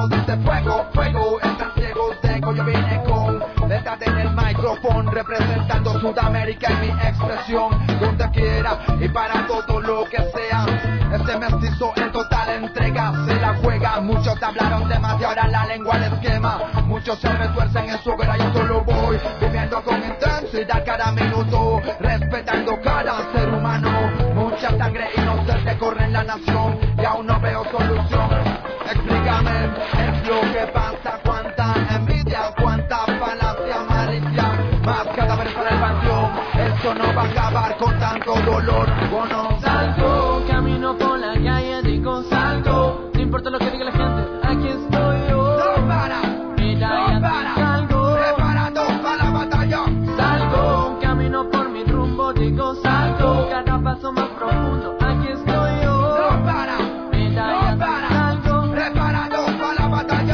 uno dice fuego, fuego, están ciegos de ego. Yo vine con detrás en el micrófono, representando Sudamérica en mi expresión, donde quiera y para todo lo que sea. Este mestizo en total entrega se la juega. Muchos hablaron de más y ahora la lengua les quema. Muchos se retuercen en su hoguera, yo solo voy viviendo con intensidad cada minuto, respetando cada ser humano. Mucha sangre inocente corre en la nación y aún no veo solución. Explícame, es lo que pasa, cuánta envidia, cuánta falacia, malicia, más cadáveres para el panteón. Esto no va a acabar con tanto dolor, ¿o no? Salgo, camino por la calle, digo salgo, no importa lo que diga la gente, aquí estoy yo. No para, Mira, no para, salgo, preparado para la batalla. Salgo, camino por mi rumbo, digo salgo, cada paso más profundo, aquí estoy yo. No para, Mira, no para, preparado para la batalla.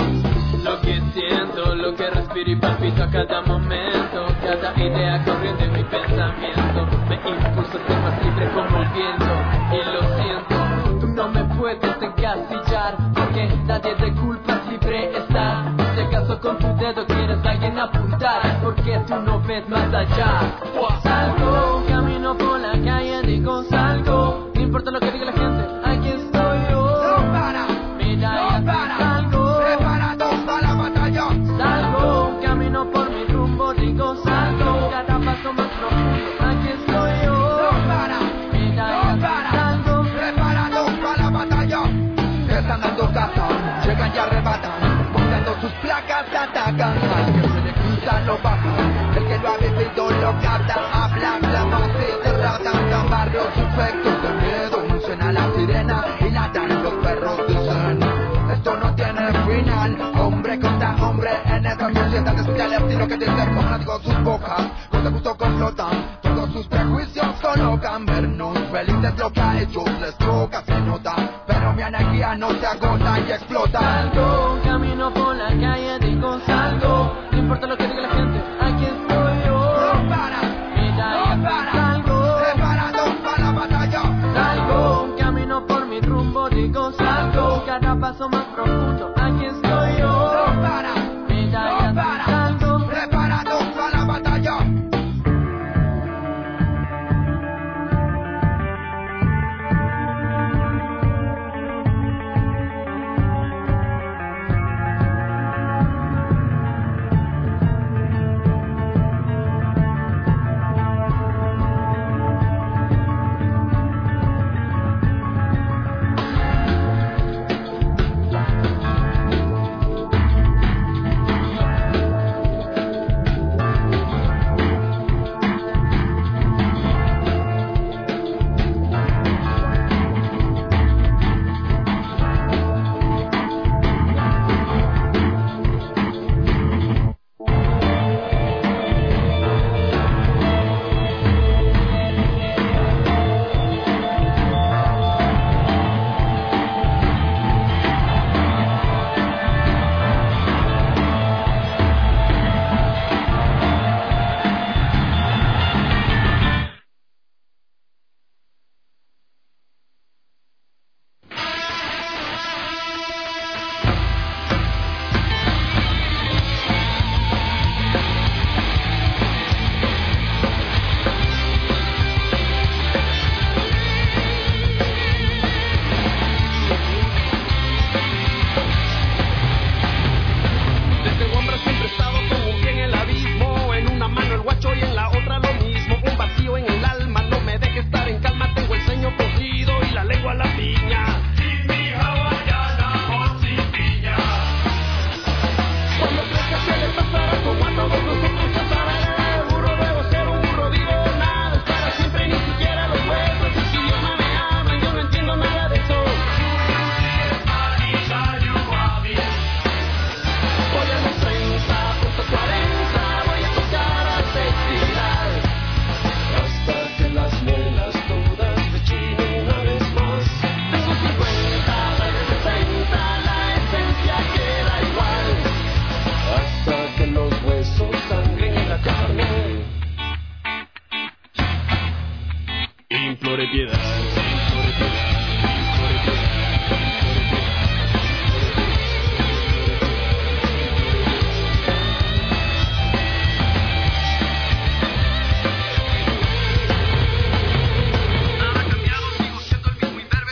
Lo que siento, lo que respiro y palpito a cada momento, cada idea corriente en mi pensamiento, me impulsa a ser más libre como el viento, y lo siento, tú no me puedes encasillar, porque nadie te culpa libre estar. Si acaso con tu dedo quieres a alguien apuntar, porque tú no ves más allá. Salgo, camino por la calle, digo salgo, no importa lo que diga la gente, aquí estoy yo. No para, Mira, no para, salgo, preparado para la batalla. Salgo, camino por mi rumbo, digo salgo, cada paso más profundo, aquí estoy yo. No para, Mira, no para, salgo, preparado para la batalla. Están dando caza, llegan y arrebatan, montando sus placas se atacan. Al que se le cruza lo bajan, el que lo ha vivido lo capta. Hablan de más y se ratan, dan barrios efectos de miedo. Suena la sirena y ladran los perros, dicen esto no tiene final. Hombre contra hombre en esta sociedad especial. El estilo que dicen con sus bocas, con gusto complotan, todos sus prejuicios colocan. Vernos felices lo que a ellos les toca, se nota, pero mi energía no se agota y explota. Salgo, camino por la calle, digo salgo, no importa lo que diga la gente, aquí estoy yo. No para, Mira, no para, salgo, preparado para la batalla. Salgo, camino por mi rumbo, digo salgo, cada paso más profundo, aquí estoy yo. No para, Mira, no para, salgo, preparado para la batalla. Implore piedad, implore piedad.